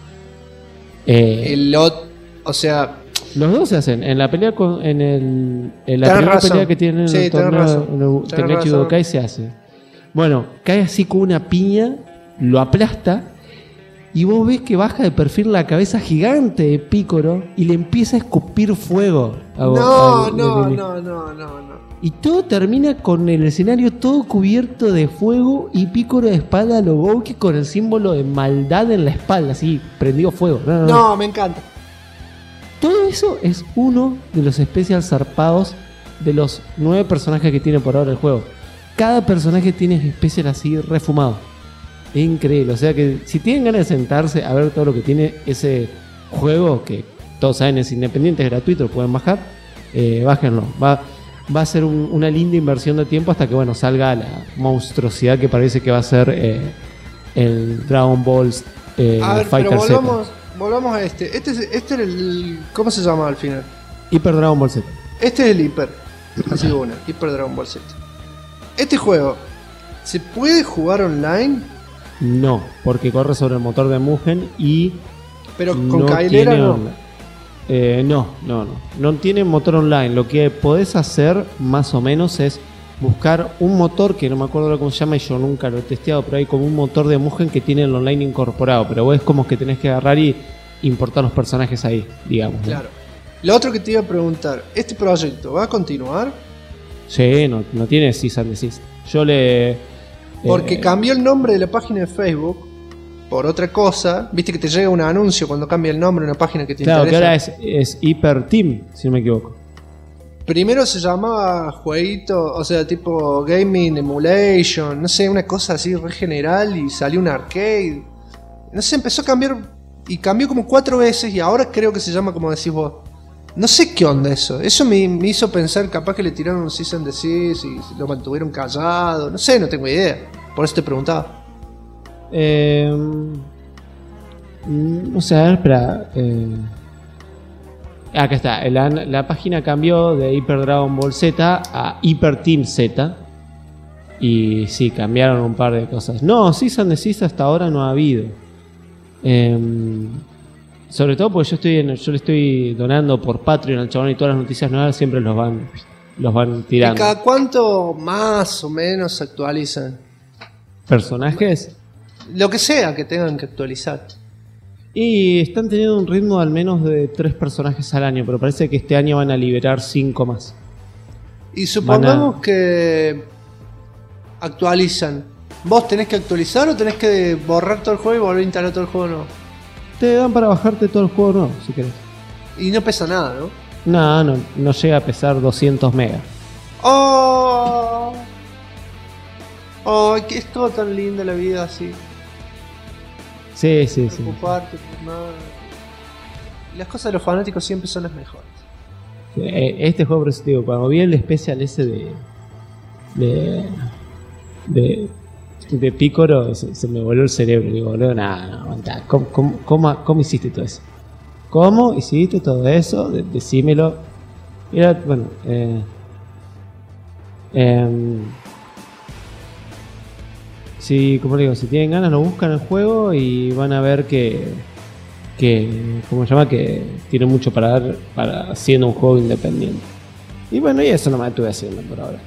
O sea, los dos se hacen. En la pelea en la primera pelea que tienen en el torneo Tenkaichi Budokai se hace. Bueno, cae así con una piña, lo aplasta. Y vos ves que baja de perfil la cabeza gigante de Piccolo y le empieza a escupir fuego. No. Y todo termina con el escenario todo cubierto de fuego y Piccolo de espalda a lo Gouki con el símbolo de maldad en la espalda, así, prendido fuego. No, me encanta. Todo eso es uno de los especial zarpados de los 9 personajes que tiene por ahora el juego. Cada personaje tiene especial así refumado. Es increíble, o sea que si tienen ganas de sentarse a ver todo lo que tiene ese juego, que todos saben es independiente, es gratuito, lo pueden bajar, bájenlo. Va a ser una linda inversión de tiempo hasta que bueno salga la monstruosidad que parece que va a ser el Dragon Ball Fighter Z. Volvamos a este. Este era el... ¿Cómo se llama al final? Hyper Dragon Ball Z. Este es el Hyper. Así una, Hyper Dragon Ball Z. Este juego, ¿se puede jugar online? No, porque corre sobre el motor de Mugen y... Pero con Kailera no. No tiene motor online. Lo que podés hacer más o menos es buscar un motor que no me acuerdo cómo se llama y yo nunca lo he testeado, pero hay como un motor de Mugen que tiene el online incorporado, pero vos es como que tenés que agarrar y importar los personajes ahí, digamos. ¿no? Claro. Lo otro que te iba a preguntar, ¿este proyecto va a continuar? Sí, no tiene cease and desist. Yo le... Porque cambió el nombre de la página de Facebook por otra cosa. Viste que te llega un anuncio cuando cambia el nombre de una página que te claro, interesa. que ahora es Hyper Team, si no me equivoco. Primero se llamaba jueguito, o sea, tipo Gaming Emulation, no sé, una cosa así re general, y salió un arcade. No sé, empezó a cambiar y cambió como 4 veces y ahora creo que se llama como decís vos. No sé qué onda eso. Eso me hizo pensar capaz que le tiraron un cease and desist y lo mantuvieron callado. No sé, no tengo idea. Por eso te preguntaba. No sé, a ver, espera. Acá está. La página cambió de Hyper Dragon Ball Z a Hyper Team Z. Y sí, cambiaron un par de cosas. No, cease and desist hasta ahora no ha habido. Sobre todo porque yo le estoy donando por Patreon al chabón y todas las noticias nuevas siempre los van tirando. ¿Y cada cuánto más o menos se actualizan? ¿Personajes? Lo que sea que tengan que actualizar. Y están teniendo un ritmo al menos de 3 personajes al año, pero parece que este año van a liberar 5 más. Y supongamos que actualizan. ¿Vos tenés que actualizar o tenés que borrar todo el juego y volver a instalar todo el juego nuevo? Te dan para bajarte todo el juego nuevo, si querés. Y no pesa nada, ¿no? No llega a pesar 200 megas. ¡Oh! ¡Oh! Que es todo tan lindo la vida así. Sí. Ocuparte por nada. Las cosas de los fanáticos siempre son las mejores. Este juego, por eso te digo, cuando vi el especial ese de Picoro, se me voló el cerebro. Digo, boludo, nada, aguantá. ¿Cómo hiciste todo eso? ¿Cómo hiciste todo eso? Decímelo. Era, bueno, como digo, si tienen ganas lo buscan el juego y van a ver que ¿cómo se llama? Que tiene mucho para dar para siendo un juego independiente. Y bueno, y eso no me estuve haciendo por ahora.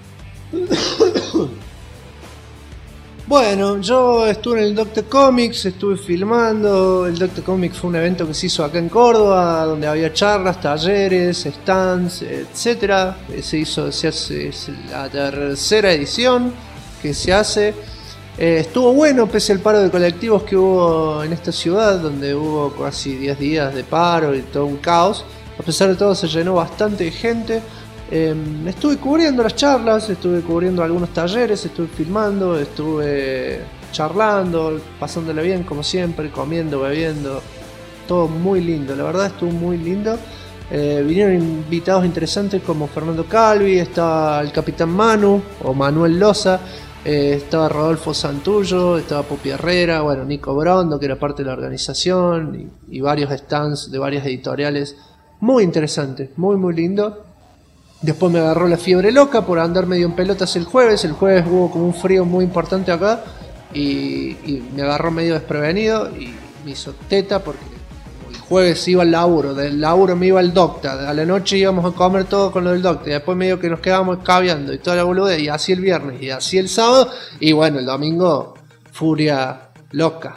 Bueno, yo estuve en el Doctor Comics, estuve filmando. El Doctor Comics fue un evento que se hizo acá en Córdoba, donde había charlas, talleres, stands, etcétera. Se hace, es la tercera edición que se hace. Estuvo bueno pese al paro de colectivos que hubo en esta ciudad, donde hubo casi 10 días de paro y todo un caos. A pesar de todo se llenó bastante de gente. Estuve cubriendo las charlas, estuve cubriendo algunos talleres, estuve filmando, estuve charlando, pasándola bien como siempre, comiendo, bebiendo. Todo muy lindo, la verdad estuvo muy lindo. Vinieron invitados interesantes como Fernando Calvi, estaba el Capitán Manu o Manuel Loza. Estaba Rodolfo Santullo, estaba Pupi Herrera, bueno, Nico Brondo, que era parte de la organización, y varios stands de varias editoriales. Muy interesante, muy muy lindo. Después me agarró la fiebre loca por andar medio en pelotas el jueves. El jueves hubo como un frío muy importante acá y me agarró medio desprevenido y me hizo teta porque el jueves iba al laburo, del laburo me iba al Docta, a la noche íbamos a comer todo con lo del Docta y después medio que nos quedábamos caviando y toda la boludez, y así el viernes y así el sábado, y bueno, el domingo furia loca.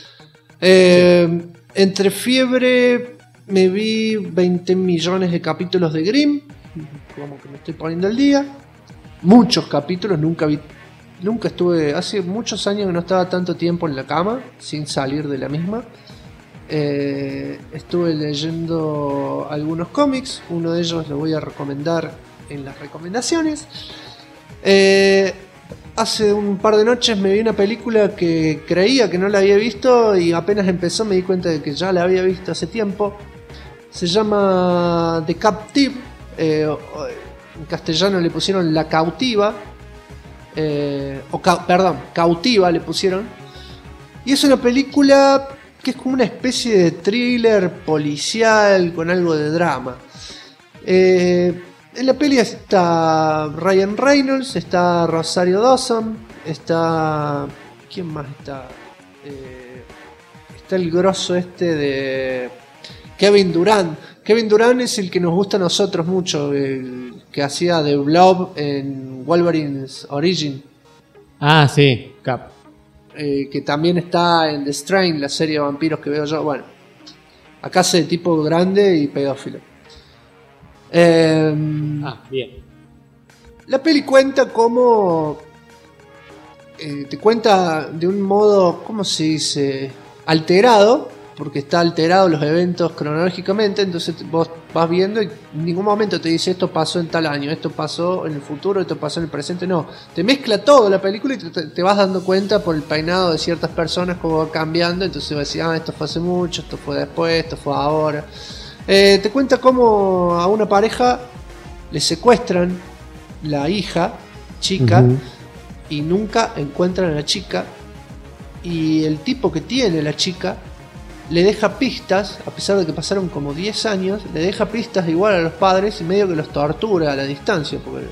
Entre fiebre me vi 20 millones de capítulos de Grimm, como que me estoy poniendo al día. Muchos capítulos, nunca estuve, hace muchos años que no estaba tanto tiempo en la cama sin salir de la misma. Estuve leyendo algunos cómics, uno de ellos lo voy a recomendar en las recomendaciones. Hace un par de noches me vi una película que creía que no la había visto y apenas empezó me di cuenta de que ya la había visto hace tiempo. Se llama The Captive, en castellano le pusieron La Cautiva, Cautiva le pusieron, y es una película que es como una especie de thriller policial con algo de drama. En la peli está Ryan Reynolds, está Rosario Dawson, está... ¿quién más está? Está el grosso de Kevin Durant. Kevin Durant es el que nos gusta a nosotros mucho, el que hacía de Blob en Wolverine's Origin. Ah, sí, Cap. Que también está en The Strain, la serie de vampiros que veo yo. Bueno, Acá hace de tipo grande y pedófilo. Bien. La peli cuenta cómo... te cuenta de un modo, ¿cómo se dice? Alterado, porque está alterado los eventos cronológicamente, entonces vos vas viendo y en ningún momento te dice esto pasó en tal año, esto pasó en el futuro, esto pasó en el presente, no. Te mezcla todo la película y te vas dando cuenta por el peinado de ciertas personas cómo va cambiando, entonces vas a decir, esto fue hace mucho, esto fue después, esto fue ahora. Te cuenta cómo a una pareja le secuestran la hija, chica, y nunca encuentran a la chica, y el tipo que tiene la chica le deja pistas, a pesar de que pasaron como 10 años, le deja pistas igual a los padres y medio que los tortura a la distancia. Porque,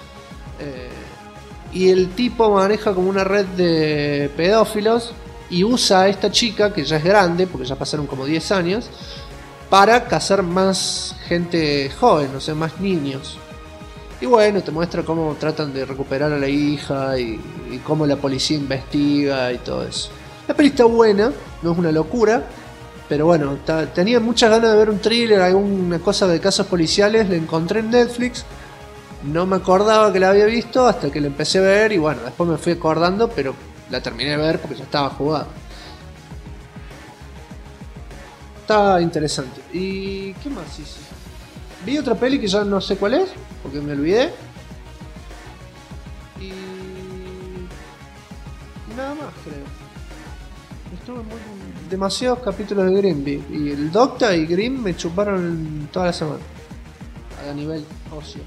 y el tipo maneja como una red de pedófilos y usa a esta chica, que ya es grande, porque ya pasaron como 10 años, para cazar más gente joven, o sea, más niños. Y bueno, te muestra cómo tratan de recuperar a la hija y cómo la policía investiga y todo eso. La peli está buena, no es una locura, pero bueno, tenía muchas ganas de ver un thriller, alguna cosa de casos policiales, la encontré en Netflix, no me acordaba que la había visto hasta que la empecé a ver y bueno, después me fui acordando, pero la terminé de ver porque ya estaba jugada. Está interesante. ¿Y qué más hice? Vi otra peli que ya no sé cuál es, porque me olvidé. Y nada más, creo. Estuve demasiados capítulos de Grimm vi. Y el Docta y Grimm me chuparon toda la semana. A nivel ocio.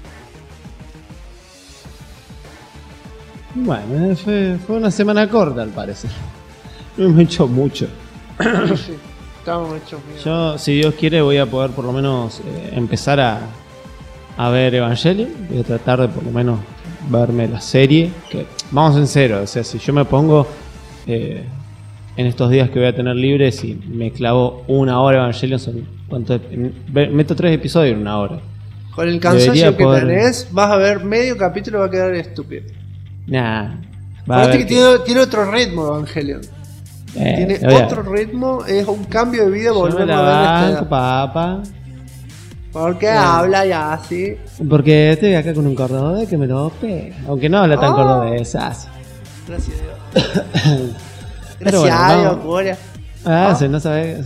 Bueno, fue una semana corta al parecer. No me he hecho mucho. Sí, estábamos hechos bien. Yo, si Dios quiere, voy a poder por lo menos empezar a ver Evangelion. Voy a tratar de por lo menos verme la serie. Que vamos en cero, o sea, si yo me pongo en estos días que voy a tener libres y me clavo 1 hora Evangelion, meto 3 episodios en 1 hora. Con el cansancio que tenés, vas a ver medio capítulo y va a quedar estúpido. Nah. Tiene otro ritmo Evangelion. Tiene otro ritmo, es un cambio de vida volver a ver papá. Porque habla ya así. Porque estoy acá con un cordobés que me lo pega. Aunque no habla tan cordobés. Gracias a Dios. Pero Gracias a bueno, Dios, Corea. No sabes.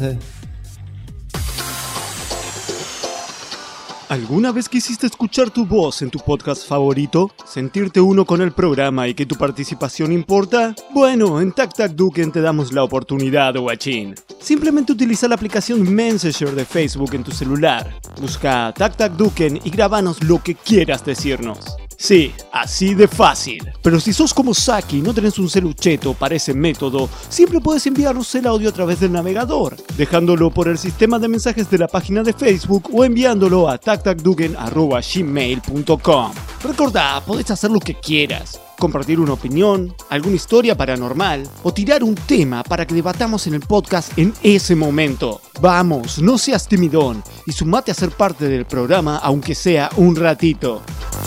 ¿Alguna vez quisiste escuchar tu voz en tu podcast favorito? ¿Sentirte uno con el programa y que tu participación importa? Bueno, en Tac Tac Duken te damos la oportunidad, guachín. Simplemente utiliza la aplicación Messenger de Facebook en tu celular. Busca Tac Tac Duken y grabanos lo que quieras decirnos. Sí, así de fácil. Pero si sos como Saki y no tenés un celucheto para ese método, siempre puedes enviarnos el audio a través del navegador, dejándolo por el sistema de mensajes de la página de Facebook o enviándolo a tactacduken@gmail.com. Recordá, podés hacer lo que quieras. Compartir una opinión, alguna historia paranormal o tirar un tema para que debatamos en el podcast en ese momento. Vamos, no seas timidón y sumate a ser parte del programa aunque sea un ratito.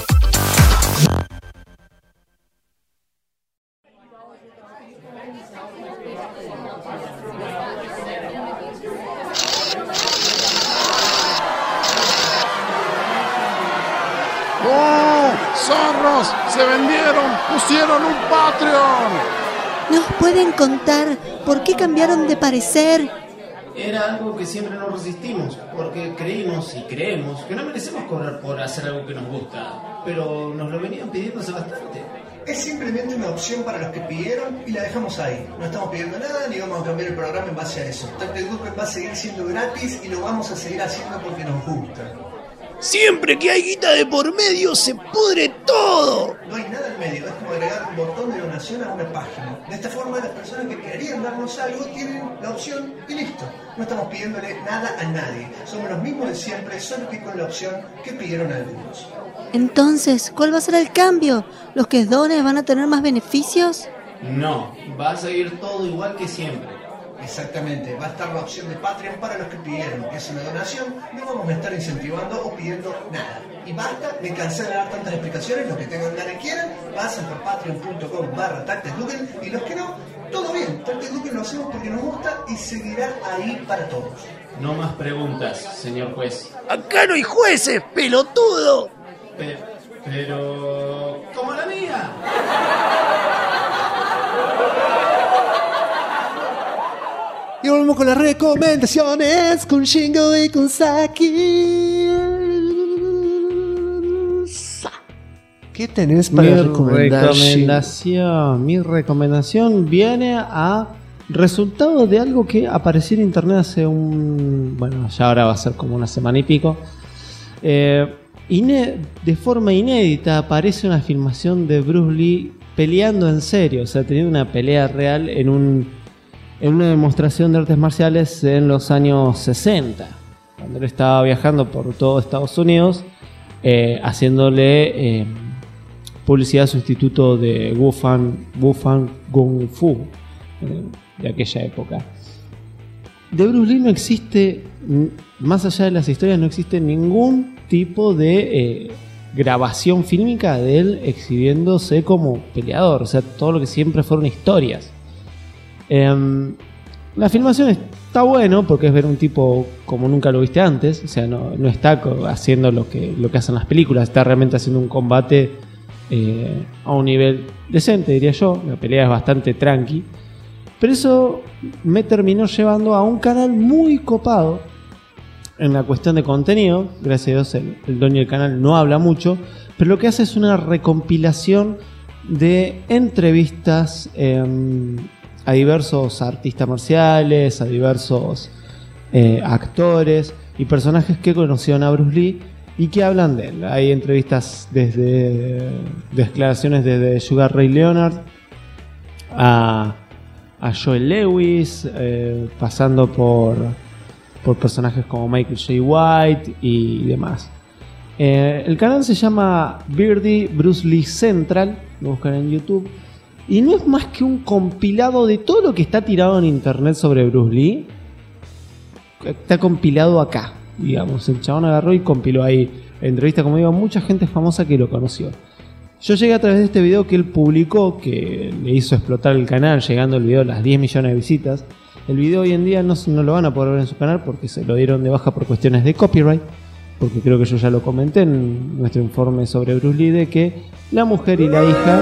¡Zorros! ¡Se vendieron! ¡Pusieron un Patreon! ¿Nos pueden contar por qué cambiaron de parecer? Era algo que siempre nos resistimos, porque creímos y creemos que no merecemos cobrar por hacer algo que nos gusta, pero nos lo venían pidiendo hace bastante. Es simplemente una opción para los que pidieron y la dejamos ahí. No estamos pidiendo nada ni vamos a cambiar el programa en base a eso. Tac Tac Duken va a seguir siendo gratis y lo vamos a seguir haciendo porque nos gusta. Siempre que hay guita de por medio se pudre todo. No hay nada en medio, es como agregar un botón de donación a una página. De esta forma las personas que querían darnos algo tienen la opción y listo. No estamos pidiéndole nada a nadie. Somos los mismos de siempre, solo que con la opción que pidieron algunos. Entonces, ¿cuál va a ser el cambio? ¿Los que donen van a tener más beneficios? No, va a seguir todo igual que siempre. Exactamente, va a estar la opción de Patreon para los que pidieron. Es una donación, no vamos a estar incentivando o pidiendo nada. Y basta, me cansé de dar tantas explicaciones, los que tengan ganas y quieran, pasen por patreon.com/TacTacDuken y los que no, todo bien, Tac Tac Duken lo hacemos porque nos gusta y seguirá ahí para todos. No más preguntas, señor juez. Acá no hay jueces, pelotudo. Pero... ¡como la mía! Y volvemos con las recomendaciones con Shingo y con Saki. ¿Qué tenés para recomendar? Mi recomendación viene a resultado de algo que apareció en internet hace bueno, ya ahora va a ser como una semana y pico. De forma inédita aparece una filmación de Bruce Lee peleando en serio, o sea, teniendo una pelea real en una demostración de artes marciales en los años 60, cuando él estaba viajando por todo Estados Unidos, haciéndole publicidad a su instituto de Wufan Kung Fu de aquella época. De Bruce Lee no existe, más allá de las historias, no existe ningún tipo de grabación fílmica de él exhibiéndose como peleador. O sea, todo lo que siempre fueron historias. La filmación está bueno porque es ver un tipo como nunca lo viste antes. O sea, no está haciendo lo que hacen las películas. Está realmente haciendo un combate a un nivel decente, diría yo. La pelea es bastante tranqui. Pero eso me terminó llevando a un canal muy copado en la cuestión de contenido. Gracias a Dios el dueño del canal no habla mucho, pero lo que hace es una recompilación de entrevistas a diversos artistas marciales, a diversos actores y personajes que conocieron a Bruce Lee y que hablan de él. Hay entrevistas desde declaraciones desde Sugar Ray Leonard a Joel Lewis, pasando por personajes como Michael J. White y demás. El canal se llama Beardy Bruce Lee Central, lo buscan en YouTube, y no es más que un compilado de todo lo que está tirado en internet sobre Bruce Lee. Está compilado acá, digamos. El chabón agarró y compiló ahí entrevista, como digo, a mucha gente famosa que lo conoció. Yo llegué a través de este video que él publicó, que le hizo explotar el canal, llegando el video a las 10 millones de visitas. El video hoy en día no lo van a poder ver en su canal porque se lo dieron de baja por cuestiones de copyright, porque creo que yo ya lo comenté en nuestro informe sobre Bruce Lee, de que la mujer y la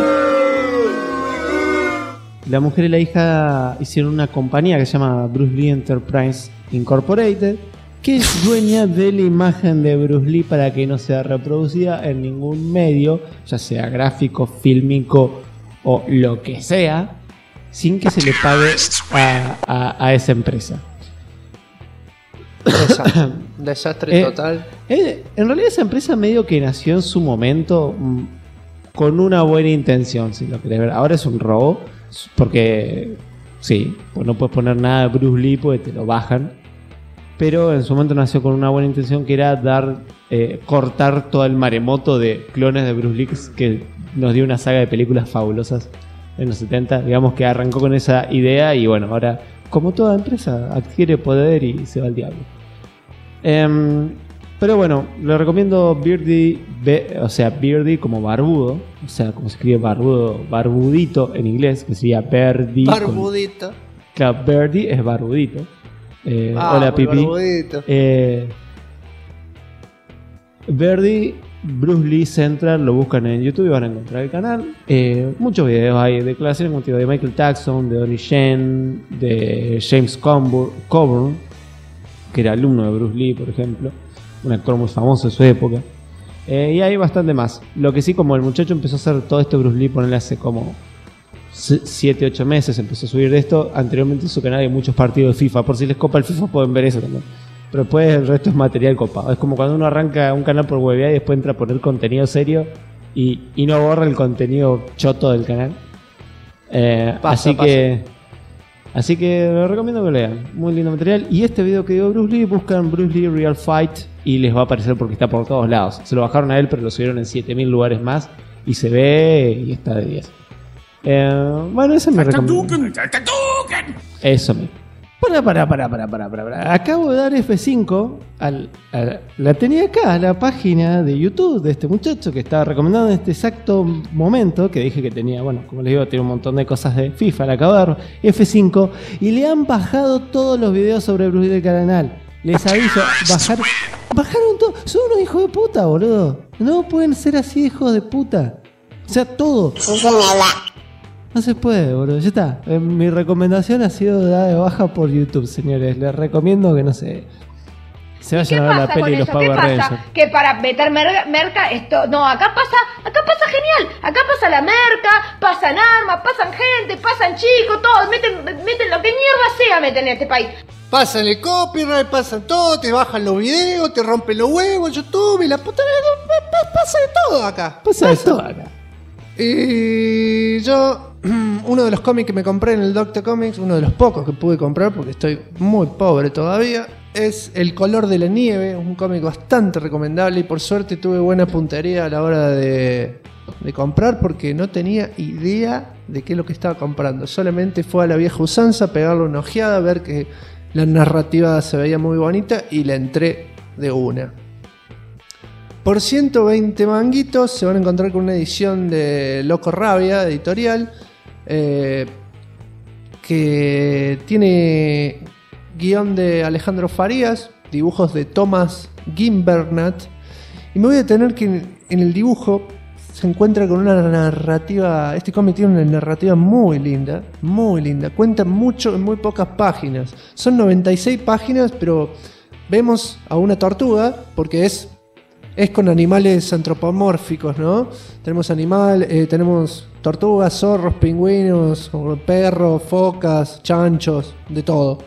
hija hicieron una compañía que se llama Bruce Lee Enterprise Incorporated, que es dueña de la imagen de Bruce Lee para que no sea reproducida en ningún medio, ya sea gráfico, fílmico o lo que sea, sin que se le pague a esa empresa. Desastre total. En realidad esa empresa medio que nació en su momento con una buena intención, si lo querés ver. Ahora es un robo, porque sí, pues no puedes poner nada de Bruce Lee porque te lo bajan. Pero en su momento nació con una buena intención, que era cortar todo el maremoto de clones de Bruce Lee que nos dio una saga de películas fabulosas en los 70. Digamos que arrancó con esa idea y bueno, ahora, como toda empresa, adquiere poder y se va al diablo. Pero bueno, le recomiendo Beardy, o sea, Beardy como barbudo, o sea, como se escribe barbudo, barbudito en inglés, que sería Beardy. Barbudito. Claro, Beardy es barbudito. Hola Pipi. Beardy Bruce Lee Central, lo buscan en YouTube y van a encontrar el canal. Muchos videos hay, declaraciones como de Michael Jackson, de Donnie Yen, de James Coburn, que era alumno de Bruce Lee, por ejemplo, un actor muy famoso de su época. Y hay bastante más. Lo que sí, como el muchacho empezó a hacer todo esto Bruce Lee, ponerle hace como 7-8 meses, empezó a subir de esto. Anteriormente en su canal hay muchos partidos de FIFA, por si les copa el FIFA pueden ver eso también, pero después el resto es material copado. Es como cuando uno arranca un canal por huevear y después entra a poner contenido serio y no borra el contenido choto del canal. Así que lo recomiendo que lo lean, muy lindo material. Y este video que dio Bruce Lee, buscan Bruce Lee Real Fight y les va a aparecer porque está por todos lados. Se lo bajaron a él, pero lo subieron en 7000 lugares más y se ve y está de 10. Bueno, eso me recomiendo. Eso me. Para. Acabo de dar F5 la tenía acá, la página de YouTube de este muchacho que estaba recomendando en este exacto momento, que dije que tenía, bueno, como les digo, tiene un montón de cosas de FIFA, le acabo de dar F5 y le han bajado todos los videos sobre Bruce Lee del canal. Les aviso, bajaron todo. Son unos hijos de puta, boludo. No pueden ser así de hijos de puta. O sea, todo. No se puede, boludo. Ya está. Mi recomendación ha sido dada de baja por YouTube, señores. Les recomiendo que, no sé, se vayan a ver la peli y los Power Rangers. Que para meter merca esto... No, acá pasa genial. Acá pasa la merca, pasan armas, pasan gente, pasan chicos, todos. Meten lo que mierda sea, meten en este país. Pasan el copyright, pasan todo, te bajan los videos, te rompen los huevos, YouTube y la puta... Pasa de todo acá. Pasa de todo acá. Y yo, uno de los cómics que me compré en el Doctor Comics, uno de los pocos que pude comprar porque estoy muy pobre todavía, es El color de la nieve, un cómic bastante recomendable y por suerte tuve buena puntería a la hora de comprar porque no tenía idea de qué es lo que estaba comprando. Solamente fue a la vieja usanza, pegarle una ojeada, ver que la narrativa se veía muy bonita y la entré de una. Por 120 manguitos se van a encontrar con una edición de Loco Rabia, editorial, que tiene guión de Alejandro Farías, dibujos de Thomas Gimbernat, y me voy a detener que en el dibujo se encuentra con una narrativa. Este cómic tiene una narrativa muy linda, cuenta mucho en muy pocas páginas. Son 96 páginas, pero vemos a una tortuga porque es con animales antropomórficos, ¿no? Tenemos tortugas, zorros, pingüinos, perros, focas, chanchos, de todo.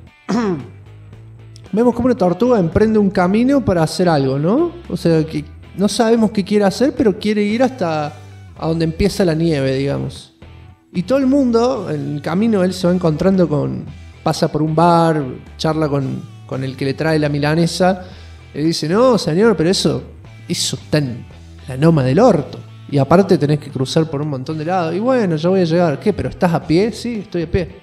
Vemos como una tortuga emprende un camino para hacer algo, ¿no? O sea, que no sabemos qué quiere hacer, pero quiere ir hasta a donde empieza la nieve, digamos. Y todo el mundo, en el camino, él se va encontrando pasa por un bar, charla con el que le trae la milanesa. Le dice, no, señor, pero eso está en la Noma del Orto. Y aparte tenés que cruzar por un montón de lados. Y bueno, yo voy a llegar. ¿Qué? ¿Pero estás a pie? Sí, estoy a pie.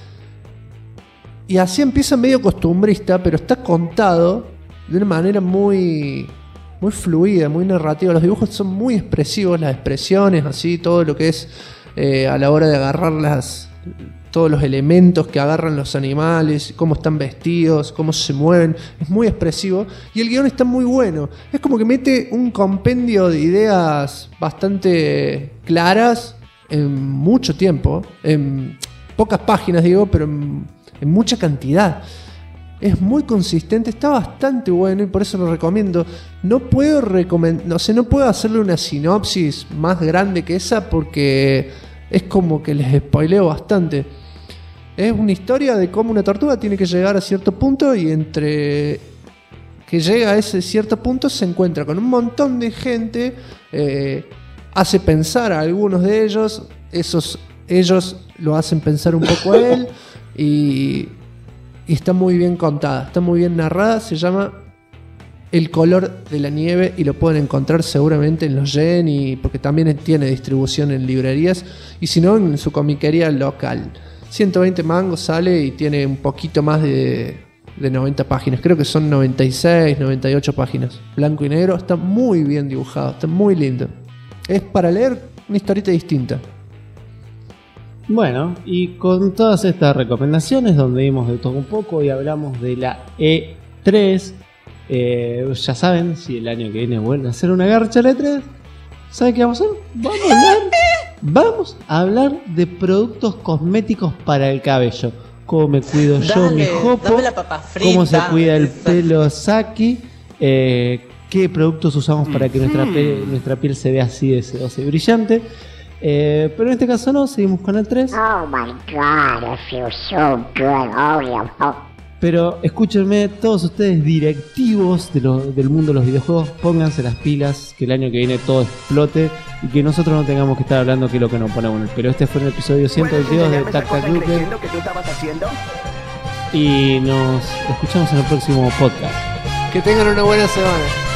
Y así empieza medio costumbrista, pero está contado de una manera muy fluida, muy narrativa. Los dibujos son muy expresivos, las expresiones, así, todo lo que es a la hora de agarrar todos los elementos que agarran los animales, cómo están vestidos, cómo se mueven, es muy expresivo y el guión está muy bueno. Es como que mete un compendio de ideas bastante claras en mucho tiempo, en pocas páginas digo, pero en mucha cantidad. Es muy consistente, está bastante bueno y por eso lo recomiendo. No puedo hacerle una sinopsis más grande que esa porque es como que les spoileo bastante. Es una historia de cómo una tortuga tiene que llegar a cierto punto y entre que llega a ese cierto punto se encuentra con un montón de gente, hace pensar a algunos de ellos, ellos lo hacen pensar un poco a él y está muy bien contada, está muy bien narrada, se llama El color de la nieve y lo pueden encontrar seguramente en los Yen porque también tiene distribución en librerías y si no en su comiquería local. 120 mangos sale y tiene un poquito más de 90 páginas, creo que son 96, 98 páginas, blanco y negro, está muy bien dibujado, está muy lindo. Es para leer una historieta distinta. Bueno, y con todas estas recomendaciones donde vimos de todo un poco y hablamos de la E3, ya saben, si el año que viene vuelve a hacer una garcha la E3, ¿saben qué vamos a hacer? Vamos a hablar de productos cosméticos para el cabello. Cómo me cuido yo, mi jopo, cómo se cuida el pelo Saki, qué productos usamos para que nuestra piel se vea así de sedosa y brillante. Pero en este caso no, seguimos con el 3. Oh my god, I feel so good. Pero escúchenme, todos ustedes directivos del mundo de los videojuegos, pónganse las pilas, que el año que viene todo explote y que nosotros no tengamos que estar hablando qué es lo que nos ponemos. Pero este fue el episodio 122 de Tac Tac Duque. Y nos escuchamos en el próximo podcast. Que tengan una buena semana.